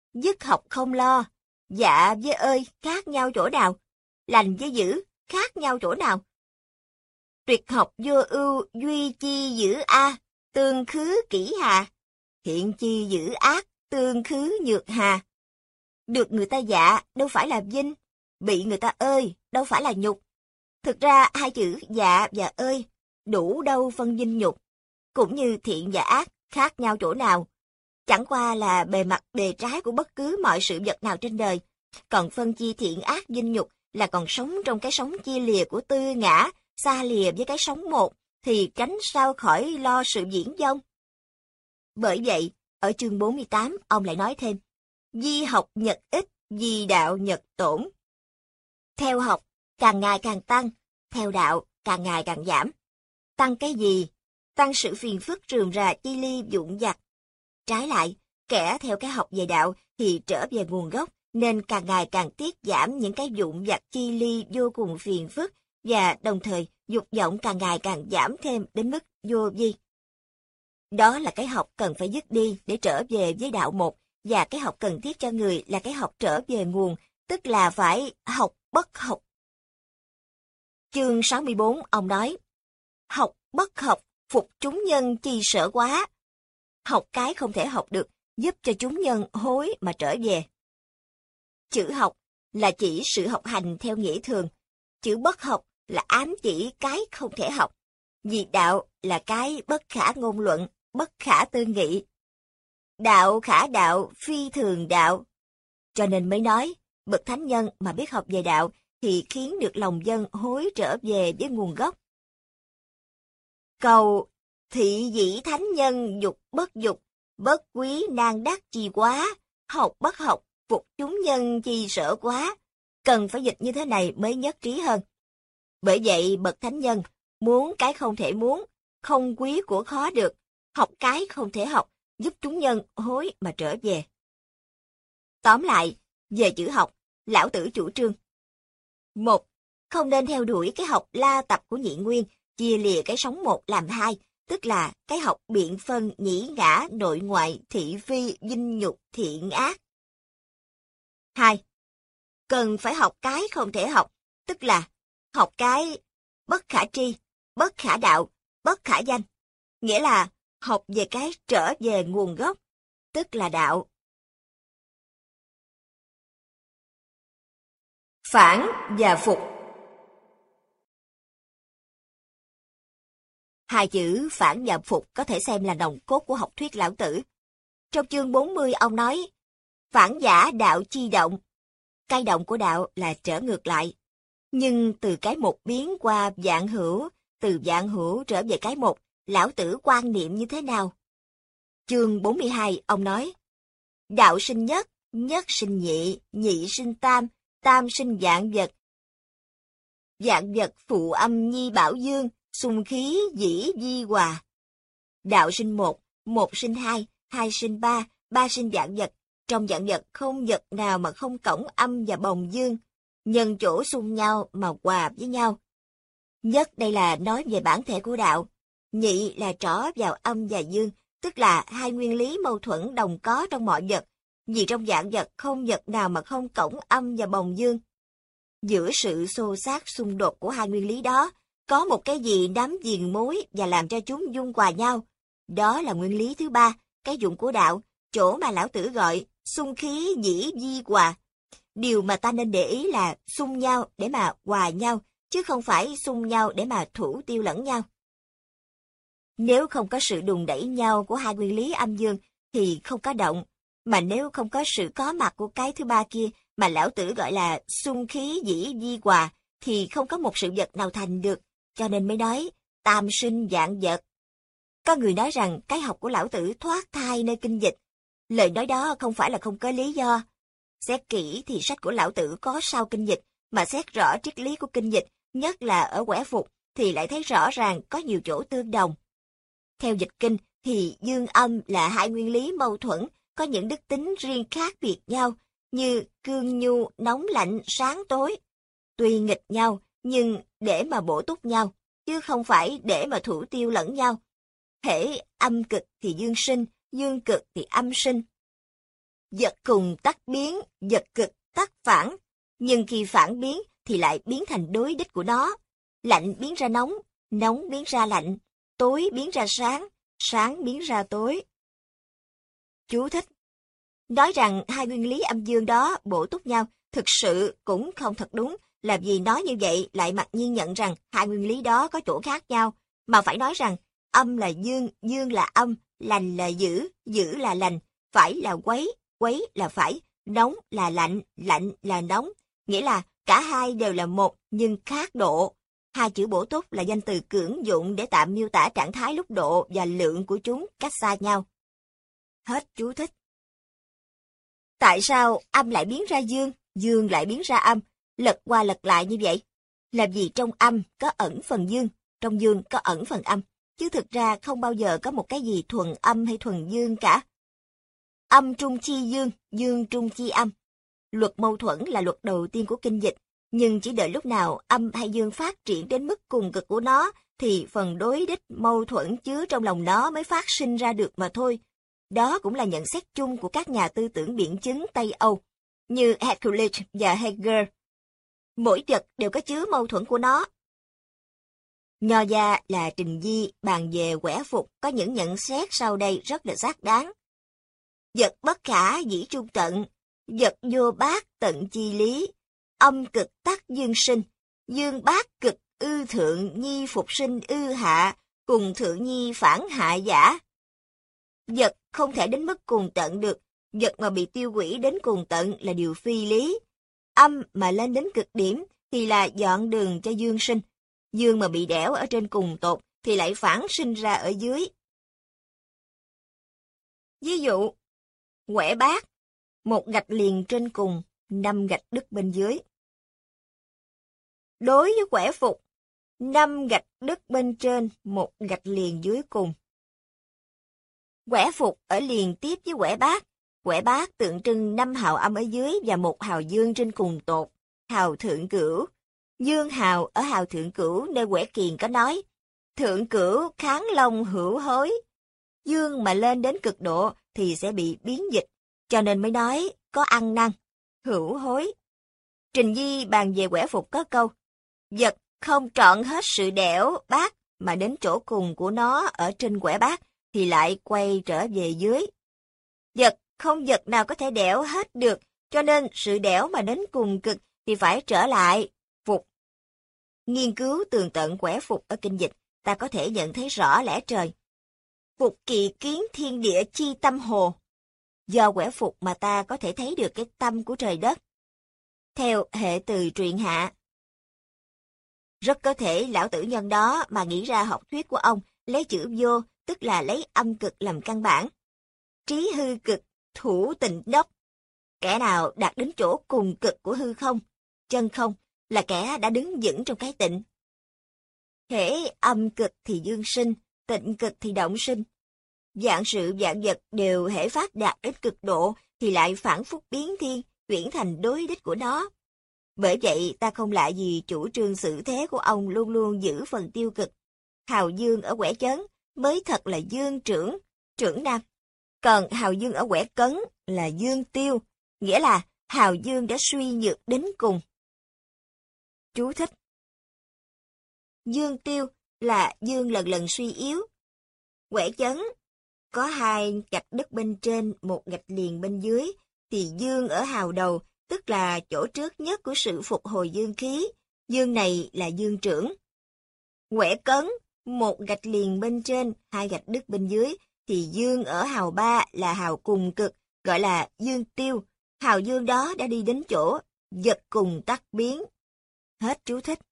Dứt học không lo, dạ với ơi khác nhau chỗ nào? Lành với dữ khác nhau chỗ nào? Tuyệt học vô ưu duy chi giữ a, tương khứ kỷ hà. Thiện chi giữ ác, tương khứ nhược hà. Được người ta dạ đâu phải là vinh, bị người ta ơi đâu phải là nhục. Thực ra hai chữ dạ và ơi đủ đâu phân vinh nhục, cũng như thiện và ác khác nhau chỗ nào. Chẳng qua là bề mặt bề trái của bất cứ mọi sự vật nào trên đời. Còn phân chia thiện ác vinh nhục là còn sống trong cái sống chia lìa của tư ngã, xa lìa với cái sống một, thì tránh sao khỏi lo sự viển vông. Bởi vậy, ở chương 48, ông lại nói thêm, di học nhật ích, di đạo nhật tổn. Theo học, càng ngày càng tăng, theo đạo, càng ngày càng giảm. Tăng cái gì? Tăng sự phiền phức rườm rà chi ly vụn vặt. Trái lại, kẻ theo cái học về đạo thì trở về nguồn gốc, nên càng ngày càng tiết giảm những cái vụn vặt chi ly vô cùng phiền phức, và đồng thời dục vọng càng ngày càng giảm thêm đến mức vô vi. Đó là cái học cần phải dứt đi để trở về với đạo một, và cái học cần thiết cho người là cái học trở về nguồn, tức là phải học bất học. Chương 64, ông nói, học bất học, phục chúng nhân chi sở quá. Học cái không thể học được, giúp cho chúng nhân hối mà trở về. Chữ học là chỉ sự học hành theo nghĩa thường, chữ bất học là ám chỉ cái không thể học, vì đạo là cái bất khả ngôn luận, bất khả tư nghị. Đạo khả đạo, phi thường đạo. Cho nên mới nói, bậc thánh nhân mà biết học về đạo thì khiến được lòng dân hối trở về với nguồn gốc. Cầu thị dĩ thánh nhân dục, bất quý nan đắc chi quá, học bất học, phục chúng nhân chi sở quá. Cần phải dịch như thế này mới nhất trí hơn. Bởi vậy bậc thánh nhân muốn cái không thể muốn, không quý của khó được, học cái không thể học, giúp chúng nhân hối mà trở về. Tóm lại, về chữ học, lão tử chủ trương. 1. Không nên theo đuổi cái học la tập của Nhị Nguyên, chia lìa cái sống một làm hai, tức là cái học biện phân, nhĩ ngã, nội ngoại, thị phi, vinh nhục, thiện ác. 2. Cần phải học cái không thể học, tức là học cái bất khả tri, bất khả đạo, bất khả danh, nghĩa là học về cái trở về nguồn gốc, tức là đạo. Phản và phục. Hai chữ phản và phục có thể xem là nòng cốt của học thuyết lão tử. Trong chương 40 ông nói, phản giả đạo chi động. Cái động của đạo là trở ngược lại. Nhưng từ cái một biến qua vạn hữu, từ vạn hữu trở về cái một, lão tử quan niệm như thế nào? Chương 42 ông nói, đạo sinh nhất, nhất sinh nhị, nhị sinh tam, tam sinh vạn vật. Vạn vật phụ âm nhi bảo dương, xung khí dĩ di hòa. Đạo sinh một, một sinh hai, hai sinh ba, ba sinh vạn vật. Trong vạn vật không vật nào mà không cổng âm và bồng dương, nhân chỗ xung nhau mà hòa với nhau. Nhất đây là nói về bản thể của đạo. Nhị là trỏ vào âm và dương, tức là hai nguyên lý mâu thuẫn đồng có trong mọi vật, vì trong vạn vật không vật nào mà không cổng âm và bồng dương. Giữa sự xô xát xung đột của hai nguyên lý đó, có một cái gì nắm viền mối và làm cho chúng dung hòa nhau. Đó là nguyên lý thứ ba, cái dụng của đạo, chỗ mà lão tử gọi xung khí dĩ di hòa. Điều mà ta nên để ý là xung nhau để mà hòa nhau, chứ không phải xung nhau để mà thủ tiêu lẫn nhau. Nếu không có sự đùn đẩy nhau của hai nguyên lý âm dương thì không có động, mà nếu không có sự có mặt của cái thứ ba kia mà lão tử gọi là xung khí dĩ di hòa thì không có một sự vật nào thành được, cho nên mới nói tam sinh vạn vật. Có người nói rằng cái học của lão tử thoát thai nơi kinh dịch. Lời nói đó không phải là không có lý do. Xét kỹ thì sách của lão tử có sau kinh dịch, mà xét rõ triết lý của kinh dịch, nhất là ở quẻ phục, thì lại thấy rõ ràng có nhiều chỗ tương đồng. Theo dịch kinh thì dương âm là hai nguyên lý mâu thuẫn, có những đức tính riêng khác biệt nhau, như cương nhu, nóng lạnh, sáng tối. Tuy nghịch nhau, nhưng để mà bổ túc nhau, chứ không phải để mà thủ tiêu lẫn nhau. Hễ âm cực thì dương sinh, dương cực thì âm sinh. Vật cùng tác biến, vật cực tác phản, nhưng khi phản biến thì lại biến thành đối đích của nó. Lạnh biến ra nóng, nóng biến ra lạnh, tối biến ra sáng, sáng biến ra tối. Chú thích. Nói rằng hai nguyên lý âm dương đó bổ túc nhau, thực sự cũng không thật đúng, làm gì nói như vậy lại mặc nhiên nhận rằng hai nguyên lý đó có chỗ khác nhau, mà phải nói rằng âm là dương, dương là âm, lành là dữ, dữ là lành, phải là quấy, quấy là phải, nóng là lạnh, lạnh là nóng, nghĩa là cả hai đều là một nhưng khác độ. Hai chữ bổ túc là danh từ cưỡng dụng để tạm miêu tả trạng thái lúc độ và lượng của chúng cách xa nhau. Hết chú thích. Tại sao âm lại biến ra dương, dương lại biến ra âm, lật qua lật lại như vậy? Làm gì trong âm có ẩn phần dương, trong dương có ẩn phần âm, chứ thực ra không bao giờ có một cái gì thuần âm hay thuần dương cả. Âm trung chi dương, dương trung chi âm. Luật mâu thuẫn là luật đầu tiên của kinh dịch, nhưng chỉ đợi lúc nào âm hay dương phát triển đến mức cùng cực của nó, thì phần đối đích mâu thuẫn chứa trong lòng nó mới phát sinh ra được mà thôi. Đó cũng là nhận xét chung của các nhà tư tưởng biện chứng Tây Âu, như Hercules và Hegel. Mỗi vật đều có chứa mâu thuẫn của nó. Nho gia là Trình Di bàn về quẻ phục có những nhận xét sau đây rất là xác đáng. Vật bất khả dĩ trung tận, vật vô bát tận chi lý, âm cực tắc dương sinh, dương bát cực ư thượng nhi phục sinh ư hạ, cùng thượng nhi phản hạ giả. Vật không thể đến mức cùng tận được, vật mà bị tiêu hủy đến cùng tận là điều phi lý. Âm mà lên đến cực điểm thì là dọn đường cho dương sinh, dương mà bị đẽo ở trên cùng tột thì lại phản sinh ra ở dưới. Ví dụ, quẻ bát, một gạch liền trên cùng, 5 gạch đứt bên dưới. Đối với quẻ phục, 5 gạch đứt bên trên, 1 gạch liền dưới cùng. Quẻ phục ở liền tiếp với quẻ bát tượng trưng 5 hào âm ở dưới và 1 hào dương trên cùng tột, hào thượng cửu. Dương hào ở hào thượng cửu nơi quẻ kiền có nói, thượng cửu kháng long hữu hối. Dương mà lên đến cực độ thì sẽ bị biến dịch, cho nên mới nói có ăn năn, hữu hối. Trình Di bàn về quẻ phục có câu, vật không trọn hết sự đẽo bát mà đến chỗ cùng của nó ở trên quẻ bát thì lại quay trở về dưới. Vật không vật nào có thể đẽo hết được, cho nên sự đẽo mà đến cùng cực thì phải trở lại phục. Nghiên cứu tường tận quẻ phục ở kinh dịch, ta có thể nhận thấy rõ lẽ trời. Phục kỳ kiến thiên địa chi tâm hồ. Do quẻ phục mà ta có thể thấy được cái tâm của trời đất. Theo hệ từ truyện hạ. Rất có thể lão tử nhân đó mà nghĩ ra học thuyết của ông lấy chữ vô, tức là lấy âm cực làm căn bản. Trí hư cực, thủ tịnh đốc. Kẻ nào đạt đến chỗ cùng cực của hư không, chân không, là kẻ đã đứng vững trong cái tịnh. Hễ âm cực thì dương sinh, tịnh cực thì động sinh. Vạn sự vạn vật đều hễ phát đạt đến cực độ thì lại phản phúc biến thiên, chuyển thành đối đích của nó. Bởi vậy ta không lạ gì chủ trương xử thế của ông luôn luôn giữ phần tiêu cực. Hào dương ở quẻ chấn mới thật là dương trưởng, trưởng nam. Còn hào dương ở quẻ cấn là dương tiêu, nghĩa là hào dương đã suy nhược đến cùng. Chú thích. Dương tiêu là dương lần lần suy yếu. Quẻ chấn có 2 gạch đứt bên trên, 1 gạch liền bên dưới, thì dương ở hào đầu, tức là chỗ trước nhất của sự phục hồi dương khí. Dương này là dương trưởng. Quẻ cấn, 1 gạch liền bên trên, 2 gạch đứt bên dưới, thì dương ở hào 3 là hào cùng cực, gọi là dương tiêu. Hào dương đó đã đi đến chỗ vật cùng tắc biến. Hết chú thích.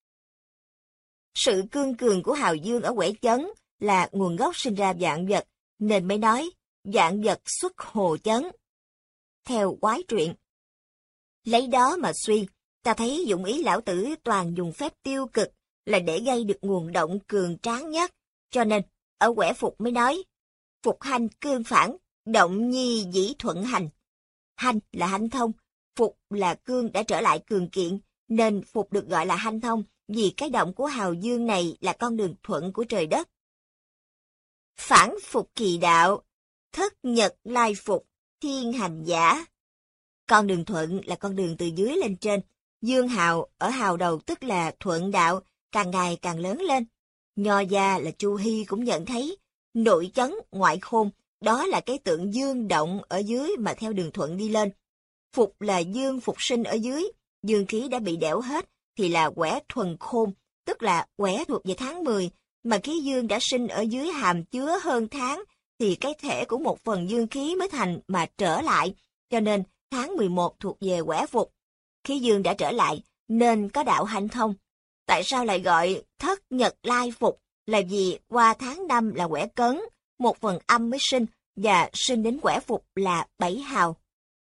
Sự cương cường của hào dương ở quẻ chấn là nguồn gốc sinh ra vạn vật, nên mới nói vạn vật xuất hồ chấn. Theo quái truyện. Lấy đó mà suy, ta thấy dụng ý lão tử toàn dùng phép tiêu cực là để gây được nguồn động cường tráng nhất, cho nên ở quẻ phục mới nói phục hành cương phản, động nhi dĩ thuận hành. Hành là hanh thông, phục là cương đã trở lại cường kiện, nên phục được gọi là hanh thông, vì cái động của hào dương này là con đường thuận của trời đất. Phản phục kỳ đạo, thất nhật lai phục, thiên hành giả. Con đường thuận là con đường từ dưới lên trên. Dương hào ở hào đầu tức là thuận đạo, càng ngày càng lớn lên. Nho gia là Chu Hy cũng nhận thấy, nội chấn, ngoại khôn, đó là cái tượng dương động ở dưới mà theo đường thuận đi lên. Phục là dương phục sinh ở dưới, dương khí đã bị đẻo hết, thì là quẻ thuần khôn, tức là quẻ thuộc về tháng 10, mà khí dương đã sinh ở dưới hàm chứa hơn tháng, thì cái thể của một phần dương khí mới thành mà trở lại, cho nên tháng 11 thuộc về quẻ phục. Khí dương đã trở lại, nên có đạo hanh thông. Tại sao lại gọi thất nhật lai phục? Là vì qua tháng 5 là quẻ cấn, một phần âm mới sinh, và sinh đến quẻ phục là 7 hào.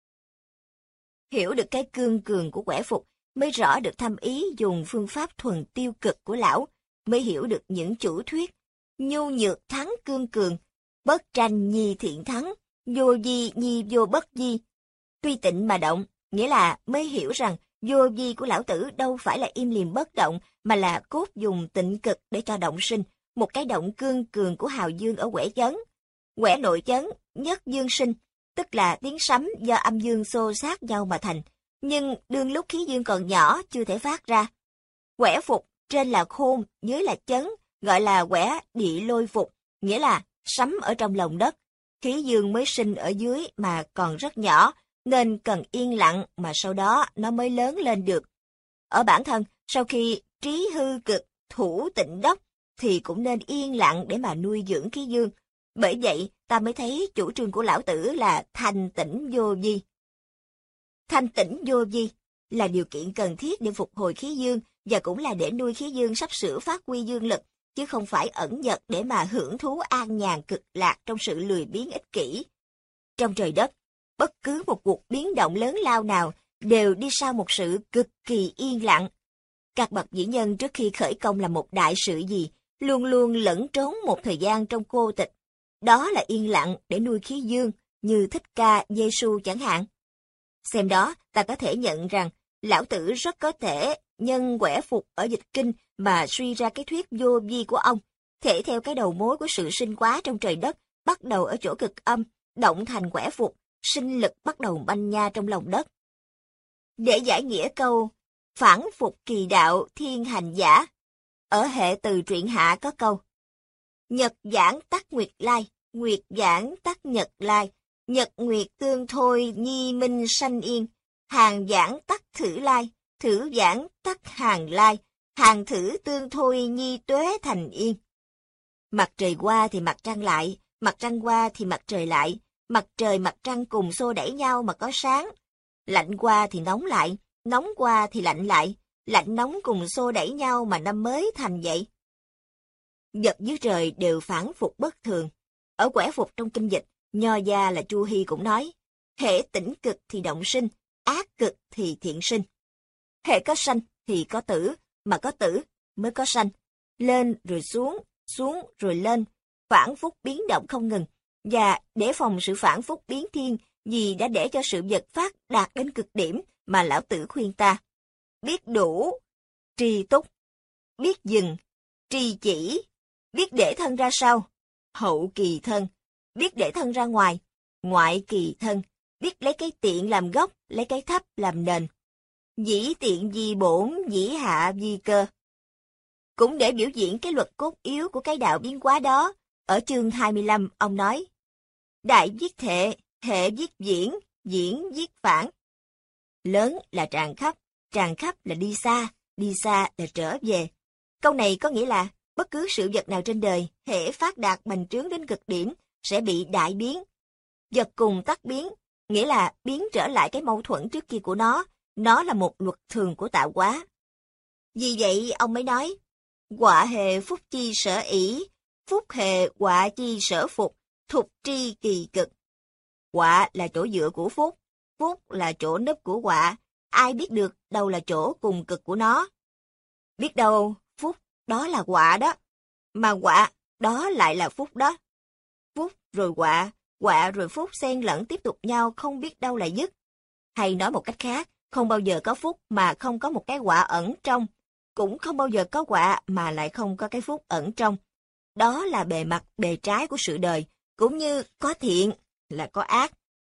Hiểu được cái cương cường của quẻ phục, mới rõ được thâm ý dùng phương pháp thuần tiêu cực của lão, mới hiểu được những chủ thuyết. Nhu nhược thắng cương cường, bất tranh nhi thiện thắng, vô di nhi vô bất di. Tuy tịnh mà động, nghĩa là mới hiểu rằng vô di của lão tử đâu phải là im lìm bất động, mà là cốt dùng tịnh cực để cho động sinh, một cái động cương cường của hào dương ở quẻ chấn. Quẻ nội chấn, nhất dương sinh, tức là tiếng sấm do âm dương xô xát nhau mà thành, nhưng đương lúc khí dương còn nhỏ chưa thể phát ra. Quẻ phục, trên là khôn, dưới là chấn, gọi là quẻ địa lôi phục, nghĩa là sấm ở trong lòng đất. Khí dương mới sinh ở dưới mà còn rất nhỏ, nên cần yên lặng mà sau đó nó mới lớn lên được. Ở bản thân, sau khi trí hư cực, thủ tịnh đốc, thì cũng nên yên lặng để mà nuôi dưỡng khí dương. Bởi vậy, ta mới thấy chủ trương của lão tử là thanh tĩnh vô vi. Thanh tĩnh vô vi là điều kiện cần thiết để phục hồi khí dương và cũng là để nuôi khí dương sắp sửa phát huy dương lực, chứ không phải ẩn dật để mà hưởng thú an nhàn cực lạc trong sự lười biếng ích kỷ. Trong trời đất, bất cứ một cuộc biến động lớn lao nào đều đi sau một sự cực kỳ yên lặng. Các bậc vĩ nhân trước khi khởi công làm một đại sự gì, luôn luôn lẫn trốn một thời gian trong cô tịch. Đó là yên lặng để nuôi khí dương, như Thích Ca, Giê-xu chẳng hạn. Xem đó, ta có thể nhận rằng, lão tử rất có thể nhân quẻ phục ở dịch kinh mà suy ra cái thuyết vô vi của ông, thể theo cái đầu mối của sự sinh hóa trong trời đất, bắt đầu ở chỗ cực âm, động thành quẻ phục, sinh lực bắt đầu banh nha trong lòng đất. Để giải nghĩa câu, phản phục kỳ đạo thiên hành giả, ở hệ từ truyện hạ có câu, nhật giảng tắc nguyệt lai, nguyệt giảng tắc nhật lai, nhật nguyệt tương thôi nhi minh sanh yên, hàng giảng tắc thử lai, thử giảng tắc hàng lai, hàng thử tương thôi nhi tuế thành yên. Mặt trời qua thì mặt trăng lại, mặt trăng qua thì mặt trời lại, mặt trời mặt trăng cùng xô đẩy nhau mà có sáng. Lạnh qua thì nóng lại, nóng qua thì lạnh lại, lạnh nóng cùng xô đẩy nhau mà năm mới thành vậy. Vật dưới trời đều phản phục bất thường. Ở quẻ phục trong kinh dịch, Nho gia là Chu Hy cũng nói, hễ tĩnh cực thì động sinh, ác cực thì thiện sinh. Hễ có sanh thì có tử, mà có tử mới có sanh. Lên rồi xuống, xuống rồi lên, phản phúc biến động không ngừng. Và để phòng sự phản phúc biến thiên, vì đã để cho sự vật phát đạt đến cực điểm mà lão tử khuyên ta. Biết đủ, tri túc, biết dừng, tri chỉ, biết để thân ra sau, hậu kỳ thân, biết để thân ra ngoài, ngoại kỳ thân, biết lấy cái tiện làm gốc, lấy cái thấp làm nền. Dĩ tiện di bổn, dĩ hạ di cơ. Cũng để biểu diễn cái luật cốt yếu của cái đạo biến hóa đó, ở chương 25 ông nói, đại viết thệ, hệ viết diễn, diễn viết phản. Lớn là tràn khắp là đi xa là trở về. Câu này có nghĩa là, bất cứ sự vật nào trên đời, hễ phát đạt bành trướng đến cực điểm, sẽ bị đại biến. Vật cùng tắc biến, nghĩa là biến trở lại cái mâu thuẫn trước kia của nó là một luật thường của tạo hóa. Vì vậy ông mới nói, quả hề phúc chi sở ỷ, phúc hề quả chi sở phục, thục tri kỳ cực. Quả là chỗ dựa của phúc, phúc là chỗ nấp của quả, ai biết được đâu là chỗ cùng cực của nó. Biết đâu, phúc đó là quả đó, mà quả đó lại là phúc đó. Phúc rồi quả rồi phúc xen lẫn tiếp tục nhau không biết đâu là dứt. Hay nói một cách khác, không bao giờ có phúc mà không có một cái quả ẩn trong, cũng không bao giờ có quả mà lại không có cái phúc ẩn trong. Đó là bề mặt, bề trái của sự đời, cũng như có thiện là có ác,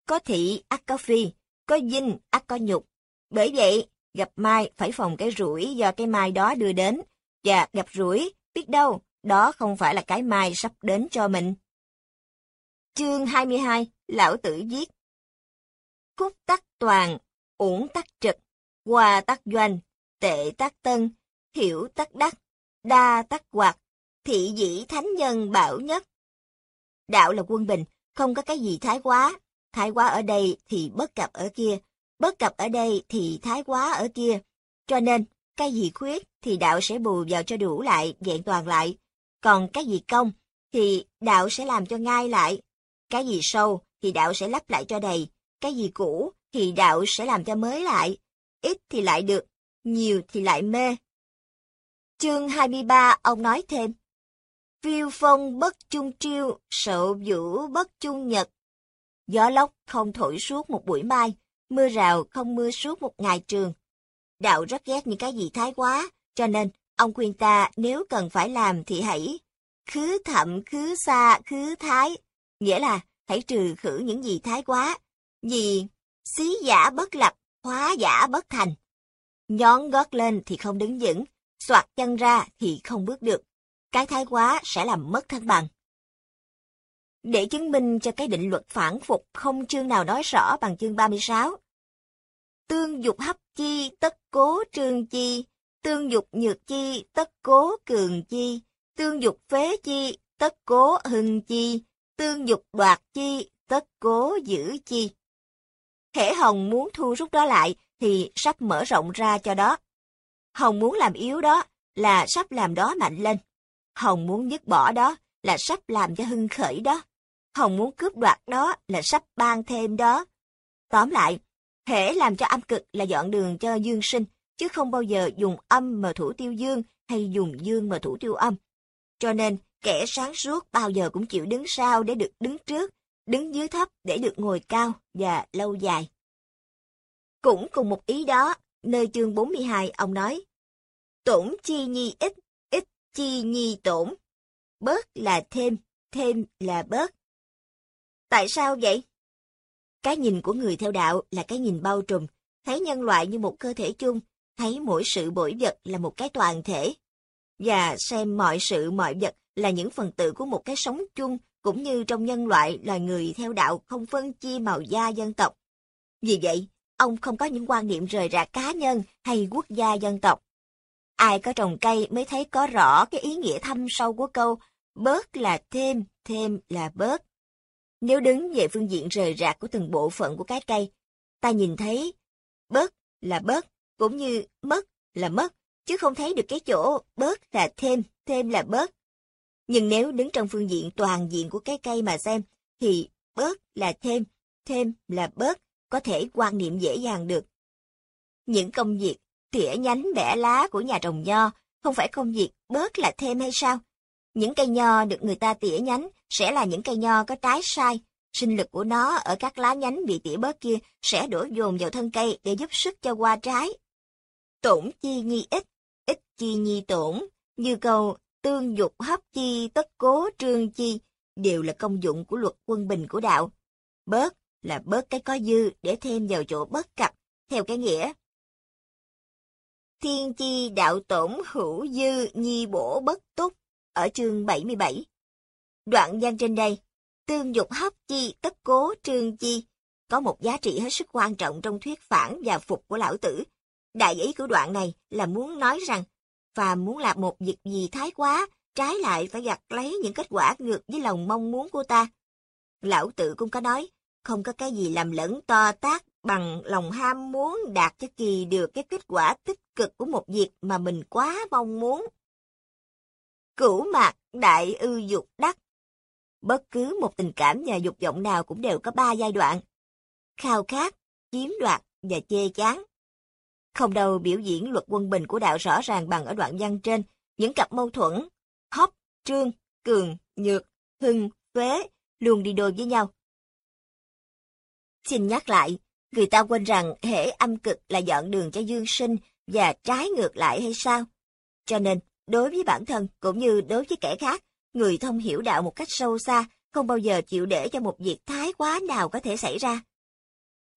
Có thị ắt có phi, có dinh ắt có nhục. Bởi vậy, gặp mai phải phòng cái rủi do cái mai đó đưa đến, và gặp rủi, biết đâu, đó không phải là cái mai sắp đến cho mình. Chương 22, Lão Tử viết: Khúc tắc toàn, uổng tắc trực, hòa tắc doanh, tệ tắc tân, hiểu tắc đắc, đa tắc hoạt, thị dĩ thánh nhân bảo nhất. Đạo là quân bình, không có cái gì thái quá ở đây thì bất cập ở kia, bất cập ở đây thì thái quá ở kia. Cho nên, cái gì khuyết thì đạo sẽ bù vào cho đủ lại, vẹn toàn lại. Còn cái gì công thì đạo sẽ làm cho ngay lại. Cái gì sâu thì đạo sẽ lấp lại cho đầy. Cái gì cũ thì đạo sẽ làm cho mới lại. Ít thì lại được, nhiều thì lại mê. Chương 23 ông nói thêm: Phiêu phong bất chung triêu, sậu vũ bất chung nhật. Gió lốc không thổi suốt một buổi mai, mưa rào không mưa suốt một ngày trường. Đạo rất ghét những cái gì thái quá, cho nên ông khuyên ta nếu cần phải làm thì hãy khứ thậm khứ xa khứ thái, nghĩa là hãy trừ khử những gì thái quá, vì xí giả bất lập, hóa giả bất thành. Nhón gót lên thì không đứng vững, xoạc chân ra thì không bước được. Cái thái quá sẽ làm mất thăng bằng. Để chứng minh cho cái định luật phản phục không chương nào nói rõ bằng chương 36. Tương dục hấp chi, tất cố trương chi, tương dục nhược chi, tất cố cường chi, tương dục phế chi, tất cố hưng chi, tương dục đoạt chi, tất cố giữ chi. Hễ Hồng muốn thu rút đó lại thì sắp mở rộng ra cho đó. Hồng muốn làm yếu đó là sắp làm đó mạnh lên. Hồng muốn dứt bỏ đó là sắp làm cho hưng khởi đó. Hồng muốn cướp đoạt đó là sắp ban thêm đó. Tóm lại, hễ làm cho âm cực là dọn đường cho dương sinh, chứ không bao giờ dùng âm mà thủ tiêu dương hay dùng dương mà thủ tiêu âm. Cho nên, kẻ sáng suốt bao giờ cũng chịu đứng sau để được đứng trước, đứng dưới thấp để được ngồi cao và lâu dài. Cũng cùng một ý đó, nơi chương 42 ông nói: Tổn chi nhi ít, ít chi nhi tổn. Bớt là thêm là bớt. Tại sao vậy? Cái nhìn của người theo đạo là cái nhìn bao trùm, thấy nhân loại như một cơ thể chung, thấy mỗi sự mỗi vật là một cái toàn thể, và xem mọi sự mọi vật là những phần tử của một cái sống chung, cũng như trong nhân loại loài người theo đạo không phân chia màu da dân tộc. Vì vậy, ông không có những quan niệm rời rạc cá nhân hay quốc gia dân tộc. Ai có trồng cây mới thấy có rõ cái ý nghĩa thâm sâu của câu bớt là thêm là bớt. Nếu đứng về phương diện rời rạc của từng bộ phận của cái cây, ta nhìn thấy bớt là bớt, cũng như mất là mất, chứ không thấy được cái chỗ bớt là thêm là bớt. Nhưng nếu đứng trong phương diện toàn diện của cái cây mà xem, thì bớt là thêm là bớt, có thể quan niệm dễ dàng được. Những công việc tỉa nhánh bẻ lá của nhà trồng nho không phải công việc bớt là thêm hay sao? Những cây nho được người ta tỉa nhánh sẽ là những cây nho có trái sai. Sinh lực của nó ở các lá nhánh bị tỉa bớt kia sẽ đổ dồn vào thân cây để giúp sức cho qua trái. Tổn chi nhi ít, ít chi nhi tổn, như câu tương dục hấp chi tất cố trương chi, đều là công dụng của luật quân bình của đạo. Bớt là bớt cái có dư để thêm vào chỗ bất cập, theo cái nghĩa thiên chi đạo tổn hữu dư nhi bổ bất túc, ở chương 77. Đoạn văn trên đây, tương dục hấp chi tất cố trương chi, có một giá trị hết sức quan trọng trong thuyết phản và phục của Lão Tử. Đại ý của đoạn này là muốn nói rằng, phàm muốn làm một việc gì thái quá, trái lại phải gặt lấy những kết quả ngược với lòng mong muốn của ta. Lão Tử cũng có nói, không có cái gì làm lẫn to tát bằng lòng ham muốn đạt cho kỳ được cái kết quả tích cực của một việc mà mình quá mong muốn. Cửu mạc đại ư dục đắc. Bất cứ một tình cảm và dục vọng nào cũng đều có 3 giai đoạn: khao khát, chiếm đoạt và chê chán. Không đâu biểu diễn luật quân bình của đạo rõ ràng bằng ở đoạn văn trên, những cặp mâu thuẫn hấp, trương, cường, nhược, hưng, phế luôn đi đôi với nhau. Xin nhắc lại, người ta quên rằng hễ âm cực là dọn đường cho dương sinh và trái ngược lại hay sao? Cho nên, đối với bản thân cũng như đối với kẻ khác, người thông hiểu đạo một cách sâu xa không bao giờ chịu để cho một việc thái quá nào có thể xảy ra.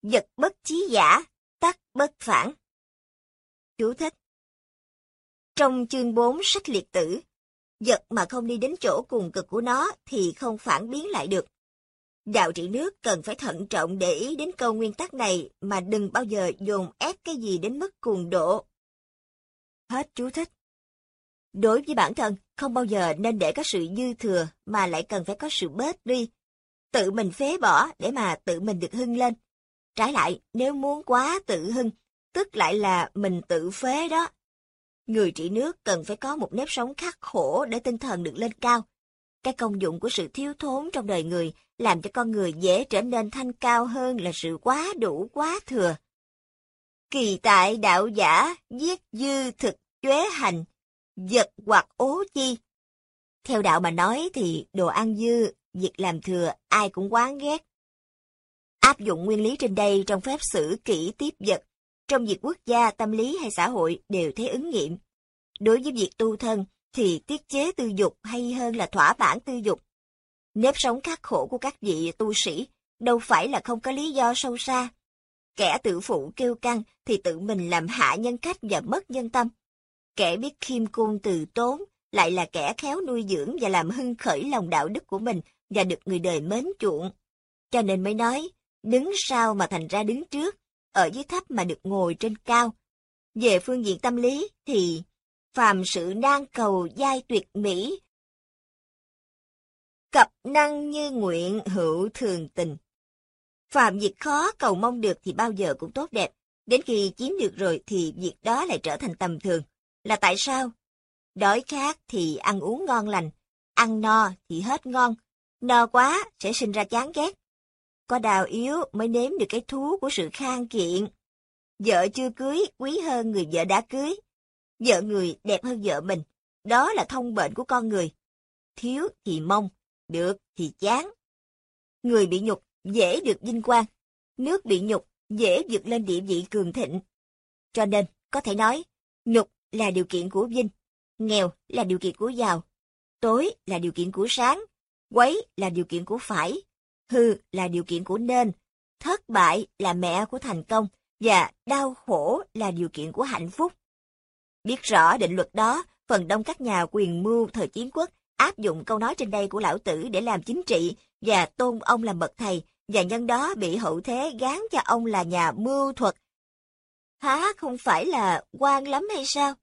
Vật bất chí giả, tắc bất phản. Chú thích. Trong chương 4 sách liệt tử, vật mà không đi đến chỗ cùng cực của nó thì không phản biến lại được. Đạo trị nước cần phải thận trọng để ý đến câu nguyên tắc này mà đừng bao giờ dồn ép cái gì đến mức cuồng độ. Hết chú thích. Đối với bản thân, không bao giờ nên để có sự dư thừa mà lại cần phải có sự bớt đi. Tự mình phế bỏ để mà tự mình được hưng lên. Trái lại, nếu muốn quá tự hưng, tức lại là mình tự phế đó. Người trị nước cần phải có một nếp sống khắc khổ để tinh thần được lên cao. Cái công dụng của sự thiếu thốn trong đời người làm cho con người dễ trở nên thanh cao hơn là sự quá đủ quá thừa. Kỳ tại đạo giả, giết dư thực chế hành, vật hoặc ố chi. Theo đạo mà nói thì đồ ăn dư, việc làm thừa ai cũng oán ghét. Áp dụng nguyên lý trên đây trong phép xử kỹ tiếp vật, trong việc quốc gia, tâm lý hay xã hội đều thấy ứng nghiệm. Đối với việc tu thân thì tiết chế tư dục hay hơn là thỏa mãn tư dục. Nếp sống khắc khổ của các vị tu sĩ đâu phải là không có lý do sâu xa. Kẻ tự phụ kiêu căng thì tự mình làm hạ nhân cách và mất nhân tâm. Kẻ biết khiêm cung từ tốn lại là kẻ khéo nuôi dưỡng và làm hưng khởi lòng đạo đức của mình và được người đời mến chuộng. Cho nên mới nói, đứng sau mà thành ra đứng trước, ở dưới thấp mà được ngồi trên cao. Về phương diện tâm lý thì phàm sự nan cầu giai tuyệt mỹ, cập năng như nguyện hữu thường tình. Phàm việc khó cầu mong được thì bao giờ cũng tốt đẹp, đến khi chiếm được rồi thì việc đó lại trở thành tầm thường. Là tại sao? Đói khát thì ăn uống ngon lành, ăn no thì hết ngon, no quá sẽ sinh ra chán ghét. Có đau yếu mới nếm được cái thú của sự khang kiện. Vợ chưa cưới quý hơn người vợ đã cưới. Vợ người đẹp hơn vợ mình, đó là thông bệnh của con người. Thiếu thì mong, được thì chán. Người bị nhục dễ được vinh quang, nước bị nhục dễ vượt lên địa vị cường thịnh. Cho nên, có thể nói, nhục là điều kiện của vinh, nghèo là điều kiện của giàu, tối là điều kiện của sáng, quấy là điều kiện của phải, hư là điều kiện của nên, thất bại là mẹ của thành công, và đau khổ là điều kiện của hạnh phúc. Biết rõ định luật đó, phần đông các nhà quyền mưu thời chiến quốc áp dụng câu nói trên đây của Lão Tử để làm chính trị và tôn ông làm bậc thầy, và nhân đó bị hậu thế gán cho ông là nhà mưu thuật. Há không phải là oan lắm hay sao?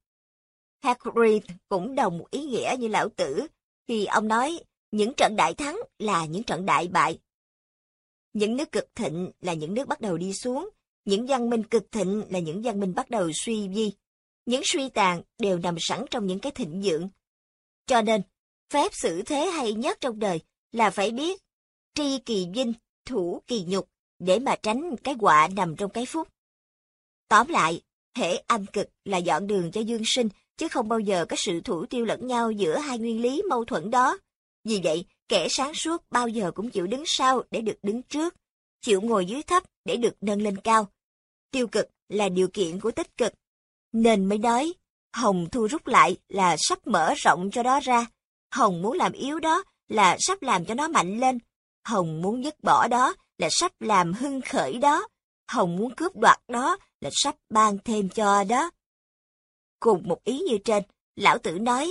Hagrid cũng đồng ý nghĩa như Lão Tử, khi ông nói những trận đại thắng là những trận đại bại. Những nước cực thịnh là những nước bắt đầu đi xuống, những văn minh cực thịnh là những văn minh bắt đầu suy vi. Những suy tàn đều nằm sẵn trong những cái thịnh vượng. Cho nên, phép xử thế hay nhất trong đời là phải biết tri kỳ vinh, thủ kỳ nhục, để mà tránh cái họa nằm trong cái phúc. Tóm lại, hễ âm cực là dọn đường cho dương sinh, chứ không bao giờ có sự thủ tiêu lẫn nhau giữa hai nguyên lý mâu thuẫn đó. Vì vậy, kẻ sáng suốt bao giờ cũng chịu đứng sau để được đứng trước, chịu ngồi dưới thấp để được nâng lên cao. Tiêu cực là điều kiện của tích cực, nên mới nói, Hồng thu rút lại là sắp mở rộng cho đó ra, Hồng muốn làm yếu đó là sắp làm cho nó mạnh lên, Hồng muốn dứt bỏ đó là sắp làm hưng khởi đó, Hồng muốn cướp đoạt đó là sắp ban thêm cho đó. Cùng một ý như trên, Lão Tử nói,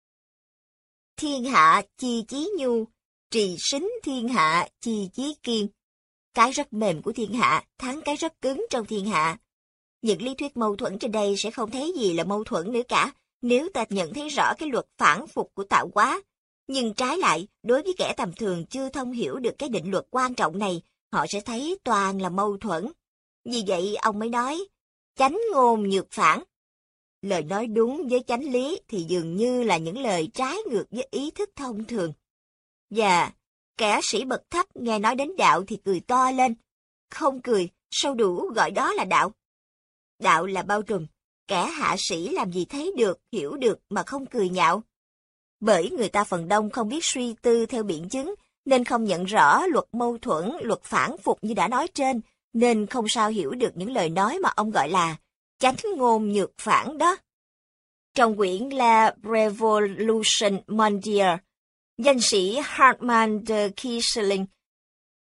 thiên hạ chi chí nhu, trì sính thiên hạ chi chí kiên. Cái rất mềm của thiên hạ thắng cái rất cứng trong thiên hạ. Những lý thuyết mâu thuẫn trên đây sẽ không thấy gì là mâu thuẫn nữa cả, nếu ta nhận thấy rõ cái luật phản phục của tạo hóa. Nhưng trái lại, đối với kẻ tầm thường chưa thông hiểu được cái định luật quan trọng này, họ sẽ thấy toàn là mâu thuẫn. Vì vậy ông mới nói, chánh ngôn nhược phản. Lời nói đúng với chánh lý thì dường như là những lời trái ngược với ý thức thông thường. Và kẻ sĩ bậc thấp nghe nói đến đạo thì cười to lên. Không cười, sao đủ gọi đó là đạo. Đạo là bao trùm, kẻ hạ sĩ làm gì thấy được, hiểu được mà không cười nhạo. Bởi người ta phần đông không biết suy tư theo biện chứng, nên không nhận rõ luật mâu thuẫn, luật phản phục như đã nói trên, nên không sao hiểu được những lời nói mà ông gọi là chánh ngôn nhược phản đó. Trong quyển La Revolution Mondiale, danh sĩ Hartmann de Kieseling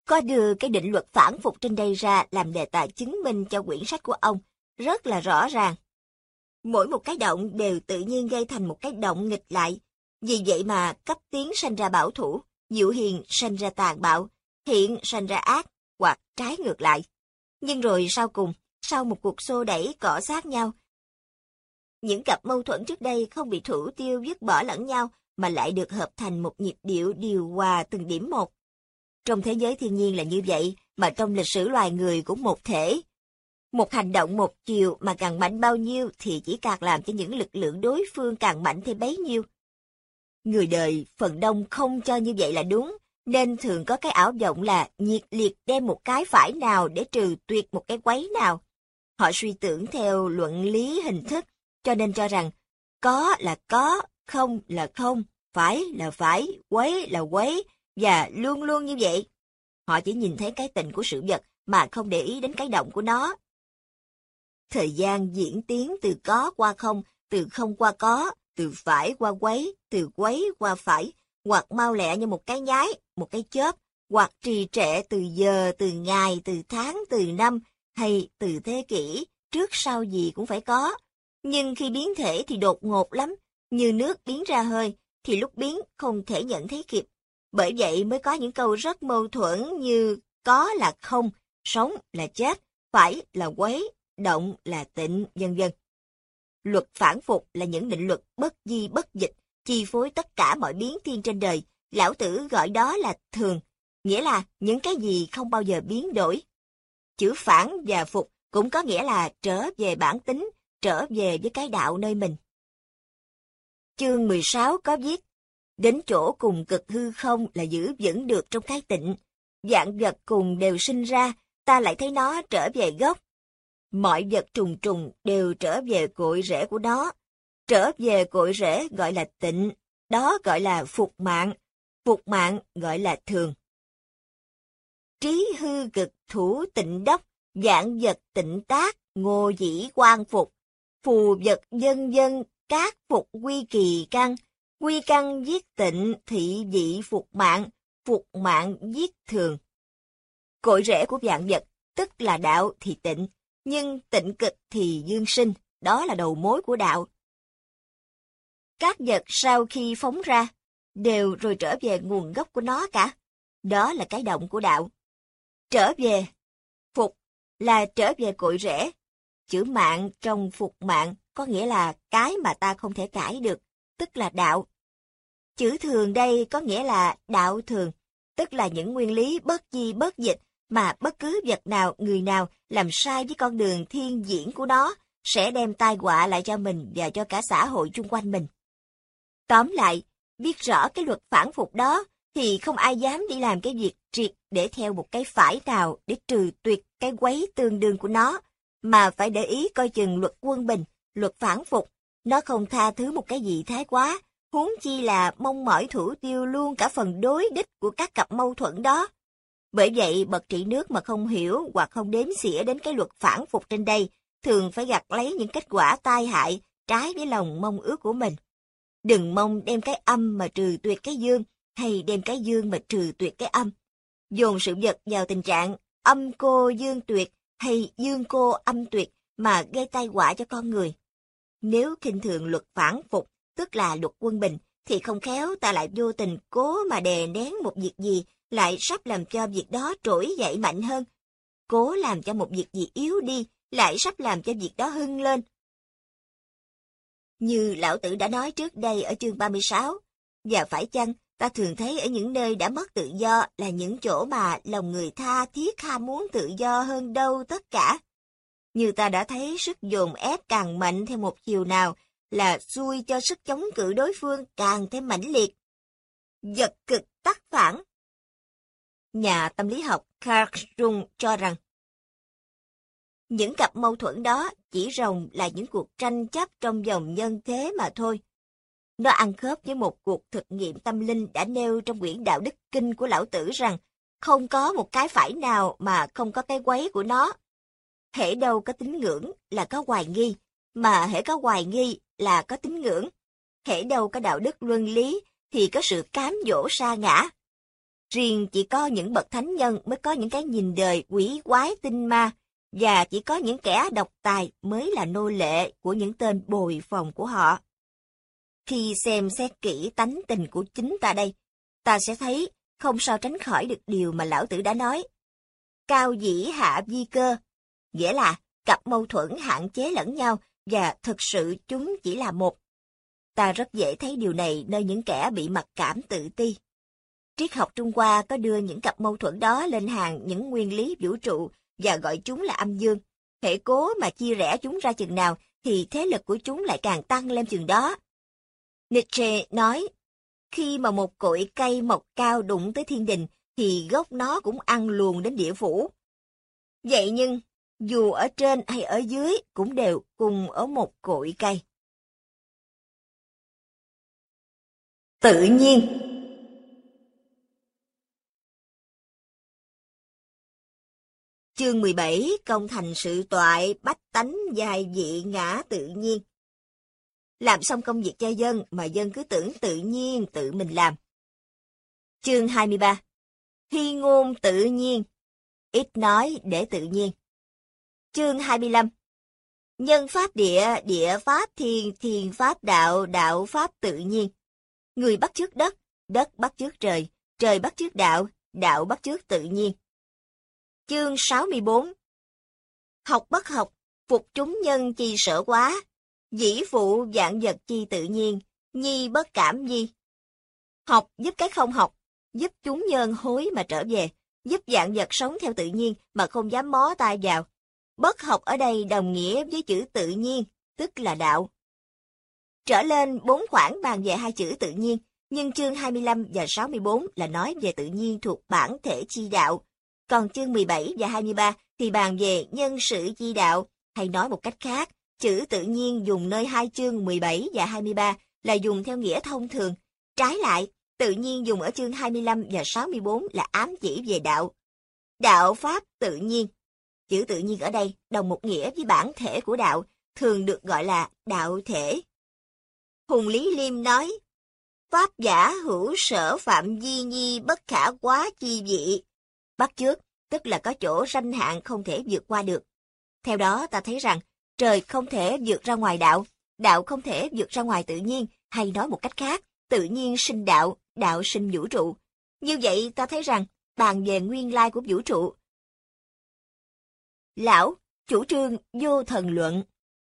có đưa cái định luật phản phục trên đây ra làm đề tài chứng minh cho quyển sách của ông, rất là rõ ràng. Mỗi một cái động đều tự nhiên gây thành một cái động nghịch lại. Vì vậy mà cấp tiến sanh ra bảo thủ, dịu hiền sanh ra tàn bạo, thiện sanh ra ác, hoặc trái ngược lại. Nhưng rồi sau cùng, sau một cuộc xô đẩy cọ sát nhau, những cặp mâu thuẫn trước đây không bị thủ tiêu dứt bỏ lẫn nhau, mà lại được hợp thành một nhịp điệu điều hòa từng điểm một. Trong thế giới thiên nhiên là như vậy, mà trong lịch sử loài người cũng một thể. Một hành động một chiều mà càng mạnh bao nhiêu thì chỉ càng làm cho những lực lượng đối phương càng mạnh thêm bấy nhiêu. Người đời phần đông không cho như vậy là đúng, nên thường có cái ảo vọng là nhiệt liệt đem một cái phải nào để trừ tuyệt một cái quấy nào. Họ suy tưởng theo luận lý hình thức, cho nên cho rằng có là có, không là không, phải là phải, quấy là quấy, và luôn luôn như vậy. Họ chỉ nhìn thấy cái tình của sự vật mà không để ý đến cái động của nó. Thời gian diễn tiến từ có qua không, từ không qua có, từ phải qua từ quấy qua phải, hoặc mau lẹ như một cái nháy, một cái chớp, hoặc trì trệ từ giờ, từ ngày, từ tháng, từ năm, hay từ thế kỷ, trước sau gì cũng phải có. Nhưng khi biến thể thì đột ngột lắm, như nước biến ra hơi, thì lúc biến không thể nhận thấy kịp. Bởi vậy mới có những câu rất mâu thuẫn như có là không, sống là chết, phải là quấy, động là tịnh, vân vân. Luật phản phục là những định luật bất di bất dịch, chi phối tất cả mọi biến thiên trên đời. Lão Tử gọi đó là thường, nghĩa là những cái gì không bao giờ biến đổi. Chữ phản và phục cũng có nghĩa là trở về bản tính, trở về với cái đạo nơi mình. Chương 16 có viết, đến chỗ cùng cực hư không là giữ vững được trong cái tịnh. Vạn vật cùng đều sinh ra, ta lại thấy nó trở về gốc. Mọi vật trùng trùng đều trở về cội rễ của nó. Trở về cội rễ gọi là tịnh, đó gọi là phục mạng gọi là thường. Trí hư cực thủ tịnh đốc, vạn vật tịnh tác, ngô dĩ quan phục. Phù vật dân dân, các phục quy kỳ căn. Quy căn giết tịnh, thị vị phục mạng giết thường. Cội rễ của vạn vật, tức là đạo thì tịnh, nhưng tịnh cực thì dương sinh, đó là đầu mối của đạo. Các vật sau khi phóng ra, đều rồi trở về nguồn gốc của nó cả, đó là cái động của đạo. Trở về, phục là trở về cội rễ. Chữ mạng trong phục mạng có nghĩa là cái mà ta không thể cãi được, tức là đạo. Chữ thường đây có nghĩa là đạo thường, tức là những nguyên lý bất di bất dịch mà bất cứ vật nào, người nào làm sai với con đường thiên diễn của nó sẽ đem tai họa lại cho mình và cho cả xã hội chung quanh mình. Tóm lại, biết rõ cái luật phản phục đó thì không ai dám đi làm cái việc triệt để theo một cái phải nào để trừ tuyệt cái quấy tương đương của nó, mà phải để ý coi chừng luật quân bình, luật phản phục. Nó không tha thứ một cái gì thái quá, huống chi là mong mỏi thủ tiêu luôn cả phần đối đích của các cặp mâu thuẫn đó. Bởi vậy, bậc trị nước mà không hiểu hoặc không đếm xỉa đến cái luật phản phục trên đây, thường phải gặt lấy những kết quả tai hại, trái với lòng mong ước của mình. Đừng mong đem cái âm mà trừ tuyệt cái dương, hay đem cái dương mà trừ tuyệt cái âm. Dồn sự vật vào tình trạng âm cô dương tuyệt, hay dương cô âm tuyệt mà gây tai họa cho con người. Nếu khinh thường luật phản phục, tức là luật quân bình, thì không khéo ta lại vô tình cố mà đè nén một việc gì, lại sắp làm cho việc đó trỗi dậy mạnh hơn. Cố làm cho một việc gì yếu đi, lại sắp làm cho việc đó hưng lên. Như Lão Tử đã nói trước đây ở chương 36, và phải chăng ta thường thấy ở những nơi đã mất tự do là những chỗ mà lòng người tha thiết ham muốn tự do hơn đâu tất cả. Như ta đã thấy sức dồn ép càng mạnh theo một chiều nào là xui cho sức chống cự đối phương càng thêm mãnh liệt. Vật cực tắc phản. Nhà tâm lý học Carl Jung cho rằng những cặp mâu thuẫn đó chỉ ròng là những cuộc tranh chấp trong vòng nhân thế mà thôi. Nó ăn khớp với một cuộc thực nghiệm tâm linh đã nêu trong quyển Đạo Đức Kinh của Lão Tử rằng không có một cái phải nào mà không có cái quấy của nó. Hễ đâu có tín ngưỡng là có hoài nghi, mà hễ có hoài nghi là có tín ngưỡng. Hễ đâu có đạo đức luân lý thì có sự cám dỗ sa ngã. Riêng chỉ có những bậc thánh nhân mới có những cái nhìn đời quỷ quái tinh ma, và chỉ có những kẻ độc tài mới là nô lệ của những tên bồi phòng của họ. Khi xem xét kỹ tánh tình của chính ta đây, ta sẽ thấy không sao tránh khỏi được điều mà lão tử đã nói. Cao dĩ hạ vi cơ, nghĩa là cặp mâu thuẫn hạn chế lẫn nhau và thực sự chúng chỉ là một. Ta rất dễ thấy điều này nơi những kẻ bị mặc cảm tự ti. Triết học Trung Hoa có đưa những cặp mâu thuẫn đó lên hàng những nguyên lý vũ trụ và gọi chúng là âm dương. Hễ cố mà chia rẽ chúng ra chừng nào thì thế lực của chúng lại càng tăng lên chừng đó. Nietzsche nói, khi mà một cội cây mọc cao đụng tới thiên đình thì gốc nó cũng ăn luồn đến địa phủ. Vậy nhưng, dù ở trên hay ở dưới cũng đều cùng ở một cội cây. Tự nhiên. Chương 17, công thành sự toại, bách tánh giai vị ngã tự nhiên. Làm xong công việc cho dân mà dân cứ tưởng tự nhiên tự mình làm. Chương 23, thi ngôn tự nhiên, ít nói để tự nhiên. Chương 25, nhân pháp địa, địa pháp thiên, thiên pháp đạo, đạo pháp tự nhiên. Người bắt chước đất, đất bắt chước trời, trời bắt chước đạo, đạo bắt chước tự nhiên. Chương 64, học bất học, phục chúng nhân chi sở quá, dĩ phụ vạn vật chi tự nhiên, nhi bất cảm nhi. Học giúp cái không học, giúp chúng nhân hối mà trở về, giúp vạn vật sống theo tự nhiên mà không dám mó tay vào. Bất học ở đây đồng nghĩa với chữ tự nhiên, tức là đạo. Trở lên 4 khoản bàn về hai chữ tự nhiên, nhưng chương 25 và 64 là nói về tự nhiên thuộc bản thể chi đạo. Còn chương 17 và 23 thì bàn về nhân sự chi đạo, hay nói một cách khác, chữ tự nhiên dùng nơi hai chương 17 và 23 là dùng theo nghĩa thông thường. Trái lại, tự nhiên dùng ở chương 25 và 64 là ám chỉ về đạo. Đạo pháp tự nhiên. Chữ tự nhiên ở đây đồng một nghĩa với bản thể của đạo, thường được gọi là đạo thể. Hùng Lý Liêm nói, pháp giả hữu sở phạm di nhi bất khả quá chi vị. Bắt chước, tức là có chỗ ranh hạn không thể vượt qua được. Theo đó ta thấy rằng, trời không thể vượt ra ngoài đạo, đạo không thể vượt ra ngoài tự nhiên, hay nói một cách khác, tự nhiên sinh đạo, đạo sinh vũ trụ. Như vậy ta thấy rằng, bàn về nguyên lai của vũ trụ. Lão, chủ trương vô thần luận.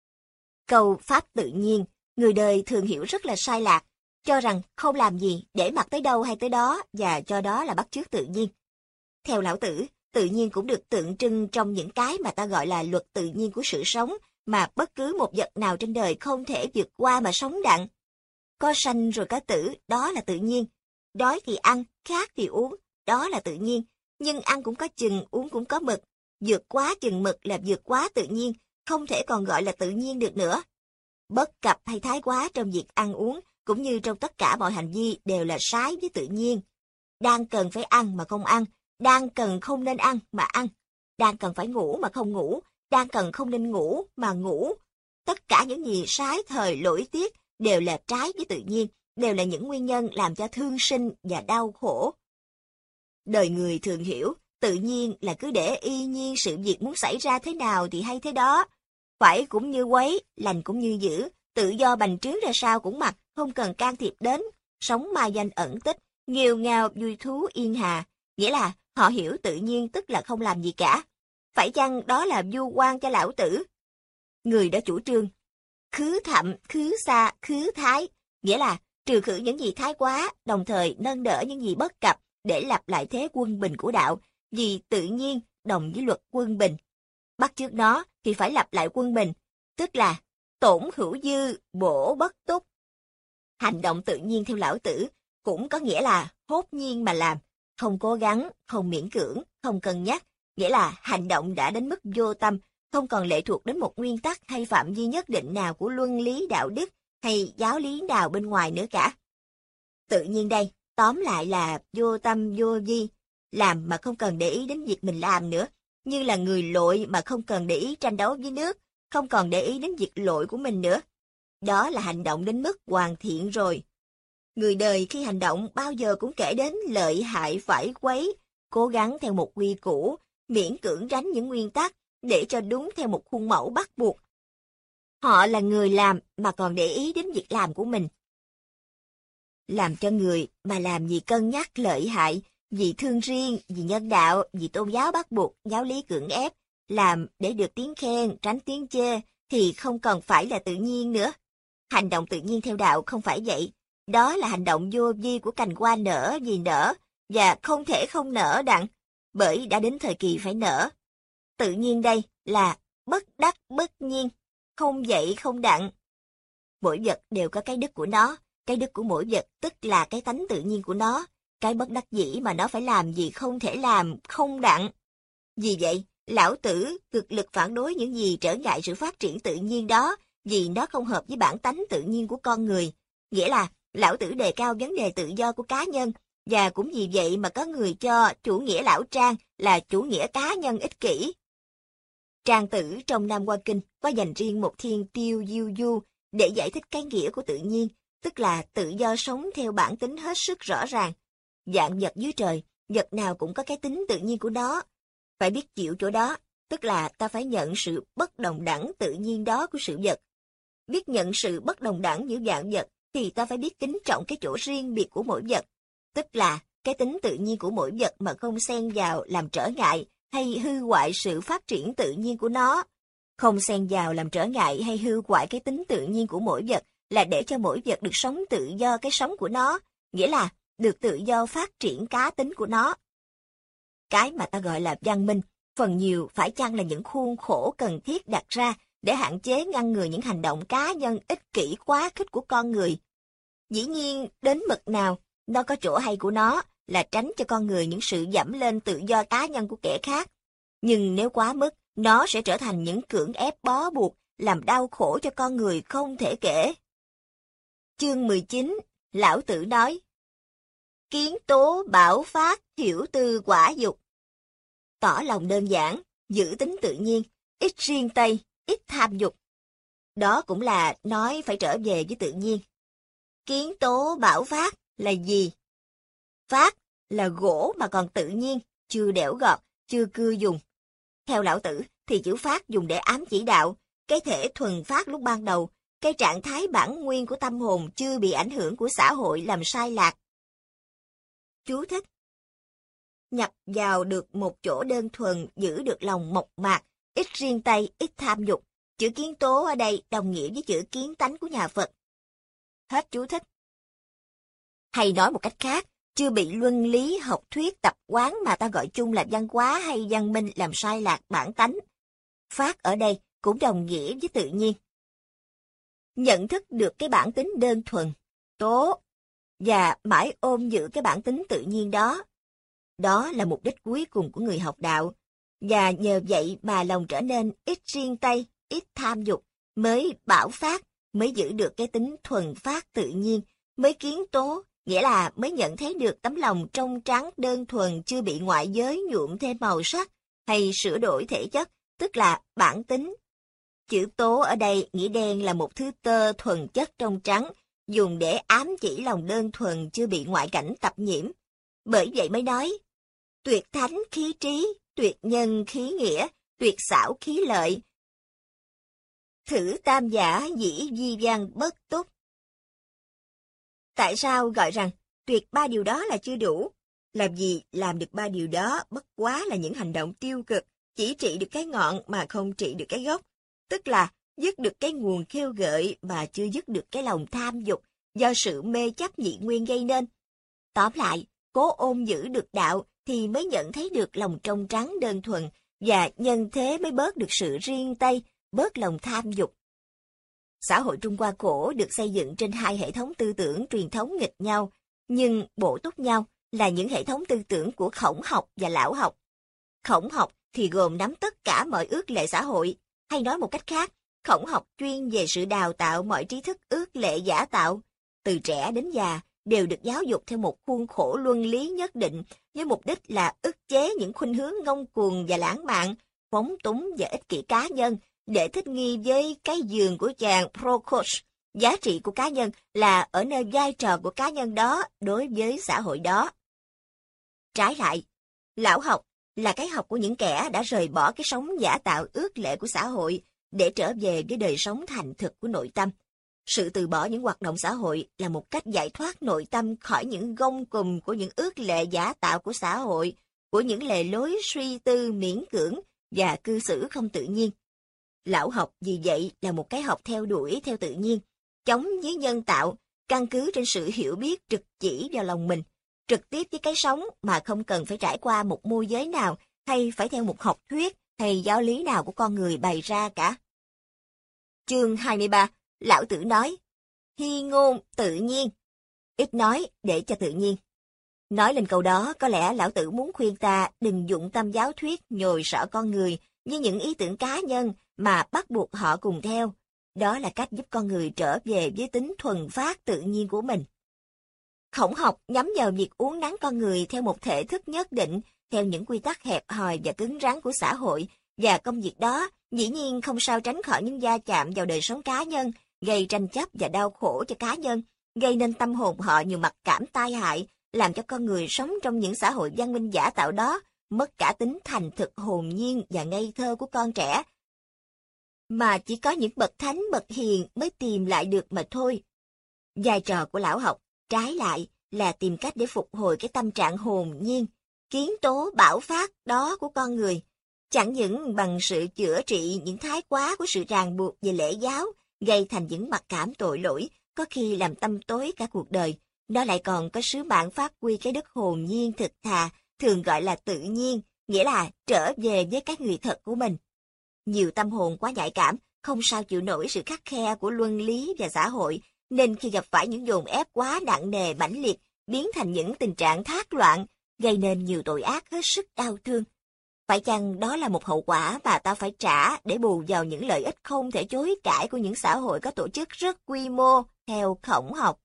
Câu pháp tự nhiên, người đời thường hiểu rất là sai lạc, cho rằng không làm gì để mặc tới đâu hay tới đó và cho đó là bắt chước tự nhiên. Theo lão tử, tự nhiên cũng được tượng trưng trong những cái mà ta gọi là luật tự nhiên của sự sống, mà bất cứ một vật nào trên đời không thể vượt qua mà sống đặng. Có sanh rồi có tử, đó là tự nhiên. Đói thì ăn, khát thì uống, đó là tự nhiên. Nhưng ăn cũng có chừng, uống cũng có mực. Vượt quá chừng mực là vượt quá tự nhiên, không thể còn gọi là tự nhiên được nữa. Bất cập hay thái quá trong việc ăn uống, cũng như trong tất cả mọi hành vi đều là trái với tự nhiên. Đang cần phải ăn mà không ăn, đang cần không nên ăn mà ăn, đang cần phải ngủ mà không ngủ, đang cần không nên ngủ mà ngủ. Tất cả những gì trái thời lỗi tiết đều là trái với tự nhiên, đều là những nguyên nhân làm cho thương sinh và đau khổ. Đời người thường hiểu, tự nhiên là cứ để y nhiên sự việc muốn xảy ra thế nào thì hay thế đó. Phải cũng như quấy, lành cũng như dữ, tự do bành trướng ra sao cũng mặc, không cần can thiệp đến, sống ma danh ẩn tích, nghêu ngao vui thú yên hà, nghĩa là họ hiểu tự nhiên tức là không làm gì cả. Phải chăng đó là vu oan cho lão tử? Người đã chủ trương khứ thậm, khứ xa, khứ thái, nghĩa là trừ khử những gì thái quá, đồng thời nâng đỡ những gì bất cập để lập lại thế quân bình của đạo, vì tự nhiên đồng với luật quân bình. Bắt chước nó thì phải lập lại quân bình, tức là tổn hữu dư, bổ bất túc. Hành động tự nhiên theo lão tử cũng có nghĩa là hốt nhiên mà làm, không cố gắng, không miễn cưỡng, không cân nhắc, nghĩa là hành động đã đến mức vô tâm, không còn lệ thuộc đến một nguyên tắc hay phạm vi nhất định nào của luân lý đạo đức hay giáo lý nào bên ngoài nữa cả. Tự nhiên đây, tóm lại là vô tâm vô vi, làm mà không cần để ý đến việc mình làm nữa, như là người lội mà không cần để ý tranh đấu với nước, không còn để ý đến việc lội của mình nữa. Đó là hành động đến mức hoàn thiện rồi. Người đời khi hành động bao giờ cũng kể đến lợi hại phải quấy, cố gắng theo một quy củ, miễn cưỡng tránh những nguyên tắc, để cho đúng theo một khuôn mẫu bắt buộc. Họ là người làm mà còn để ý đến việc làm của mình. Làm cho người mà làm vì cân nhắc lợi hại, vì thương riêng, vì nhân đạo, vì tôn giáo bắt buộc, giáo lý cưỡng ép, làm để được tiếng khen, tránh tiếng chê, thì không còn phải là tự nhiên nữa. Hành động tự nhiên theo đạo không phải vậy. Đó là hành động vô vi của cành hoa nở vì nở, và không thể không nở đặng, bởi đã đến thời kỳ phải nở. Tự nhiên đây là bất đắc bất nhiên, không vậy không đặng. Mỗi vật đều có cái đức của nó, cái đức của mỗi vật tức là cái tánh tự nhiên của nó, cái bất đắc dĩ mà nó phải làm gì không thể làm, không đặng. Vì vậy, Lão Tử cực lực phản đối những gì trở ngại sự phát triển tự nhiên đó, vì nó không hợp với bản tánh tự nhiên của con người. Nghĩa là, Lão Tử đề cao vấn đề tự do của cá nhân, và cũng vì vậy mà có người cho chủ nghĩa lão Trang là chủ nghĩa cá nhân ích kỷ. Trang Tử trong Nam Hoa Kinh có dành riêng một thiên tiêu diêu du để giải thích cái nghĩa của tự nhiên, tức là tự do sống theo bản tính hết sức rõ ràng. Vạn vật dưới trời, vật nào cũng có cái tính tự nhiên của nó. Phải biết chịu chỗ đó, tức là ta phải nhận sự bất đồng đẳng tự nhiên đó của sự vật. Biết nhận sự bất đồng đẳng giữa vạn vật, thì ta phải biết kính trọng cái chỗ riêng biệt của mỗi vật, tức là cái tính tự nhiên của mỗi vật mà không xen vào làm trở ngại hay hư hoại sự phát triển tự nhiên của nó. Không xen vào làm trở ngại hay hư hoại cái tính tự nhiên của mỗi vật là để cho mỗi vật được sống tự do cái sống của nó, nghĩa là được tự do phát triển cá tính của nó. Cái mà ta gọi là văn minh, phần nhiều phải chăng là những khuôn khổ cần thiết đặt ra để hạn chế ngăn ngừa những hành động cá nhân ích kỷ quá khích của con người. Dĩ nhiên, đến mực nào, nó có chỗ hay của nó là tránh cho con người những sự dẫm lên tự do cá nhân của kẻ khác. Nhưng nếu quá mức, nó sẽ trở thành những cưỡng ép bó buộc, làm đau khổ cho con người không thể kể. Chương 19, Lão Tử nói: Kiến tố bảo phát, hiểu tư quả dục. Tỏ lòng đơn giản, giữ tính tự nhiên, ít riêng tây, ít tham dục. Đó cũng là nói phải trở về với tự nhiên. Kiến tố bảo phát là gì? Phát là gỗ mà còn tự nhiên, chưa đẽo gọt, chưa cưa dùng. Theo Lão Tử thì chữ phát dùng để ám chỉ đạo, cái thể thuần phát lúc ban đầu, cái trạng thái bản nguyên của tâm hồn chưa bị ảnh hưởng của xã hội làm sai lạc. Chú thích: nhập vào được một chỗ đơn thuần, giữ được lòng mộc mạc, ít riêng tây, ít tham dục. Chữ kiến tố ở đây đồng nghĩa với chữ kiến tánh của nhà Phật. Hết chú thích. Hay nói một cách khác, chưa bị luân lý học thuyết tập quán mà ta gọi chung là văn hóa hay văn minh làm sai lạc bản tánh. Phát ở đây cũng đồng nghĩa với tự nhiên. Nhận thức được cái bản tính đơn thuần, tố, và mãi ôm giữ cái bản tính tự nhiên đó. Đó là mục đích cuối cùng của người học đạo, và nhờ vậy mà lòng trở nên ít riêng tây, ít tham dục, mới bảo phát, mới giữ được cái tính thuần phát tự nhiên, mới kiến tố, nghĩa là mới nhận thấy được tấm lòng trong trắng đơn thuần chưa bị ngoại giới nhuộm thêm màu sắc, hay sửa đổi thể chất, tức là bản tính. Chữ tố ở đây nghĩa đen là một thứ tơ thuần chất trong trắng, dùng để ám chỉ lòng đơn thuần chưa bị ngoại cảnh tập nhiễm. Bởi vậy mới nói, tuyệt thánh khí trí, tuyệt nhân khí nghĩa, tuyệt xảo khí lợi. Thử tam giả dĩ di văn bất túc. Tại sao gọi rằng tuyệt ba điều đó là chưa đủ? Làm gì làm được ba điều đó bất quá là những hành động tiêu cực, chỉ trị được cái ngọn mà không trị được cái gốc. Tức là dứt được cái nguồn khêu gợi mà chưa dứt được cái lòng tham dục do sự mê chấp nhị nguyên gây nên. Tóm lại, cố ôm giữ được đạo thì mới nhận thấy được lòng trong trắng đơn thuần, và nhân thế mới bớt được sự riêng tây, bớt lòng tham dục. Xã hội Trung Hoa cổ được xây dựng trên hai hệ thống tư tưởng truyền thống nghịch nhau, nhưng bổ túc nhau là những hệ thống tư tưởng của Khổng học và Lão học. Khổng học thì gồm nắm tất cả mọi ước lệ xã hội, hay nói một cách khác, Khổng học chuyên về sự đào tạo mọi trí thức ước lệ giả tạo, từ trẻ đến già đều được giáo dục theo một khuôn khổ luân lý nhất định, với mục đích là ức chế những khuynh hướng ngông cuồng và lãng mạn, phóng túng và ích kỷ cá nhân, để thích nghi với cái giường của chàng Procrus Giá trị của cá nhân là ở nơi vai trò của cá nhân đó đối với xã hội đó. Trái lại, lão học là cái học của những kẻ đã rời bỏ cái sống giả tạo ước lệ của xã hội để trở về với đời sống thành thực của nội tâm. Sự từ bỏ những hoạt động xã hội là một cách giải thoát nội tâm khỏi những gông cùm của những ước lệ giả tạo của xã hội, của những lề lối suy tư miễn cưỡng và cư xử không tự nhiên. Lão học vì vậy là một cái học theo đuổi theo tự nhiên, chống với nhân tạo, căn cứ trên sự hiểu biết trực chỉ vào lòng mình, trực tiếp với cái sống mà không cần phải trải qua một môi giới nào hay phải theo một học thuyết hay giáo lý nào của con người bày ra cả. Chương 23, Lão Tử nói, hy ngôn tự nhiên, ít nói để cho tự nhiên. Nói lên câu đó, có lẽ Lão Tử muốn khuyên ta đừng dụng tâm giáo thuyết nhồi sọ con người với những ý tưởng cá nhân mà bắt buộc họ cùng theo. Đó là cách giúp con người trở về với tính thuần phát tự nhiên của mình. Khổng học nhắm vào việc uốn nắn con người theo một thể thức nhất định, theo những quy tắc hẹp hòi và cứng rắn của xã hội, và công việc đó dĩ nhiên không sao tránh khỏi những va chạm vào đời sống cá nhân, gây tranh chấp và đau khổ cho cá nhân, gây nên tâm hồn họ nhiều mặt cảm tai hại, làm cho con người sống trong những xã hội văn minh giả tạo đó mất cả tính thành thực hồn nhiên và ngây thơ của con trẻ, mà chỉ có những bậc thánh bậc hiền mới tìm lại được mà thôi. Vai trò của lão học, trái lại, là tìm cách để phục hồi cái tâm trạng hồn nhiên, kiến tố bão phát đó của con người, chẳng những bằng sự chữa trị những thái quá của sự ràng buộc về lễ giáo, gây thành những mặc cảm tội lỗi, có khi làm tâm tối cả cuộc đời. Nó lại còn có sứ mạng phát huy cái đức hồn nhiên thực thà, thường gọi là tự nhiên, nghĩa là trở về với cái người thật của mình. Nhiều tâm hồn quá nhạy cảm, không sao chịu nổi sự khắt khe của luân lý và xã hội, nên khi gặp phải những dồn ép quá nặng nề mãnh liệt, biến thành những tình trạng thác loạn, gây nên nhiều tội ác hết sức đau thương. Phải chăng đó là một hậu quả mà ta phải trả để bù vào những lợi ích không thể chối cãi của những xã hội có tổ chức rất quy mô, theo Khổng học?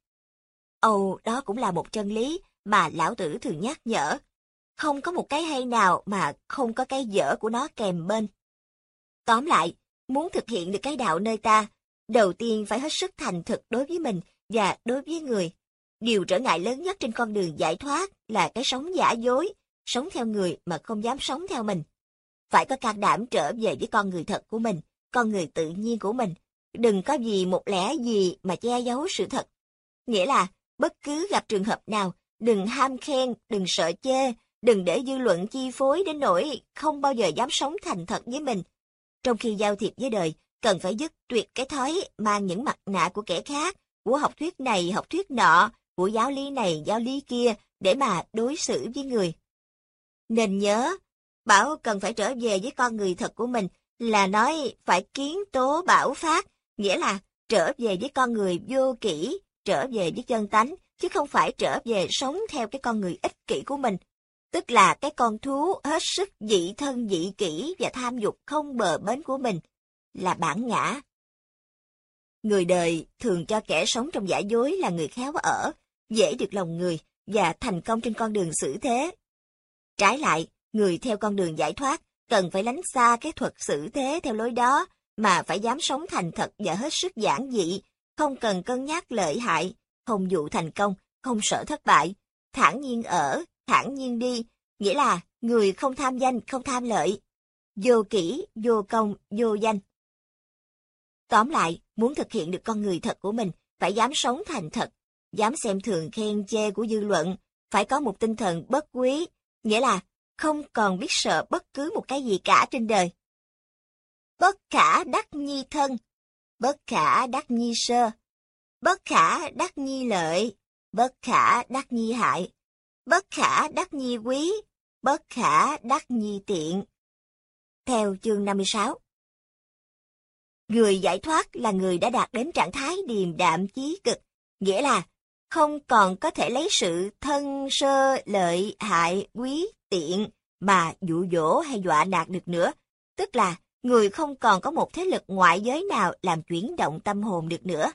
Đó cũng là một chân lý mà Lão Tử thường nhắc nhở. Không có một cái hay nào mà không có cái dở của nó kèm bên. Tóm lại, muốn thực hiện được cái đạo nơi ta, đầu tiên phải hết sức thành thực đối với mình và đối với người. Điều trở ngại lớn nhất trên con đường giải thoát là cái sống giả dối, sống theo người mà không dám sống theo mình. Phải có can đảm trở về với con người thật của mình, con người tự nhiên của mình. Đừng có vì một lẽ gì mà che giấu sự thật. Nghĩa là, bất cứ gặp trường hợp nào, đừng ham khen, đừng sợ chê, đừng để dư luận chi phối đến nỗi không bao giờ dám sống thành thật với mình. Trong khi giao thiệp với đời, cần phải dứt tuyệt cái thói mang những mặt nạ của kẻ khác, của học thuyết này, học thuyết nọ, của giáo lý này, giáo lý kia, để mà đối xử với người. Nên nhớ, bảo cần phải trở về với con người thật của mình là nói phải kiến tố bão phát, nghĩa là trở về với con người vô kỷ, trở về với chân tánh, chứ không phải trở về sống theo cái con người ích kỷ của mình, tức là cái con thú hết sức dị thân dị kỷ và tham dục không bờ bến của mình, là bản ngã. Người đời thường cho kẻ sống trong giả dối là người khéo ở, dễ được lòng người và thành công trên con đường xử thế. Trái lại, người theo con đường giải thoát cần phải lánh xa cái thuật xử thế theo lối đó, mà phải dám sống thành thật và hết sức giản dị, không cần cân nhắc lợi hại, không dụ thành công, không sợ thất bại, thản nhiên ở, thản nhiên đi, nghĩa là người không tham danh, không tham lợi, vô kỷ, vô công, vô danh. Tóm lại, muốn thực hiện được con người thật của mình, phải dám sống thành thật, dám xem thường khen chê của dư luận, phải có một tinh thần bất quý, nghĩa là không còn biết sợ bất cứ một cái gì cả trên đời. Bất khả đắc nhi thân, bất khả đắc nhi sơ, bất khả đắc nhi lợi, bất khả đắc nhi hại, bất khả đắc nhi quý, bất khả đắc nhi tiện. Theo chương 56. Người giải thoát là người đã đạt đến trạng thái điềm đạm chí cực, nghĩa là không còn có thể lấy sự thân sơ lợi hại quý tiện mà dụ dỗ hay dọa nạt được nữa, tức là người không còn có một thế lực ngoại giới nào làm chuyển động tâm hồn được nữa.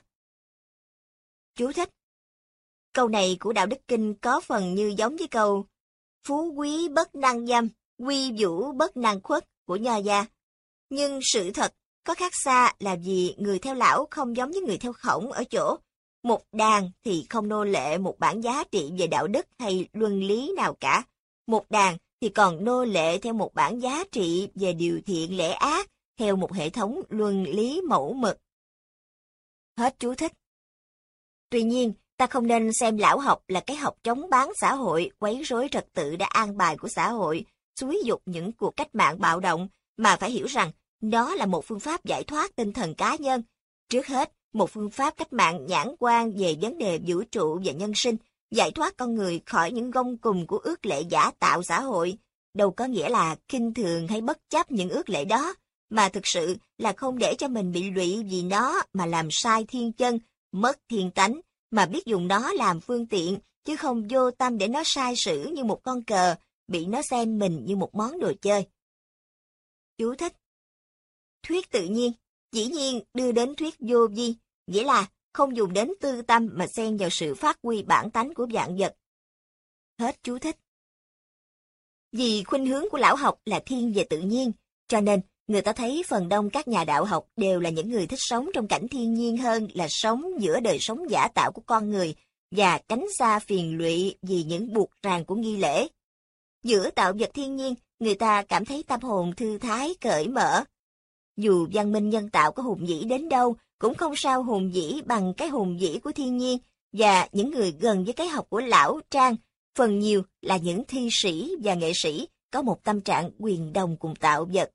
Chú thích: câu này của Đạo Đức Kinh có phần như giống với câu phú quý bất năng dâm, quy vũ bất năng khuất của Nho gia. Nhưng sự thật, có khác xa là vì người theo lão không giống với người theo Khổng ở chỗ. Một đàn thì không nô lệ một bản giá trị về đạo đức hay luân lý nào cả. Một đàn thì còn nô lệ theo một bản giá trị về điều thiện lẽ ác, theo một hệ thống luân lý mẫu mực. Hết chú thích. Tuy nhiên, ta không nên xem lão học là cái học chống bán xã hội, quấy rối trật tự đã an bài của xã hội, xúi giục những cuộc cách mạng bạo động, mà phải hiểu rằng nó là một phương pháp giải thoát tinh thần cá nhân. Trước hết, một phương pháp cách mạng nhãn quan về vấn đề vũ trụ và nhân sinh, giải thoát con người khỏi những gông cùm của ước lệ giả tạo xã hội, đâu có nghĩa là khinh thường hay bất chấp những ước lệ đó, mà thực sự là không để cho mình bị lụy vì nó mà làm sai thiên chân, mất thiên tánh, mà biết dùng nó làm phương tiện, chứ không vô tâm để nó sai sử như một con cờ, bị nó xem mình như một món đồ chơi. Chú thích. Thuyết tự nhiên, dĩ nhiên đưa đến thuyết vô vi, nghĩa là không dùng đến tư tâm mà xen vào sự phát huy bản tánh của vạn vật. Hết chú thích. Vì khuynh hướng của lão học là thiên về tự nhiên, cho nên người ta thấy phần đông các nhà đạo học đều là những người thích sống trong cảnh thiên nhiên hơn là sống giữa đời sống giả tạo của con người và tránh xa phiền lụy vì những buộc ràng của nghi lễ. Giữa tạo vật thiên nhiên, người ta cảm thấy tâm hồn thư thái, cởi mở. Dù văn minh nhân tạo có hùng vĩ đến đâu, cũng không sao hùng vĩ bằng cái hùng vĩ của thiên nhiên, và những người gần với cái học của lão Trang, phần nhiều là những thi sĩ và nghệ sĩ có một tâm trạng quyền đồng cùng tạo vật.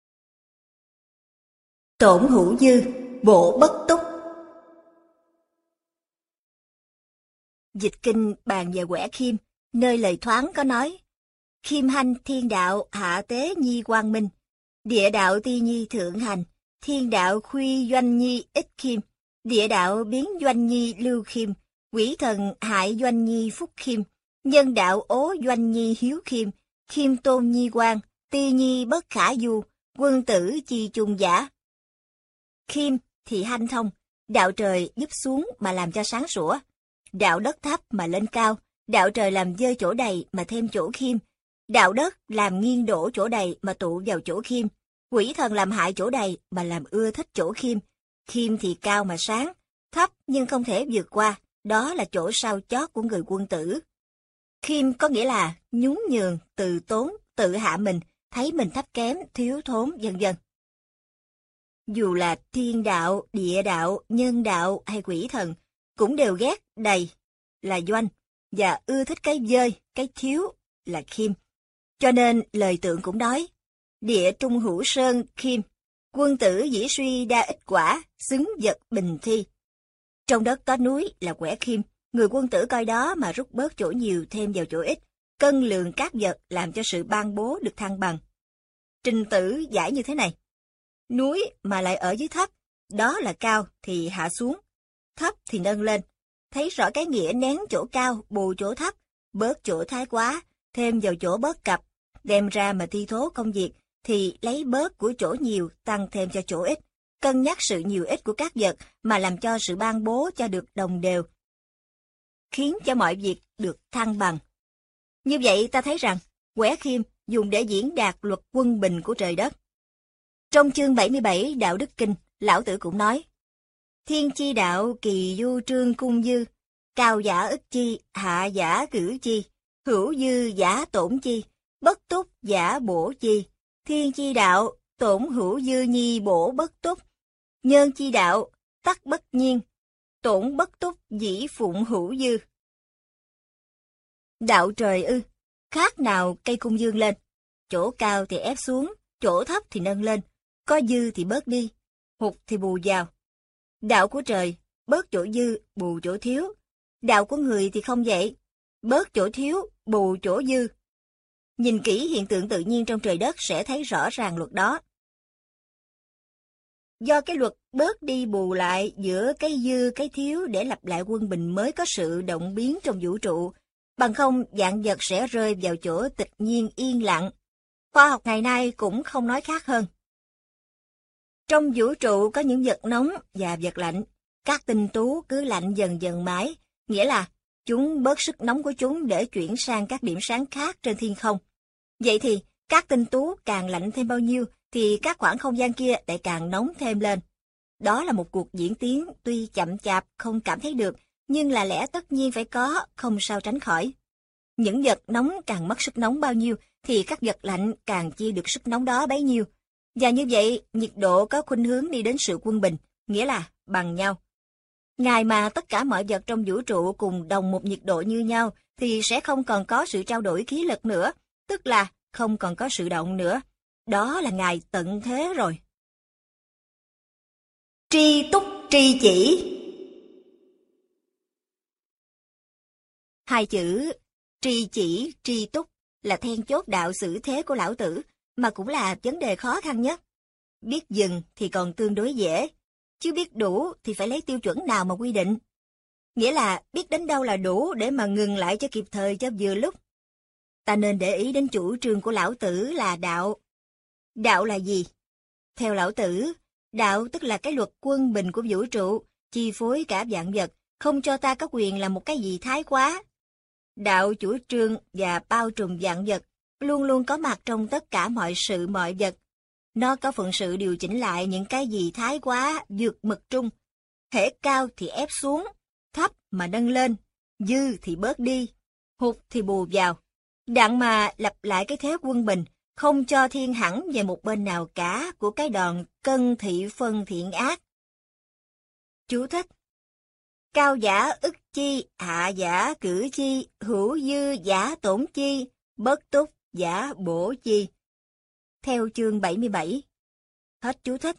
Tổn hữu dư, bổ bất túc. Dịch kinh bàn về Quẻ Khiêm, nơi lời thoáng có nói: Khiêm hành thiên đạo hạ tế nhi quang minh, địa đạo ti nhi thượng hành, thiên đạo khuy doanh nhi ích khiêm, địa đạo biến doanh nhi lưu khiêm, quỷ thần hại doanh nhi phúc khiêm, nhân đạo ố doanh nhi hiếu khiêm, khiêm tôn nhi quan, ti nhi bất khả du, quân tử chi chung giả. Khiêm thì hanh thông, đạo trời giúp xuống mà làm cho sáng sủa, đạo đất thấp mà lên cao, đạo trời làm dơi chỗ đầy mà thêm chỗ khiêm, đạo đất làm nghiêng đổ chỗ đầy mà tụ vào chỗ khiêm, quỷ thần làm hại chỗ đầy mà làm ưa thích chỗ khiêm. Khiêm thì cao mà sáng, thấp nhưng không thể vượt qua, đó là chỗ sau chót của người quân tử. Khiêm có nghĩa là nhún nhường, từ tốn, tự hạ mình, thấy mình thấp kém, thiếu thốn, vân vân. Dù là thiên đạo, địa đạo, nhân đạo hay quỷ thần, cũng đều ghét đầy là doanh, và ưa thích cái dơi, cái thiếu là khiêm. Cho nên lời tượng cũng nói: địa trung hữu sơn khiêm, quân tử dĩ suy đa ích quả, xứng vật bình thi. Trong đất có núi là Quẻ Khiêm, người quân tử coi đó mà rút bớt chỗ nhiều thêm vào chỗ ít, cân lượng các vật làm cho sự ban bố được thăng bằng. Trình tự giải như thế này: núi mà lại ở dưới thấp, đó là cao thì hạ xuống, thấp thì nâng lên. Thấy rõ cái nghĩa nén chỗ cao, bù chỗ thấp, bớt chỗ thái quá, thêm vào chỗ bớt cập, đem ra mà thi thố công việc, thì lấy bớt của chỗ nhiều tăng thêm cho chỗ ít, cân nhắc sự nhiều ít của các vật mà làm cho sự ban bố cho được đồng đều, khiến cho mọi việc được thăng bằng. Như vậy ta thấy rằng Quẻ Khiêm dùng để diễn đạt luật quân bình của trời đất. Trong chương 77 Đạo Đức Kinh, Lão Tử cũng nói: thiên chi đạo kỳ du trương cung dư, cao giả ức chi, hạ giả cử chi, hữu dư giả tổn chi, bất túc giả bổ chi, thiên chi đạo tổn hữu dư nhi bổ bất túc, nhân chi đạo tắc bất nhiên, tổn bất túc dĩ phụng hữu dư. Đạo trời ư, khác nào cây cung dương lên, chỗ cao thì ép xuống, chỗ thấp thì nâng lên, có dư thì bớt đi, hụt thì bù vào. Đạo của trời, bớt chỗ dư, bù chỗ thiếu. Đạo của người thì không vậy, bớt chỗ thiếu, bù chỗ dư. Nhìn kỹ hiện tượng tự nhiên trong trời đất sẽ thấy rõ ràng luật đó. Do cái luật bớt đi bù lại giữa cái dư cái thiếu để lập lại quân bình mới có sự động biến trong vũ trụ, bằng không vạn vật sẽ rơi vào chỗ tịch nhiên yên lặng. Khoa học ngày nay cũng không nói khác hơn. Trong vũ trụ có những vật nóng và vật lạnh, các tinh tú cứ lạnh dần dần mãi, nghĩa là chúng bớt sức nóng của chúng để chuyển sang các điểm sáng khác trên thiên không. Vậy thì các tinh tú càng lạnh thêm bao nhiêu thì các khoảng không gian kia lại càng nóng thêm lên. Đó là một cuộc diễn tiến tuy chậm chạp không cảm thấy được, nhưng là lẽ tất nhiên phải có, không sao tránh khỏi. Những vật nóng càng mất sức nóng bao nhiêu, thì các vật lạnh càng chia được sức nóng đó bấy nhiêu. Và như vậy, nhiệt độ có khuynh hướng đi đến sự quân bình, nghĩa là bằng nhau. Ngày mà tất cả mọi vật trong vũ trụ cùng đồng một nhiệt độ như nhau, thì sẽ không còn có sự trao đổi khí lực nữa, tức là không còn có sự động nữa. Đó là ngày tận thế rồi. Tri túc tri chỉ. Hai chữ tri chỉ, tri túc là then chốt đạo xử thế của Lão Tử, mà cũng là vấn đề khó khăn nhất. Biết dừng thì còn tương đối dễ, chứ biết đủ thì phải lấy tiêu chuẩn nào mà quy định. Nghĩa là biết đến đâu là đủ để mà ngừng lại cho kịp thời, cho vừa lúc. Ta nên để ý đến chủ trương của Lão Tử là đạo. Đạo là gì? Theo Lão Tử, đạo tức là cái luật quân bình của vũ trụ, chi phối cả vạn vật, không cho ta có quyền làm một cái gì thái quá. Đạo chủ trương và bao trùm vạn vật, luôn luôn có mặt trong tất cả mọi sự mọi vật. Nó có phận sự điều chỉnh lại những cái gì thái quá, vượt mực trung. Hễ cao thì ép xuống, thấp mà nâng lên, dư thì bớt đi, hụt thì bù vào. Đặng mà lặp lại cái thế quân bình, không cho thiên hẳn về một bên nào cả của cái đòn cân thị phân thiện ác. Chú thích: cao giả ức chi, hạ giả cử chi, hữu dư giả tổn chi, bất túc giả bổ chi. Theo chương 77. Hết chú thích.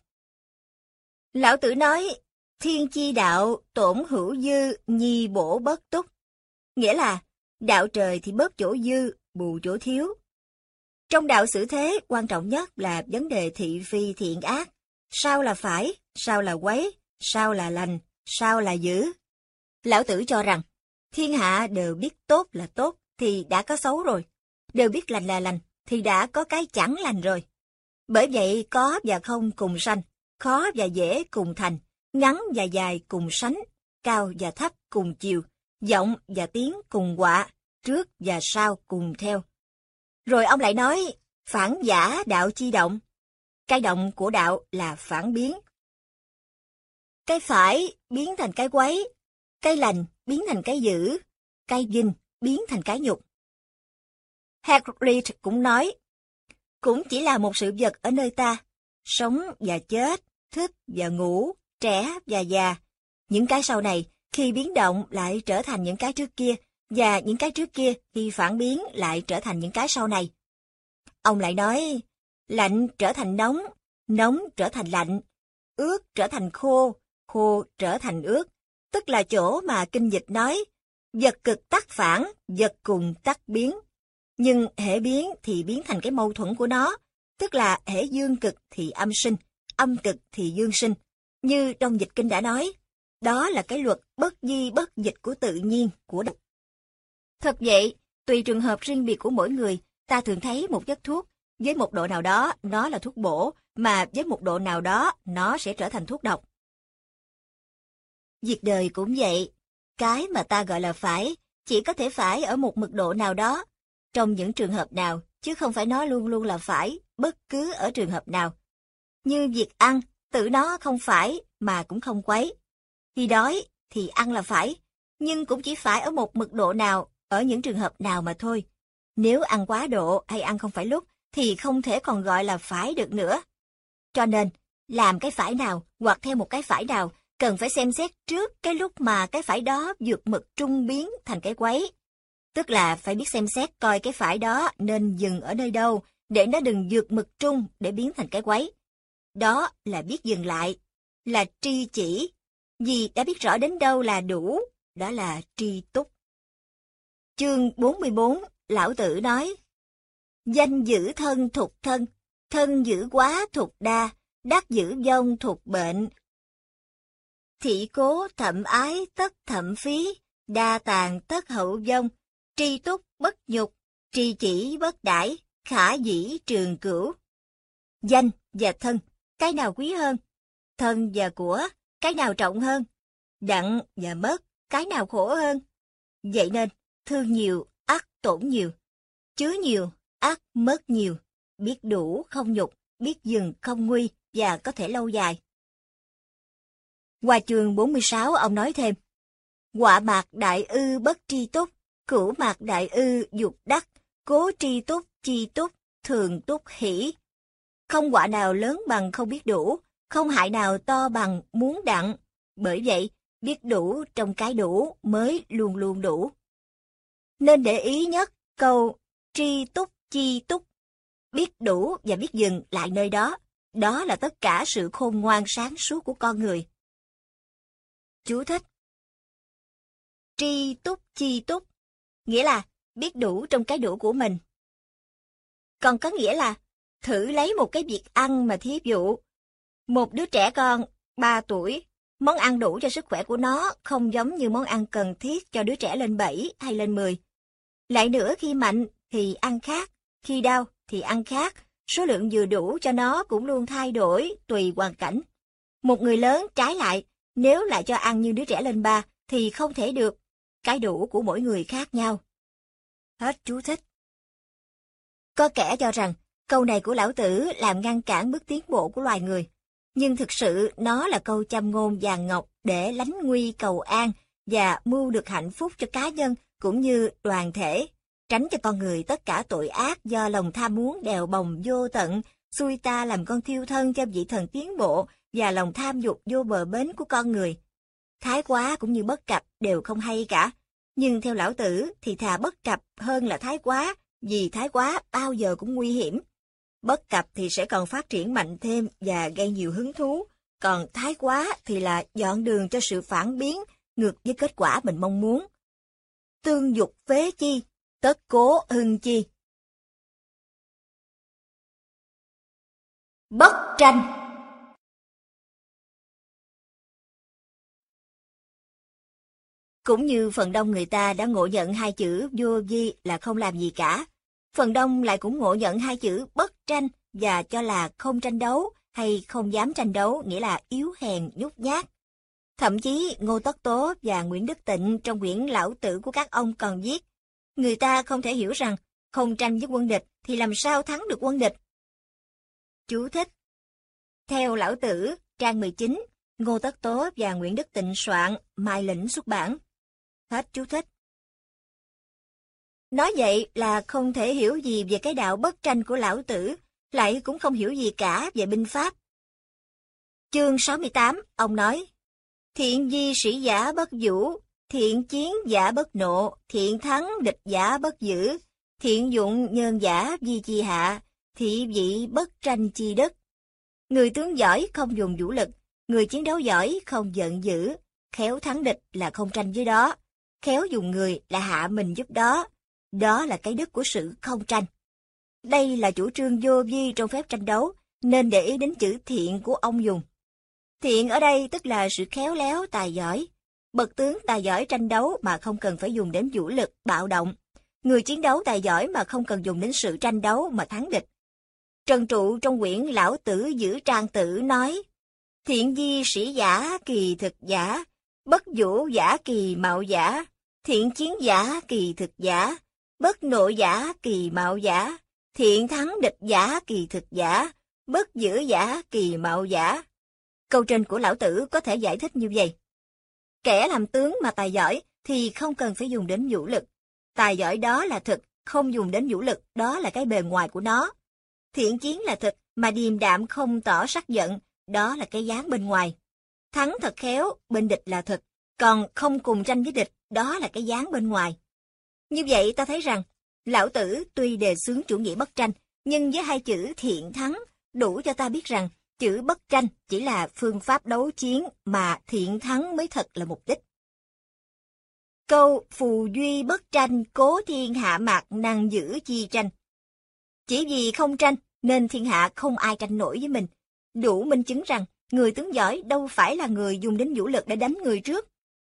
Lão Tử nói, thiên chi đạo, tổn hữu dư, nhi bổ bất túc. Nghĩa là, đạo trời thì bớt chỗ dư, bù chỗ thiếu. Trong đạo xử thế, quan trọng nhất là vấn đề thị phi thiện ác. Sao là phải, sao là quấy, sao là lành, sao là dữ. Lão Tử cho rằng, thiên hạ đều biết tốt là tốt thì đã có xấu rồi, đều biết lành là lành thì đã có cái chẳng lành rồi. Bởi vậy có và không cùng sanh, khó và dễ cùng thành, ngắn và dài cùng sánh, cao và thấp cùng chiều, vọng và tiếng cùng quạ, trước và sau cùng theo. Rồi ông lại nói, phản giả đạo chi động. Cái động của đạo là phản biến. Cái phải biến thành cái quấy, cái lành biến thành cái dữ, cái vinh biến thành cái nhục. Heraclit cũng nói, cũng chỉ là một sự vật ở nơi ta, sống và chết, thức và ngủ, trẻ và già. Những cái sau này, khi biến động lại trở thành những cái trước kia, và những cái trước kia khi phản biến lại trở thành những cái sau này. Ông lại nói, lạnh trở thành nóng, nóng trở thành lạnh, ướt trở thành khô, khô trở thành ướt, tức là chỗ mà kinh dịch nói, vật cực tắc phản, vật cùng tắc biến. Nhưng hễ biến thì biến thành cái mâu thuẫn của nó, tức là hễ dương cực thì âm sinh, âm cực thì dương sinh. Như trong dịch kinh đã nói, đó là cái luật bất di bất dịch của tự nhiên, của đạo. Thật vậy, tùy trường hợp riêng biệt của mỗi người, ta thường thấy một chất thuốc, với một độ nào đó nó là thuốc bổ, mà với một độ nào đó nó sẽ trở thành thuốc độc. Việc đời cũng vậy, cái mà ta gọi là phải, chỉ có thể phải ở một mực độ nào đó, trong những trường hợp nào, chứ không phải nó luôn luôn là phải, bất cứ ở trường hợp nào. Như việc ăn, tự nó không phải, mà cũng không quấy. Khi đói, thì ăn là phải, nhưng cũng chỉ phải ở một mực độ nào, ở những trường hợp nào mà thôi. Nếu ăn quá độ hay ăn không phải lúc, thì không thể còn gọi là phải được nữa. Cho nên, làm cái phải nào, hoặc theo một cái phải nào, cần phải xem xét trước cái lúc mà cái phải đó vượt mực trung biến thành cái quấy. Tức là phải biết xem xét coi cái phải đó nên dừng ở nơi đâu, để nó đừng vượt mực trung để biến thành cái quấy. Đó là biết dừng lại, là tri chỉ. Vì đã biết rõ đến đâu là đủ, đó là tri túc. Chương 44, Lão Tử nói, danh giữ thân thục thân, thân giữ quá thục đa, đắc giữ vong thục bệnh. Thị cố thậm ái tất thậm phí, đa tàn tất hậu vong, tri túc bất nhục, tri chỉ bất đãi, khả dĩ trường cửu. Danh và thân, cái nào quý hơn? Thân và của, cái nào trọng hơn? Đặng và mất, cái nào khổ hơn? Vậy nên, thương nhiều, ắt tổn nhiều. Chứa nhiều, ắt mất nhiều. Biết đủ không nhục, biết dừng không nguy và có thể lâu dài. Qua chương 46 ông nói thêm, họa mạc đại ư bất tri túc, cửu mạc đại ư dục đắc, cố tri túc, chi túc, thường túc hỷ. Không họa nào lớn bằng không biết đủ, không hại nào to bằng muốn đặng. Bởi vậy, biết đủ trong cái đủ mới luôn luôn đủ. Nên để ý nhất câu tri túc, chi túc. Biết đủ và biết dừng lại nơi đó. Đó là tất cả sự khôn ngoan sáng suốt của con người. Chú thích. Tri túc, chi túc, nghĩa là biết đủ trong cái đủ của mình. Còn có nghĩa là thử lấy một cái việc ăn mà thí dụ. Một đứa trẻ con 3 tuổi, món ăn đủ cho sức khỏe của nó không giống như món ăn cần thiết cho đứa trẻ lên 7 hay lên 10. Lại nữa khi mạnh thì ăn khác, khi đau thì ăn khác, số lượng vừa đủ cho nó cũng luôn thay đổi tùy hoàn cảnh. Một người lớn trái lại, nếu lại cho ăn như đứa trẻ lên 3 thì không thể được, cái đủ của mỗi người khác nhau. Hết chú thích. Có kẻ cho rằng câu này của Lão Tử làm ngăn cản bước tiến bộ của loài người, nhưng thực sự nó là câu châm ngôn vàng ngọc để lánh nguy cầu an và mưu được hạnh phúc cho cá nhân cũng như đoàn thể, tránh cho con người tất cả tội ác do lòng tham muốn đèo bồng vô tận, xui ta làm con thiêu thân cho vị thần tiến bộ và lòng tham dục vô bờ bến của con người. Thái quá cũng như bất cập đều không hay cả, nhưng theo Lão Tử thì thà bất cập hơn là thái quá, vì thái quá bao giờ cũng nguy hiểm. Bất cập thì sẽ còn phát triển mạnh thêm và gây nhiều hứng thú, còn thái quá thì là dọn đường cho sự phản biến ngược với kết quả mình mong muốn. Tương dục phế chi, tất cố hưng chi. Bất tranh. Cũng như phần đông người ta đã ngộ nhận hai chữ vô vi là không làm gì cả, phần đông lại cũng ngộ nhận hai chữ bất tranh và cho là không tranh đấu hay không dám tranh đấu, nghĩa là yếu hèn nhút nhát. Thậm chí Ngô Tất Tố và Nguyễn Đức Tịnh trong quyển Lão Tử của các ông còn viết, người ta không thể hiểu rằng không tranh với quân địch thì làm sao thắng được quân địch. Chú thích. Theo Lão Tử, trang 19, Ngô Tất Tố và Nguyễn Đức Tịnh soạn, Mai Lĩnh xuất bản. Hết chú thích. Nói vậy là không thể hiểu gì về cái đạo bất tranh của Lão Tử, lại cũng không hiểu gì cả về binh pháp. Chương 68, ông nói, thiện di sĩ giả bất vũ, thiện chiến giả bất nộ, thiện thắng địch giả bất giữ, thiện dụng nhân giả vi chi hạ, thị vị bất tranh chi đức. Người tướng giỏi không dùng vũ lực, người chiến đấu giỏi không giận dữ, khéo thắng địch là không tranh với đó, khéo dùng người là hạ mình giúp đó. Đó là cái đức của sự không tranh. Đây là chủ trương vô vi trong phép tranh đấu, nên để ý đến chữ thiện của ông dùng. Thiện ở đây tức là sự khéo léo, tài giỏi. Bậc tướng tài giỏi tranh đấu mà không cần phải dùng đến vũ lực, bạo động. Người chiến đấu tài giỏi mà không cần dùng đến sự tranh đấu mà thắng địch. Trần Trụ trong quyển Lão Tử Giữ Trang Tử nói, thiện di sĩ giả kỳ thực giả, bất vũ giả kỳ mạo giả, thiện chiến giả kỳ thực giả, bất nộ giả kỳ mạo giả, thiện thắng địch giả kỳ thực giả, bất giữ giả kỳ mạo giả. Câu trên của Lão Tử có thể giải thích như vậy. Kẻ làm tướng mà tài giỏi thì không cần phải dùng đến vũ lực. Tài giỏi đó là thực, không dùng đến vũ lực, đó là cái bề ngoài của nó. Thiện chiến là thực, mà điềm đạm không tỏ sắc giận, đó là cái dáng bên ngoài. Thắng thật khéo, bên địch là thực, còn không cùng tranh với địch, đó là cái dáng bên ngoài. Như vậy ta thấy rằng, Lão Tử tuy đề xướng chủ nghĩa bất tranh, nhưng với hai chữ thiện thắng, đủ cho ta biết rằng, chữ bất tranh chỉ là phương pháp đấu chiến mà thiện thắng mới thật là mục đích. Câu phù duy bất tranh cố thiên hạ mạc năng giữ chi tranh. Chỉ vì không tranh nên thiên hạ không ai tranh nổi với mình. Đủ minh chứng rằng người tướng giỏi đâu phải là người dùng đến vũ lực để đánh người trước.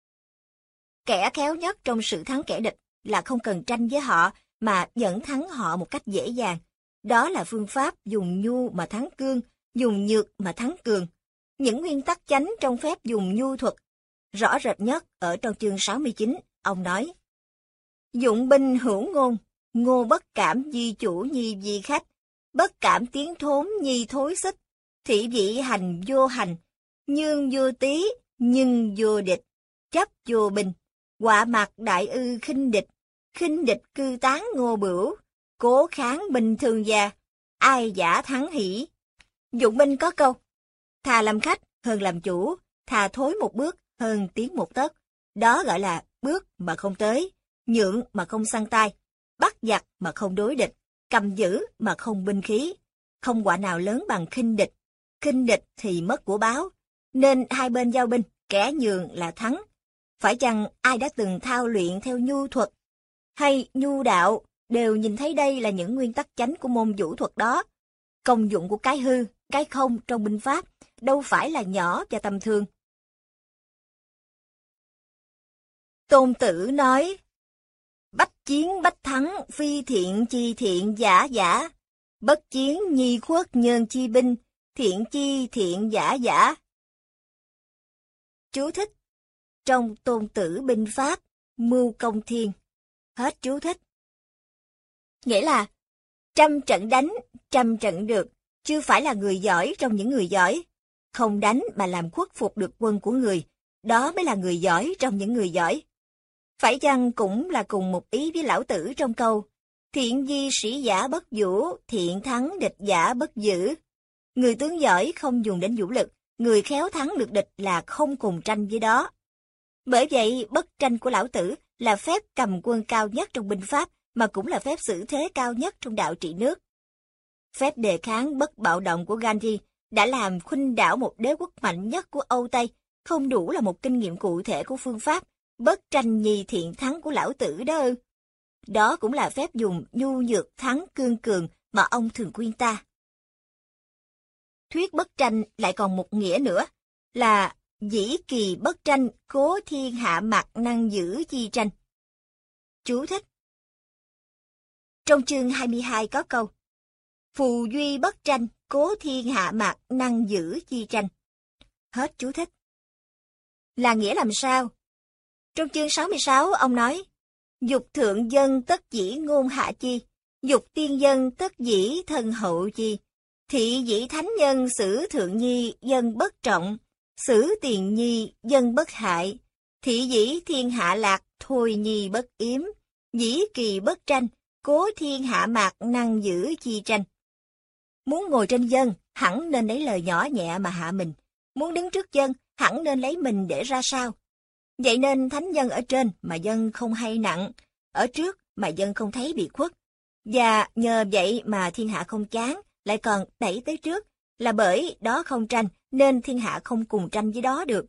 Kẻ khéo nhất trong sự thắng kẻ địch là không cần tranh với họ mà vẫn thắng họ một cách dễ dàng. Đó là phương pháp dùng nhu mà thắng cương, dùng nhược mà thắng cường. Những nguyên tắc chánh trong phép dùng nhu thuật, rõ rệt nhất ở trong chương 69, ông nói, dụng binh hữu ngôn, ngô bất cảm di chủ nhi di khách, bất cảm tiến thốn nhi thối xích, thị vị hành vô hành, nhương vô tí, nhưng vô địch, chấp vô bình, quạ mặt đại ư khinh địch cư tán ngô bửu, cố kháng binh thương gia, ai giả thắng hỷ. Dụng binh có câu, thà làm khách hơn làm chủ, thà thối một bước hơn tiến một tấc. Đó gọi là bước mà không tới, nhượng mà không xăng tay, bắt giặc mà không đối địch, cầm giữ mà không binh khí. Không quả nào lớn bằng khinh địch thì mất của báo, nên hai bên giao binh, kẻ nhường là thắng. Phải chăng ai đã từng thao luyện theo nhu thuật hay nhu đạo đều nhìn thấy đây là những nguyên tắc chánh của môn vũ thuật đó. Công dụng của cái hư, cái không trong binh pháp đâu phải là nhỏ và tầm thường. Tôn Tử nói, bách chiến bách thắng, phi thiện chi thiện giả giả, bất chiến nhi khuất nhơn chi binh, thiện chi thiện giả giả. Chú thích. Trong Tôn Tử binh pháp, mưu công thiên. Hết chú thích. Nghĩa là, trăm trận đánh, trăm trận được, chưa phải là người giỏi trong những người giỏi. Không đánh mà làm khuất phục được quân của người, đó mới là người giỏi trong những người giỏi. Phải chăng cũng là cùng một ý với Lão Tử trong câu, thiện di sĩ giả bất vũ, thiện thắng địch giả bất giữ. Người tướng giỏi không dùng đến vũ lực, người khéo thắng được địch là không cùng tranh với đó. Bởi vậy, bất tranh của Lão Tử là phép cầm quân cao nhất trong binh pháp, mà cũng là phép xử thế cao nhất trong đạo trị nước. Phép đề kháng bất bạo động của Gandhi đã làm khuynh đảo một đế quốc mạnh nhất của Âu Tây, không đủ là một kinh nghiệm cụ thể của phương pháp bất tranh nhi thiện thắng của Lão Tử đó ư. Đó cũng là phép dùng nhu nhược thắng cương cường mà ông thường khuyên ta. Thuyết bất tranh lại còn một nghĩa nữa, là dĩ kỳ bất tranh, cố thiên hạ mạc năng giữ chi tranh. Chú thích. Trong chương 22 có câu, phù duy bất tranh, cố thiên hạ mạc năng giữ chi tranh. Hết chú thích. Là nghĩa làm sao? Trong chương 66 ông nói, dục thượng dân tất dĩ ngôn hạ chi, dục tiên dân tất dĩ thân hậu chi, thị dĩ thánh nhân xử thượng nhi dân bất trọng, xử tiền nhi dân bất hại, thị dĩ thiên hạ lạc thôi nhi bất yếm, dĩ kỳ bất tranh, cố thiên hạ mạc năng giữ chi tranh. Muốn ngồi trên dân, hẳn nên lấy lời nhỏ nhẹ mà hạ mình. Muốn đứng trước dân, hẳn nên lấy mình để ra sao. Vậy nên thánh dân ở trên mà dân không hay nặng, ở trước mà dân không thấy bị khuất. Và nhờ vậy mà thiên hạ không chán, lại còn đẩy tới trước, là bởi đó không tranh, nên thiên hạ không cùng tranh với đó được.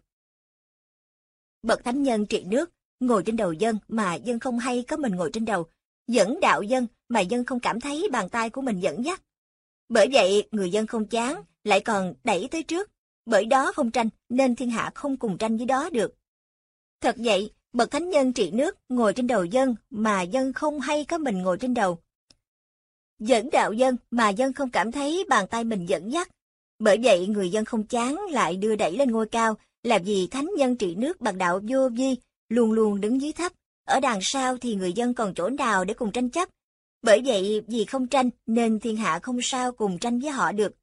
Bậc thánh nhân trị nước, ngồi trên đầu dân mà dân không hay có mình ngồi trên đầu, dẫn đạo dân mà dân không cảm thấy bàn tay của mình dẫn dắt. Bởi vậy, người dân không chán, lại còn đẩy tới trước, bởi đó không tranh, nên thiên hạ không cùng tranh với đó được. Thật vậy, bậc thánh nhân trị nước ngồi trên đầu dân mà dân không hay có mình ngồi trên đầu. Dẫn đạo dân mà dân không cảm thấy bàn tay mình dẫn dắt. Bởi vậy người dân không chán lại đưa đẩy lên ngôi cao, là vì thánh nhân trị nước bằng đạo vô vi, luôn luôn đứng dưới thấp. Ở đằng sau thì người dân còn chỗ nào để cùng tranh chấp. Bởi vậy vì không tranh nên thiên hạ không sao cùng tranh với họ được.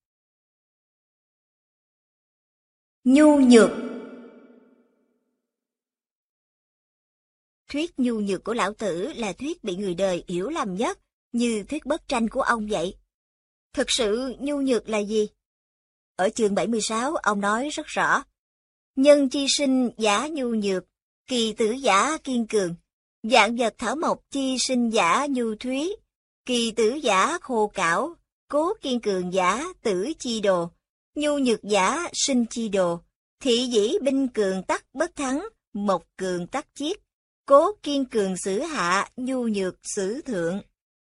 Nhu nhược. Thuyết nhu nhược của Lão Tử là thuyết bị người đời hiểu lầm nhất, như thuyết bất tranh của ông vậy. Thực sự nhu nhược là gì? Ở chương 76 ông nói rất rõ. Nhân chi sinh giả nhu nhược, kỳ tử giả kiên cường. Vạn vật thảo mộc chi sinh giả nhu thúy, kỳ tử giả khô cảo, cố kiên cường giả tử chi đồ, nhu nhược giả sinh chi đồ, thị dĩ binh cường tắc bất thắng, mộc cường tắc chiết, cố kiên cường xử hạ, nhu nhược xử thượng.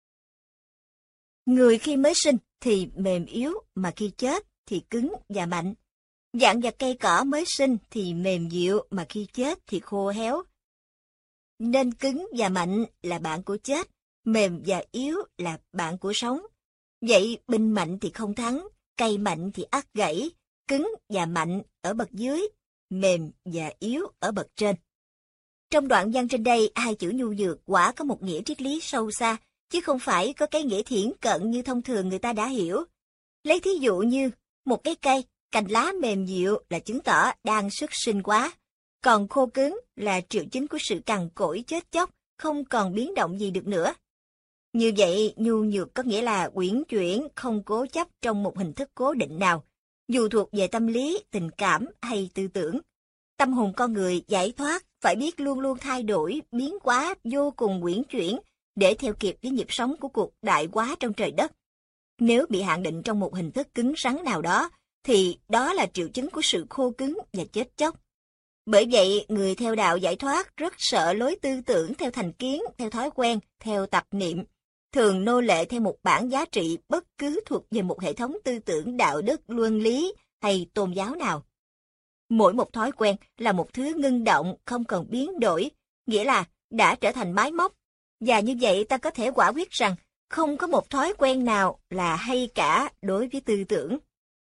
Người khi mới sinh thì mềm yếu, mà khi chết thì cứng và mạnh. Vạn vật cây cỏ mới sinh thì mềm dịu, mà khi chết thì khô héo. Nên cứng và mạnh là bạn của chết, mềm và yếu là bạn của sống. Vậy binh mạnh thì không thắng, cây mạnh thì ắt gãy, cứng và mạnh ở bậc dưới, mềm và yếu ở bậc trên. Trong đoạn văn trên đây, hai chữ nhu nhược quả có một nghĩa triết lý sâu xa, chứ không phải có cái nghĩa thiển cận như thông thường người ta đã hiểu. Lấy thí dụ như, một cái cây, cành lá mềm dịu là chứng tỏ đang xuất sinh quá, còn khô cứng là triệu chứng của sự cằn cỗi chết chóc, không còn biến động gì được nữa. Như vậy, nhu nhược có nghĩa là uyển chuyển, không cố chấp trong một hình thức cố định nào, dù thuộc về tâm lý, tình cảm hay tư tưởng. Tâm hồn con người giải thoát phải biết luôn luôn thay đổi, biến hóa vô cùng uyển chuyển để theo kịp với nhịp sống của cuộc đại hóa trong trời đất. Nếu bị hạn định trong một hình thức cứng rắn nào đó, thì đó là triệu chứng của sự khô cứng và chết chóc. Bởi vậy, người theo đạo giải thoát rất sợ lối tư tưởng theo thành kiến, theo thói quen, theo tập niệm, thường nô lệ theo một bản giá trị bất cứ thuộc về một hệ thống tư tưởng đạo đức, luân lý hay tôn giáo nào. Mỗi một thói quen là một thứ ngưng động, không còn biến đổi, nghĩa là đã trở thành máy móc. Và như vậy ta có thể quả quyết rằng không có một thói quen nào là hay cả đối với tư tưởng.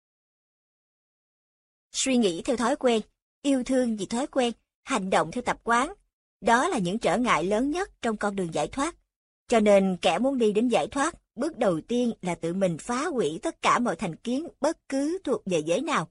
Suy nghĩ theo thói quen, yêu thương vì thói quen, hành động theo tập quán, đó là những trở ngại lớn nhất trong con đường giải thoát. Cho nên kẻ muốn đi đến giải thoát, bước đầu tiên là tự mình phá hủy tất cả mọi thành kiến bất cứ thuộc về giới nào.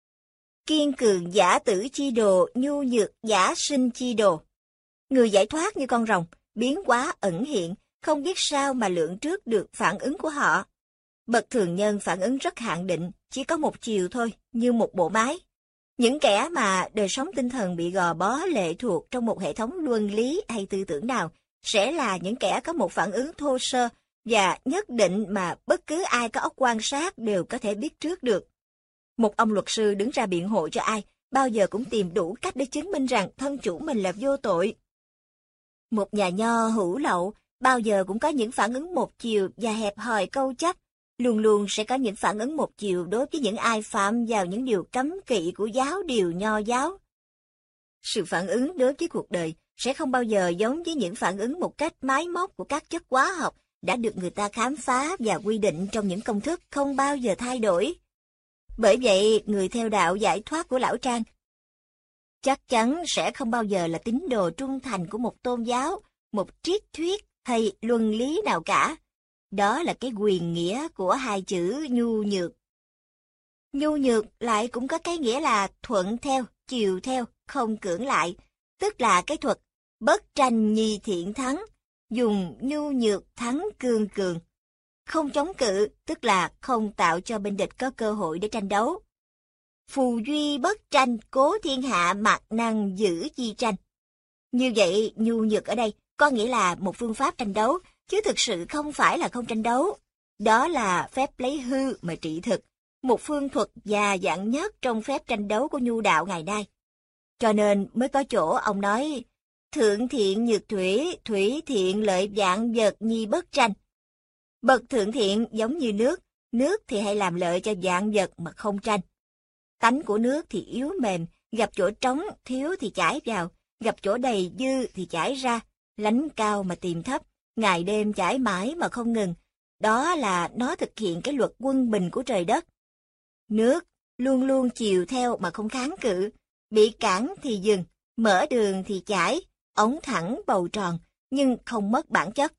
Kiên cường giả tử chi đồ, nhu nhược giả sinh chi đồ. Người giải thoát như con rồng, biến hóa ẩn hiện, không biết sao mà lượng trước được phản ứng của họ. Bậc thường nhân phản ứng rất hạn định, chỉ có một chiều thôi, như một bộ máy. Những kẻ mà đời sống tinh thần bị gò bó lệ thuộc trong một hệ thống luân lý hay tư tưởng nào, sẽ là những kẻ có một phản ứng thô sơ và nhất định mà bất cứ ai có óc quan sát đều có thể biết trước được. Một ông luật sư đứng ra biện hộ cho ai, bao giờ cũng tìm đủ cách để chứng minh rằng thân chủ mình là vô tội. Một nhà nho hữu lậu, bao giờ cũng có những phản ứng một chiều và hẹp hòi câu chấp, luôn luôn sẽ có những phản ứng một chiều đối với những ai phạm vào những điều cấm kỵ của giáo điều nho giáo. Sự phản ứng đối với cuộc đời sẽ không bao giờ giống với những phản ứng một cách máy móc của các chất hóa học đã được người ta khám phá và quy định trong những công thức không bao giờ thay đổi. Bởi vậy, người theo đạo giải thoát của Lão Trang chắc chắn sẽ không bao giờ là tín đồ trung thành của một tôn giáo, một triết thuyết hay luân lý nào cả. Đó là cái quyền nghĩa của hai chữ nhu nhược. Nhu nhược lại cũng có cái nghĩa là thuận theo, chiều theo, không cưỡng lại, tức là cái thuật bất tranh nhi thiện thắng, dùng nhu nhược thắng cương cường. Không chống cự, tức là không tạo cho bên địch có cơ hội để tranh đấu. Phù duy bất tranh, cố thiên hạ mạc năng giữ chi tranh. Như vậy, nhu nhược ở đây có nghĩa là một phương pháp tranh đấu, chứ thực sự không phải là không tranh đấu. Đó là phép lấy hư mà trị thực, một phương thuật già dặn nhất trong phép tranh đấu của nhu đạo ngày nay. Cho nên mới có chỗ ông nói, thượng thiện nhược thủy, thủy thiện lợi vạn vật nhi bất tranh. Bậc thượng thiện giống như nước thì hay làm lợi cho vạn vật mà không tranh. Tánh của nước thì yếu mềm, gặp chỗ trống, thiếu thì chảy vào, gặp chỗ đầy dư thì chảy ra, lánh cao mà tìm thấp, ngày đêm chảy mãi mà không ngừng. Đó là nó thực hiện cái luật quân bình của trời đất. Nước luôn luôn chiều theo mà không kháng cự, bị cản thì dừng, mở đường thì chảy, ống thẳng bầu tròn, nhưng không mất bản chất.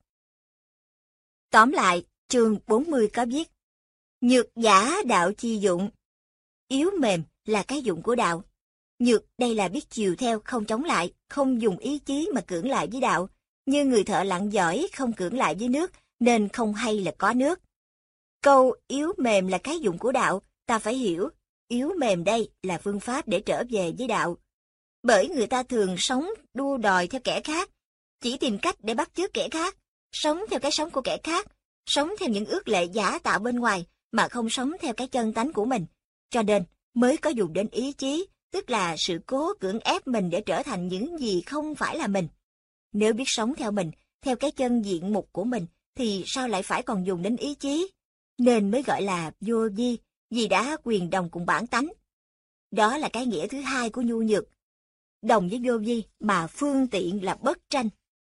Tóm lại, chương 40 có viết, nhược giả đạo chi dụng. Yếu mềm là cái dụng của đạo. Nhược đây là biết chiều theo, không chống lại, không dùng ý chí mà cưỡng lại với đạo. Như người thợ lặn giỏi không cưỡng lại với nước, nên không hay là có nước. Câu yếu mềm là cái dụng của đạo, ta phải hiểu, yếu mềm đây là phương pháp để trở về với đạo. Bởi người ta thường sống đua đòi theo kẻ khác, chỉ tìm cách để bắt chước kẻ khác, sống theo cái sống của kẻ khác, sống theo những ước lệ giả tạo bên ngoài, mà không sống theo cái chân tánh của mình. Cho nên, mới có dùng đến ý chí, tức là sự cố cưỡng ép mình để trở thành những gì không phải là mình. Nếu biết sống theo mình, theo cái chân diện mục của mình, thì sao lại phải còn dùng đến ý chí? Nên mới gọi là vô vi, vì đã quyền đồng cùng bản tánh. Đó là cái nghĩa thứ hai của nhu nhược. Đồng với vô vi mà phương tiện là bất tranh.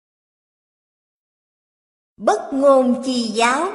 Bất ngôn chi giáo.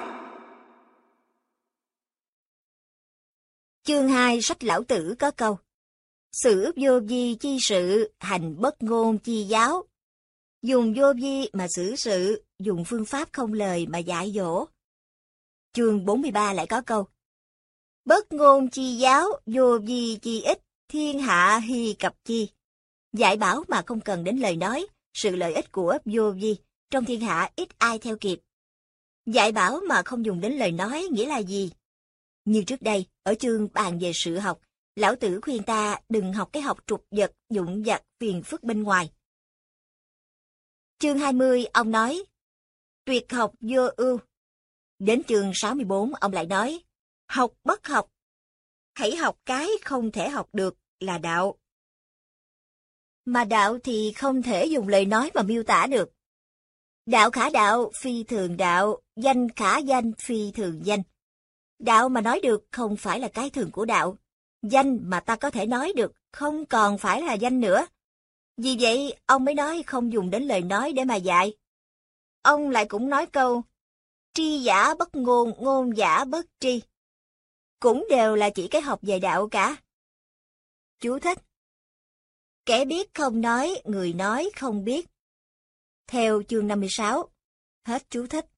Chương 2 sách Lão Tử có câu, xử vô vi chi sự, hành bất ngôn chi giáo. Dùng vô vi mà xử sự, dùng phương pháp không lời mà dạy dỗ. Chương 43 lại có câu: Bất ngôn chi giáo, vô vi chi ích, thiên hạ hy cập chi. Dạy bảo mà không cần đến lời nói, sự lợi ích của vô vi, trong thiên hạ ít ai theo kịp. Dạy bảo mà không dùng đến lời nói nghĩa là gì? Như trước đây, ở chương bàn về sự học, Lão Tử khuyên ta đừng học cái học trục vật, dụng vặt, phiền phức bên ngoài. Chương 20, ông nói, tuyệt học vô ưu. Đến chương 64, ông lại nói, học bất học. Hãy học cái không thể học được là đạo. Mà đạo thì không thể dùng lời nói mà miêu tả được. Đạo khả đạo, phi thường đạo, danh khả danh, phi thường danh. Đạo mà nói được không phải là cái thường của đạo. Danh mà ta có thể nói được không còn phải là danh nữa. Vì vậy, ông mới nói không dùng đến lời nói để mà dạy. Ông lại cũng nói câu, tri giả bất ngôn, ngôn giả bất tri. Cũng đều là chỉ cái học về đạo cả. Chú thích. Kẻ biết không nói, người nói không biết. Theo chương 56. Hết chú thích.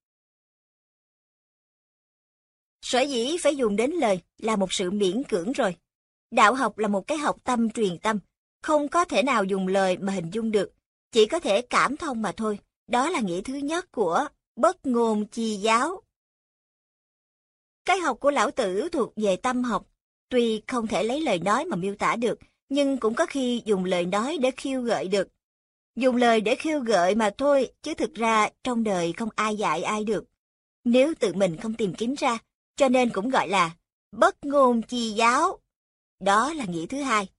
Sở dĩ phải dùng đến lời là một sự miễn cưỡng rồi. Đạo học là một cái học tâm truyền tâm, không có thể nào dùng lời mà hình dung được, chỉ có thể cảm thông mà thôi. Đó là nghĩa thứ nhất của bất ngôn chi giáo. Cái học của Lão Tử thuộc về tâm học, tuy không thể lấy lời nói mà miêu tả được, nhưng cũng có khi dùng lời nói để khiêu gợi được. Dùng lời để khiêu gợi mà thôi, chứ thực ra trong đời không ai dạy ai được. Nếu tự mình không tìm kiếm ra, cho nên cũng gọi là bất ngôn chi giáo. Đó là nghĩa thứ hai.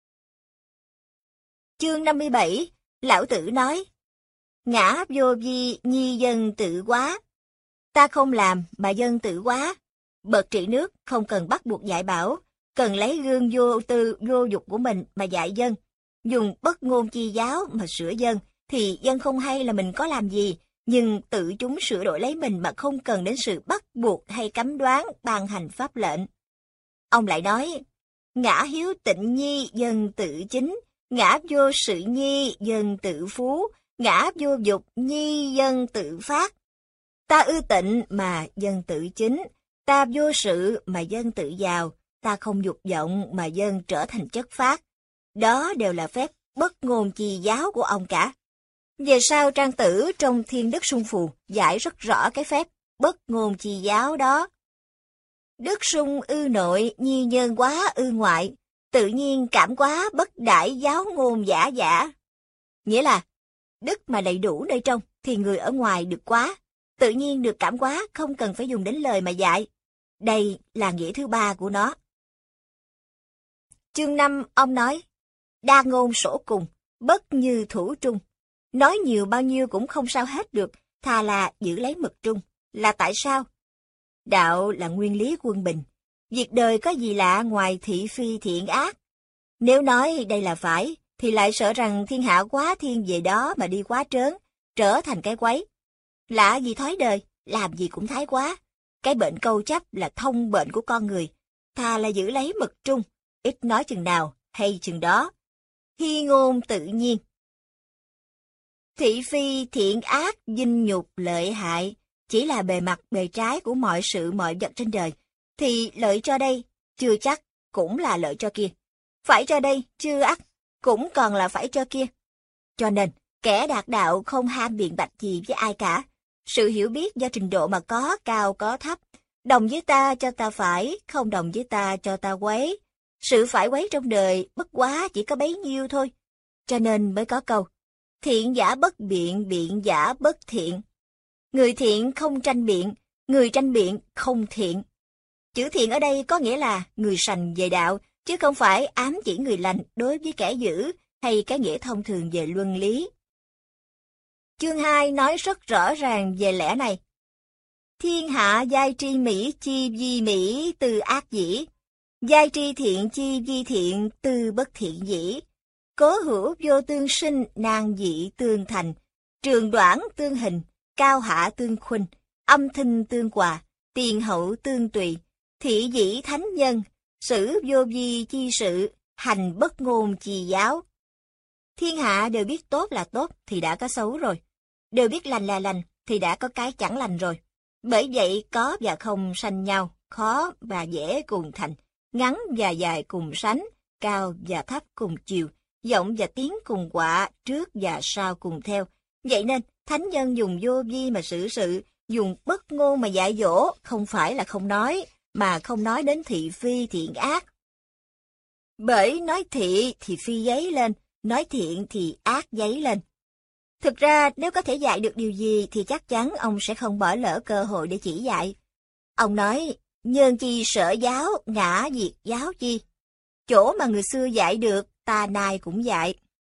Chương 57, Lão Tử nói, ngã vô vi nhi dân tự hóa. Ta không làm mà dân tự hóa. Bậc trị nước không cần bắt buộc dạy bảo, cần lấy gương vô tư vô dục của mình mà dạy dân. Dùng bất ngôn chi giáo mà sửa dân, thì dân không hay là mình có làm gì, nhưng tự chúng sửa đổi lấy mình mà không cần đến sự bắt buộc hay cấm đoán ban hành pháp lệnh. Ông lại nói, ngã hiếu tịnh nhi dân tự chính, ngã vô sự nhi dân tự phú, ngã vô dục nhi dân tự phát. Ta ưa tịnh mà dân tự chính, ta vô sự mà dân tự giàu, ta không dục vọng mà dân trở thành chất phát. Đó đều là phép bất ngôn chi giáo của ông cả. Về sau Trang Tử trong Thiên Đức Sung Phù giải rất rõ cái phép bất ngôn chi giáo đó. Đức sung ư nội, nhi nhân quá ư ngoại, tự nhiên cảm quá bất đại giáo ngôn giả giả. Nghĩa là, đức mà đầy đủ nơi trong thì người ở ngoài được quá, tự nhiên được cảm quá không cần phải dùng đến lời mà dạy. Đây là nghĩa thứ ba của nó. Chương 5 ông nói, đa ngôn sổ cùng, bất như thủ trung. Nói nhiều bao nhiêu cũng không sao hết được, thà là giữ lấy mực trung. Là tại sao? Đạo là nguyên lý quân bình. Việc đời có gì lạ ngoài thị phi thiện ác. Nếu nói đây là phải, thì lại sợ rằng thiên hạ quá thiên về đó mà đi quá trớn, trở thành cái quấy. Lạ gì thói đời, làm gì cũng thái quá. Cái bệnh câu chấp là thông bệnh của con người. Thà là giữ lấy mực trung, ít nói chừng nào hay chừng đó. Hy ngôn tự nhiên. Thị phi thiện ác, dinh nhục lợi hại, chỉ là bề mặt bề trái của mọi sự mọi vật trên đời, thì lợi cho đây, chưa chắc, cũng là lợi cho kia. Phải cho đây, chưa ắt, cũng còn là phải cho kia. Cho nên, kẻ đạt đạo không ham biện bạch gì với ai cả. Sự hiểu biết do trình độ mà có cao có thấp. Đồng với ta cho ta phải, không đồng với ta cho ta quấy. Sự phải quấy trong đời bất quá chỉ có bấy nhiêu thôi. Cho nên mới có câu, thiện giả bất biện, biện giả bất thiện. Người thiện không tranh biện, người tranh biện không thiện. Chữ thiện ở đây có nghĩa là người sành về đạo, chứ không phải ám chỉ người lành đối với kẻ dữ hay cái nghĩa thông thường về luân lý. Chương 2 nói rất rõ ràng về lẽ này. Thiên hạ giai tri mỹ chi vi mỹ từ ác dĩ, giai tri thiện chi vi thiện từ bất thiện dĩ. Cố hữu vô tương sinh, nan dị tương thành, trường đoạn tương hình, cao hạ tương khuynh, âm thinh tương hòa, tiền hậu tương tùy, thị dĩ thánh nhân, sử vô vi chi sự, hành bất ngôn chi giáo. Thiên hạ đều biết tốt là tốt thì đã có xấu rồi, đều biết lành là lành thì đã có cái chẳng lành rồi. Bởi vậy có và không sanh nhau, khó và dễ cùng thành, ngắn và dài cùng sánh, cao và thấp cùng chiều, rộng và tiếng cùng quạ, trước và sau cùng theo. Vậy nên, thánh nhân dùng vô vi mà xử sự, dùng bất ngôn mà dạy dỗ, không phải là không nói, mà không nói đến thị phi thiện ác. Bởi nói thị thì phi dấy lên, nói thiện thì ác dấy lên. Thực ra, nếu có thể dạy được điều gì thì chắc chắn ông sẽ không bỏ lỡ cơ hội để chỉ dạy. Ông nói, nhân chi sở giáo, ngã diệt giáo chi. Chỗ mà người xưa dạy được, ta nay cũng dạy.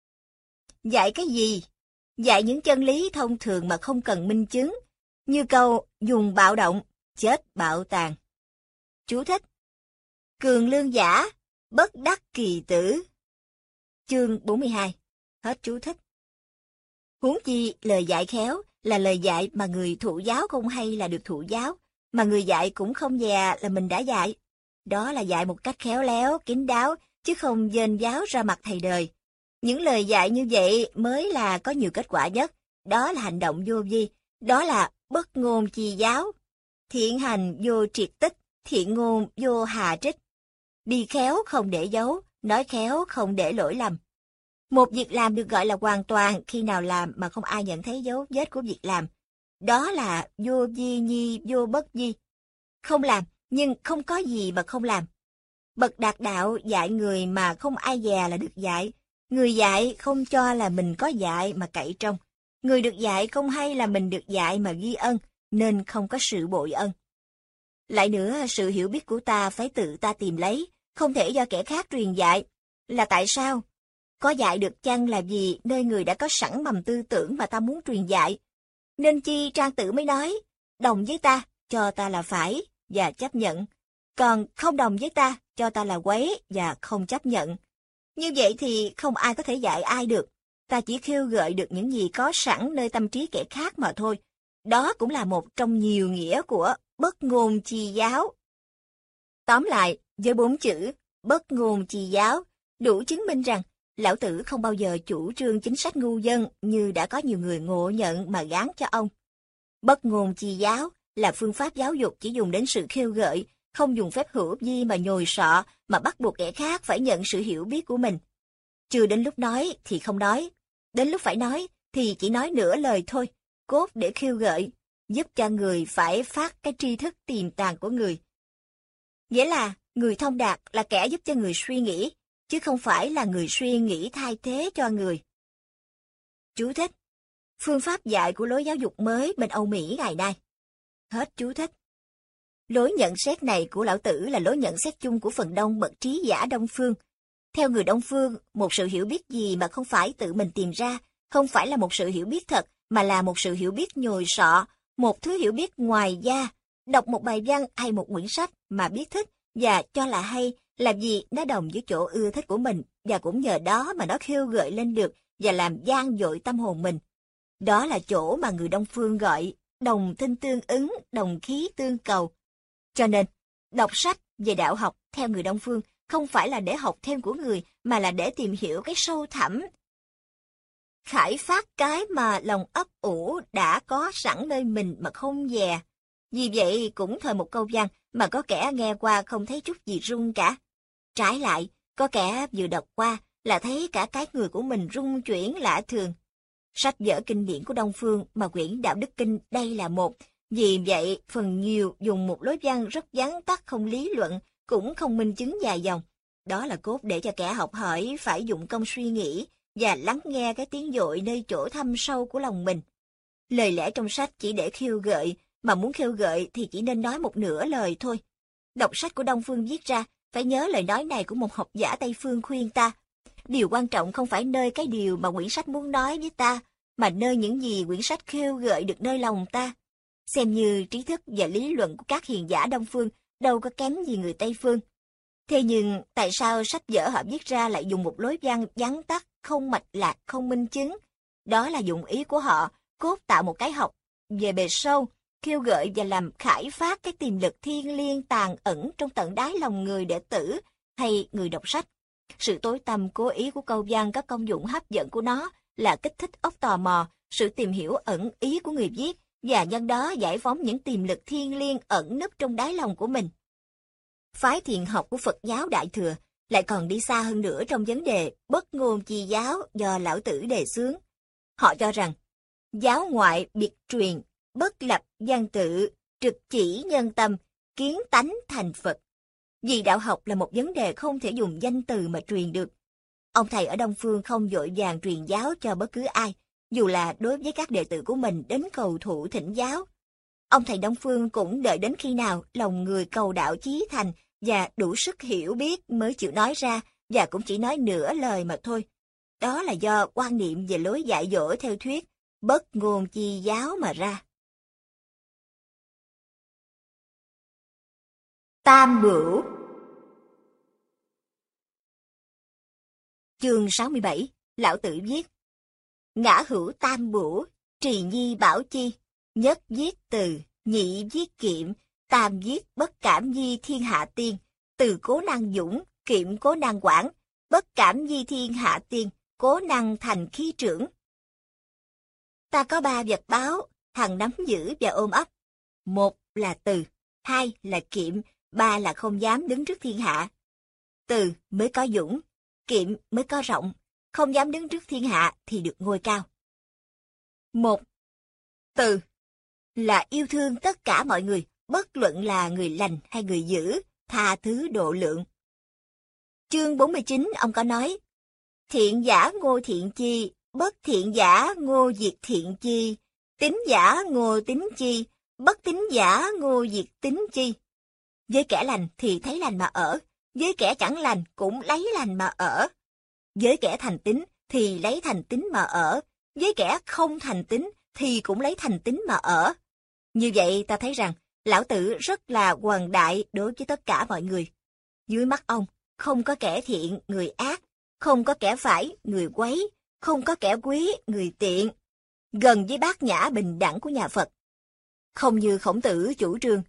Dạy cái gì? Dạy những chân lý thông thường mà không cần minh chứng, như câu dùng bạo động, chết bạo tàn. Chú thích. Cường lương giả, bất đắc kỳ tử. Chương 42. Hết chú thích. Huống chi lời dạy khéo là lời dạy mà người thụ giáo không hay là được thụ giáo, mà người dạy cũng không dè là mình đã dạy. Đó là dạy một cách khéo léo, kín đáo, chứ không dên giáo ra mặt thầy đời. Những lời dạy như vậy mới là có nhiều kết quả nhất. Đó là hành động vô vi, đó là bất ngôn chi giáo. Thiện hành vô triệt tích, thiện ngôn vô hà trích. Đi khéo không để giấu, nói khéo không để lỗi lầm. Một việc làm được gọi là hoàn toàn khi nào làm mà không ai nhận thấy dấu vết của việc làm. Đó là vô vi nhi vô bất vi. Không làm, nhưng không có gì mà không làm. Bậc đạt đạo dạy người mà không ai dè là được dạy. Người dạy không cho là mình có dạy mà cậy trong. Người được dạy không hay là mình được dạy mà ghi ân, nên không có sự bội ân. Lại nữa, sự hiểu biết của ta phải tự ta tìm lấy, không thể do kẻ khác truyền dạy. Là tại sao? Có dạy được chăng là vì nơi người đã có sẵn mầm tư tưởng mà ta muốn truyền dạy. Nên chi Trang Tử mới nói, đồng với ta, cho ta là phải, và chấp nhận. Còn không đồng với ta, cho ta là quấy, và không chấp nhận. Như vậy thì không ai có thể dạy ai được. Ta chỉ khêu gợi được những gì có sẵn nơi tâm trí kẻ khác mà thôi. Đó cũng là một trong nhiều nghĩa của bất ngôn chi giáo. Tóm lại, với 4 chữ, bất ngôn chi giáo, đủ chứng minh rằng, Lão Tử không bao giờ chủ trương chính sách ngu dân như đã có nhiều người ngộ nhận mà gán cho ông. Bất ngôn chi giáo là phương pháp giáo dục chỉ dùng đến sự khêu gợi, không dùng phép hữu vi mà nhồi sọ, mà bắt buộc kẻ khác phải nhận sự hiểu biết của mình. Chưa đến lúc nói thì không nói, đến lúc phải nói thì chỉ nói nửa lời thôi, cốt để khêu gợi, giúp cho người phải phát cái tri thức tiềm tàng của người. Nghĩa là người thông đạt là kẻ giúp cho người suy nghĩ, chứ không phải là người suy nghĩ thay thế cho người. Chú thích. Phương pháp dạy của lối giáo dục mới bên Âu Mỹ ngày nay. Hết chú thích. Lối nhận xét này của Lão Tử là lối nhận xét chung của phần đông bậc trí giả Đông Phương. Theo người Đông Phương, một sự hiểu biết gì mà không phải tự mình tìm ra, không phải là một sự hiểu biết thật, mà là một sự hiểu biết nhồi sọ, một thứ hiểu biết ngoài da. Đọc một bài văn hay một quyển sách mà biết thích và cho là hay, là vì nó đồng với chỗ ưa thích của mình, và cũng nhờ đó mà nó khêu gợi lên được và làm vang dội tâm hồn mình. Đó là chỗ mà người Đông Phương gọi đồng thinh tương ứng, đồng khí tương cầu. Cho nên, đọc sách về đạo học theo người Đông Phương không phải là để học thêm của người, mà là để tìm hiểu cái sâu thẳm. Khải phát cái mà lòng ấp ủ đã có sẵn nơi mình mà không dè. Vì vậy cũng thời một câu văn mà có kẻ nghe qua không thấy chút gì rung cả. Trái lại, có kẻ vừa đọc qua là thấy cả cái người của mình rung chuyển lạ thường. Sách vở kinh điển của Đông Phương mà quyển Đạo Đức Kinh đây là một. Vì vậy, phần nhiều dùng một lối văn rất vắn tắt không lý luận, cũng không minh chứng dài dòng. Đó là cốt để cho kẻ học hỏi phải dụng công suy nghĩ và lắng nghe cái tiếng dội nơi chỗ thâm sâu của lòng mình. Lời lẽ trong sách chỉ để khêu gợi, mà muốn khêu gợi thì chỉ nên nói một nửa lời thôi. Đọc sách của Đông Phương viết ra, phải nhớ lời nói này của một học giả Tây Phương khuyên ta. Điều quan trọng không phải nơi cái điều mà quyển sách muốn nói với ta, mà nơi những gì quyển sách khêu gợi được nơi lòng ta. Xem như trí thức và lý luận của các hiền giả Đông Phương đâu có kém gì người Tây Phương. Thế nhưng, tại sao sách vở họ viết ra lại dùng một lối văn vắn tắt, không mạch lạc, không minh chứng? Đó là dụng ý của họ, cốt tạo một cái học về bề sâu, khêu gợi và làm khải phát cái tiềm lực thiêng liêng tàng ẩn trong tận đáy lòng người đệ tử hay người đọc sách. Sự tối tăm cố ý của câu văn có công dụng hấp dẫn của nó là kích thích óc tò mò, sự tìm hiểu ẩn ý của người viết và nhân đó giải phóng những tiềm lực thiêng liêng ẩn núp trong đáy lòng của mình. Phái thiền học của Phật giáo Đại Thừa lại còn đi xa hơn nữa trong vấn đề bất ngôn chi giáo do Lão Tử đề xướng. Họ cho rằng, giáo ngoại biệt truyền, bất lập văn tự, trực chỉ nhân tâm, kiến tánh thành Phật. Vì đạo học là một vấn đề không thể dùng danh từ mà truyền được. Ông thầy ở Đông Phương không vội vàng truyền giáo cho bất cứ ai, dù là đối với các đệ tử của mình đến cầu thụ thỉnh giáo. Ông thầy Đông Phương cũng đợi đến khi nào lòng người cầu đạo chí thành và đủ sức hiểu biết mới chịu nói ra, và cũng chỉ nói nửa lời mà thôi. Đó là do quan niệm về lối dạy dỗ theo thuyết bất ngôn chi giáo mà ra. Tam Bửu. Chương 67, Lão Tử viết: Ngã hữu tam bửu, trì nhi bảo chi, nhất viết từ, nhị viết kiệm, tam viết bất cảm di thiên hạ tiên, từ cố năng dũng, kiệm cố năng quản, bất cảm di thiên hạ tiên, cố năng thành khí trưởng. Ta có 3 vật báo, hằng nắm giữ và ôm ấp. 1 là từ, 2 là kiệm, 3 là không dám đứng trước thiên hạ. Từ mới có dũng, kiệm mới có rộng, không dám đứng trước thiên hạ thì được ngôi cao. 1. Từ là yêu thương tất cả mọi người, bất luận là người lành hay người dữ, tha thứ độ lượng. Chương 49 ông có nói: Thiện giả ngô thiện chi, bất thiện giả ngô diệt thiện chi, tín giả ngô tín chi, bất tín giả ngô diệt tín chi. Với kẻ lành thì thấy lành mà ở, với kẻ chẳng lành cũng lấy lành mà ở. Với kẻ thành tín thì lấy thành tín mà ở, với kẻ không thành tín thì cũng lấy thành tín mà ở. Như vậy ta thấy rằng Lão Tử rất là hoằng đại đối với tất cả mọi người. Dưới mắt ông, không có kẻ thiện, người ác, không có kẻ phải, người quấy, không có kẻ quý, người tiện. Gần với bát nhã bình đẳng của nhà Phật. Không như Khổng Tử chủ trương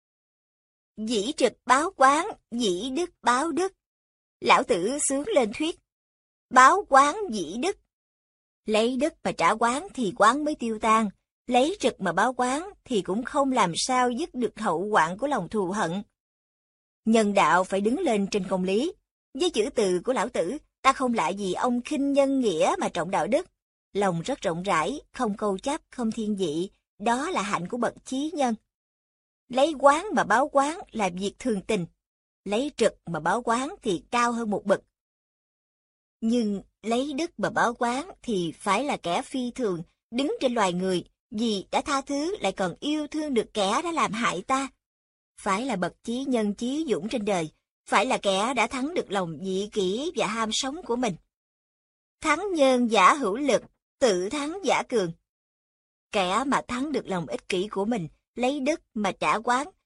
dĩ trực báo quán, dĩ đức báo đức. Lão Tử xướng lên thuyết báo quán dĩ đức. Lấy đức mà trả quán thì quán mới tiêu tan, lấy trực mà báo quán thì cũng không làm sao dứt được hậu hoạn của lòng thù hận. Nhân đạo phải đứng lên trên công lý. Với chữ từ của Lão Tử, ta không lạ gì ông khinh nhân nghĩa mà trọng đạo đức. Lòng rất rộng rãi, không câu chấp, không thiên vị, đó là hạnh của bậc chí nhân. Lấy quán mà báo quán là việc thường tình, lấy trực mà báo quán thì cao hơn một bậc. Nhưng lấy đức mà báo quán thì phải là kẻ phi thường, đứng trên loài người, vì đã tha thứ lại còn yêu thương được kẻ đã làm hại ta. Phải là bậc chí nhân chí dũng trên đời, phải là kẻ đã thắng được lòng dị kỷ và ham sống của mình. Thắng nhân giả hữu lực, tự thắng giả cường. Kẻ mà thắng được lòng ích kỷ của mình, lấy đức mà trả quán,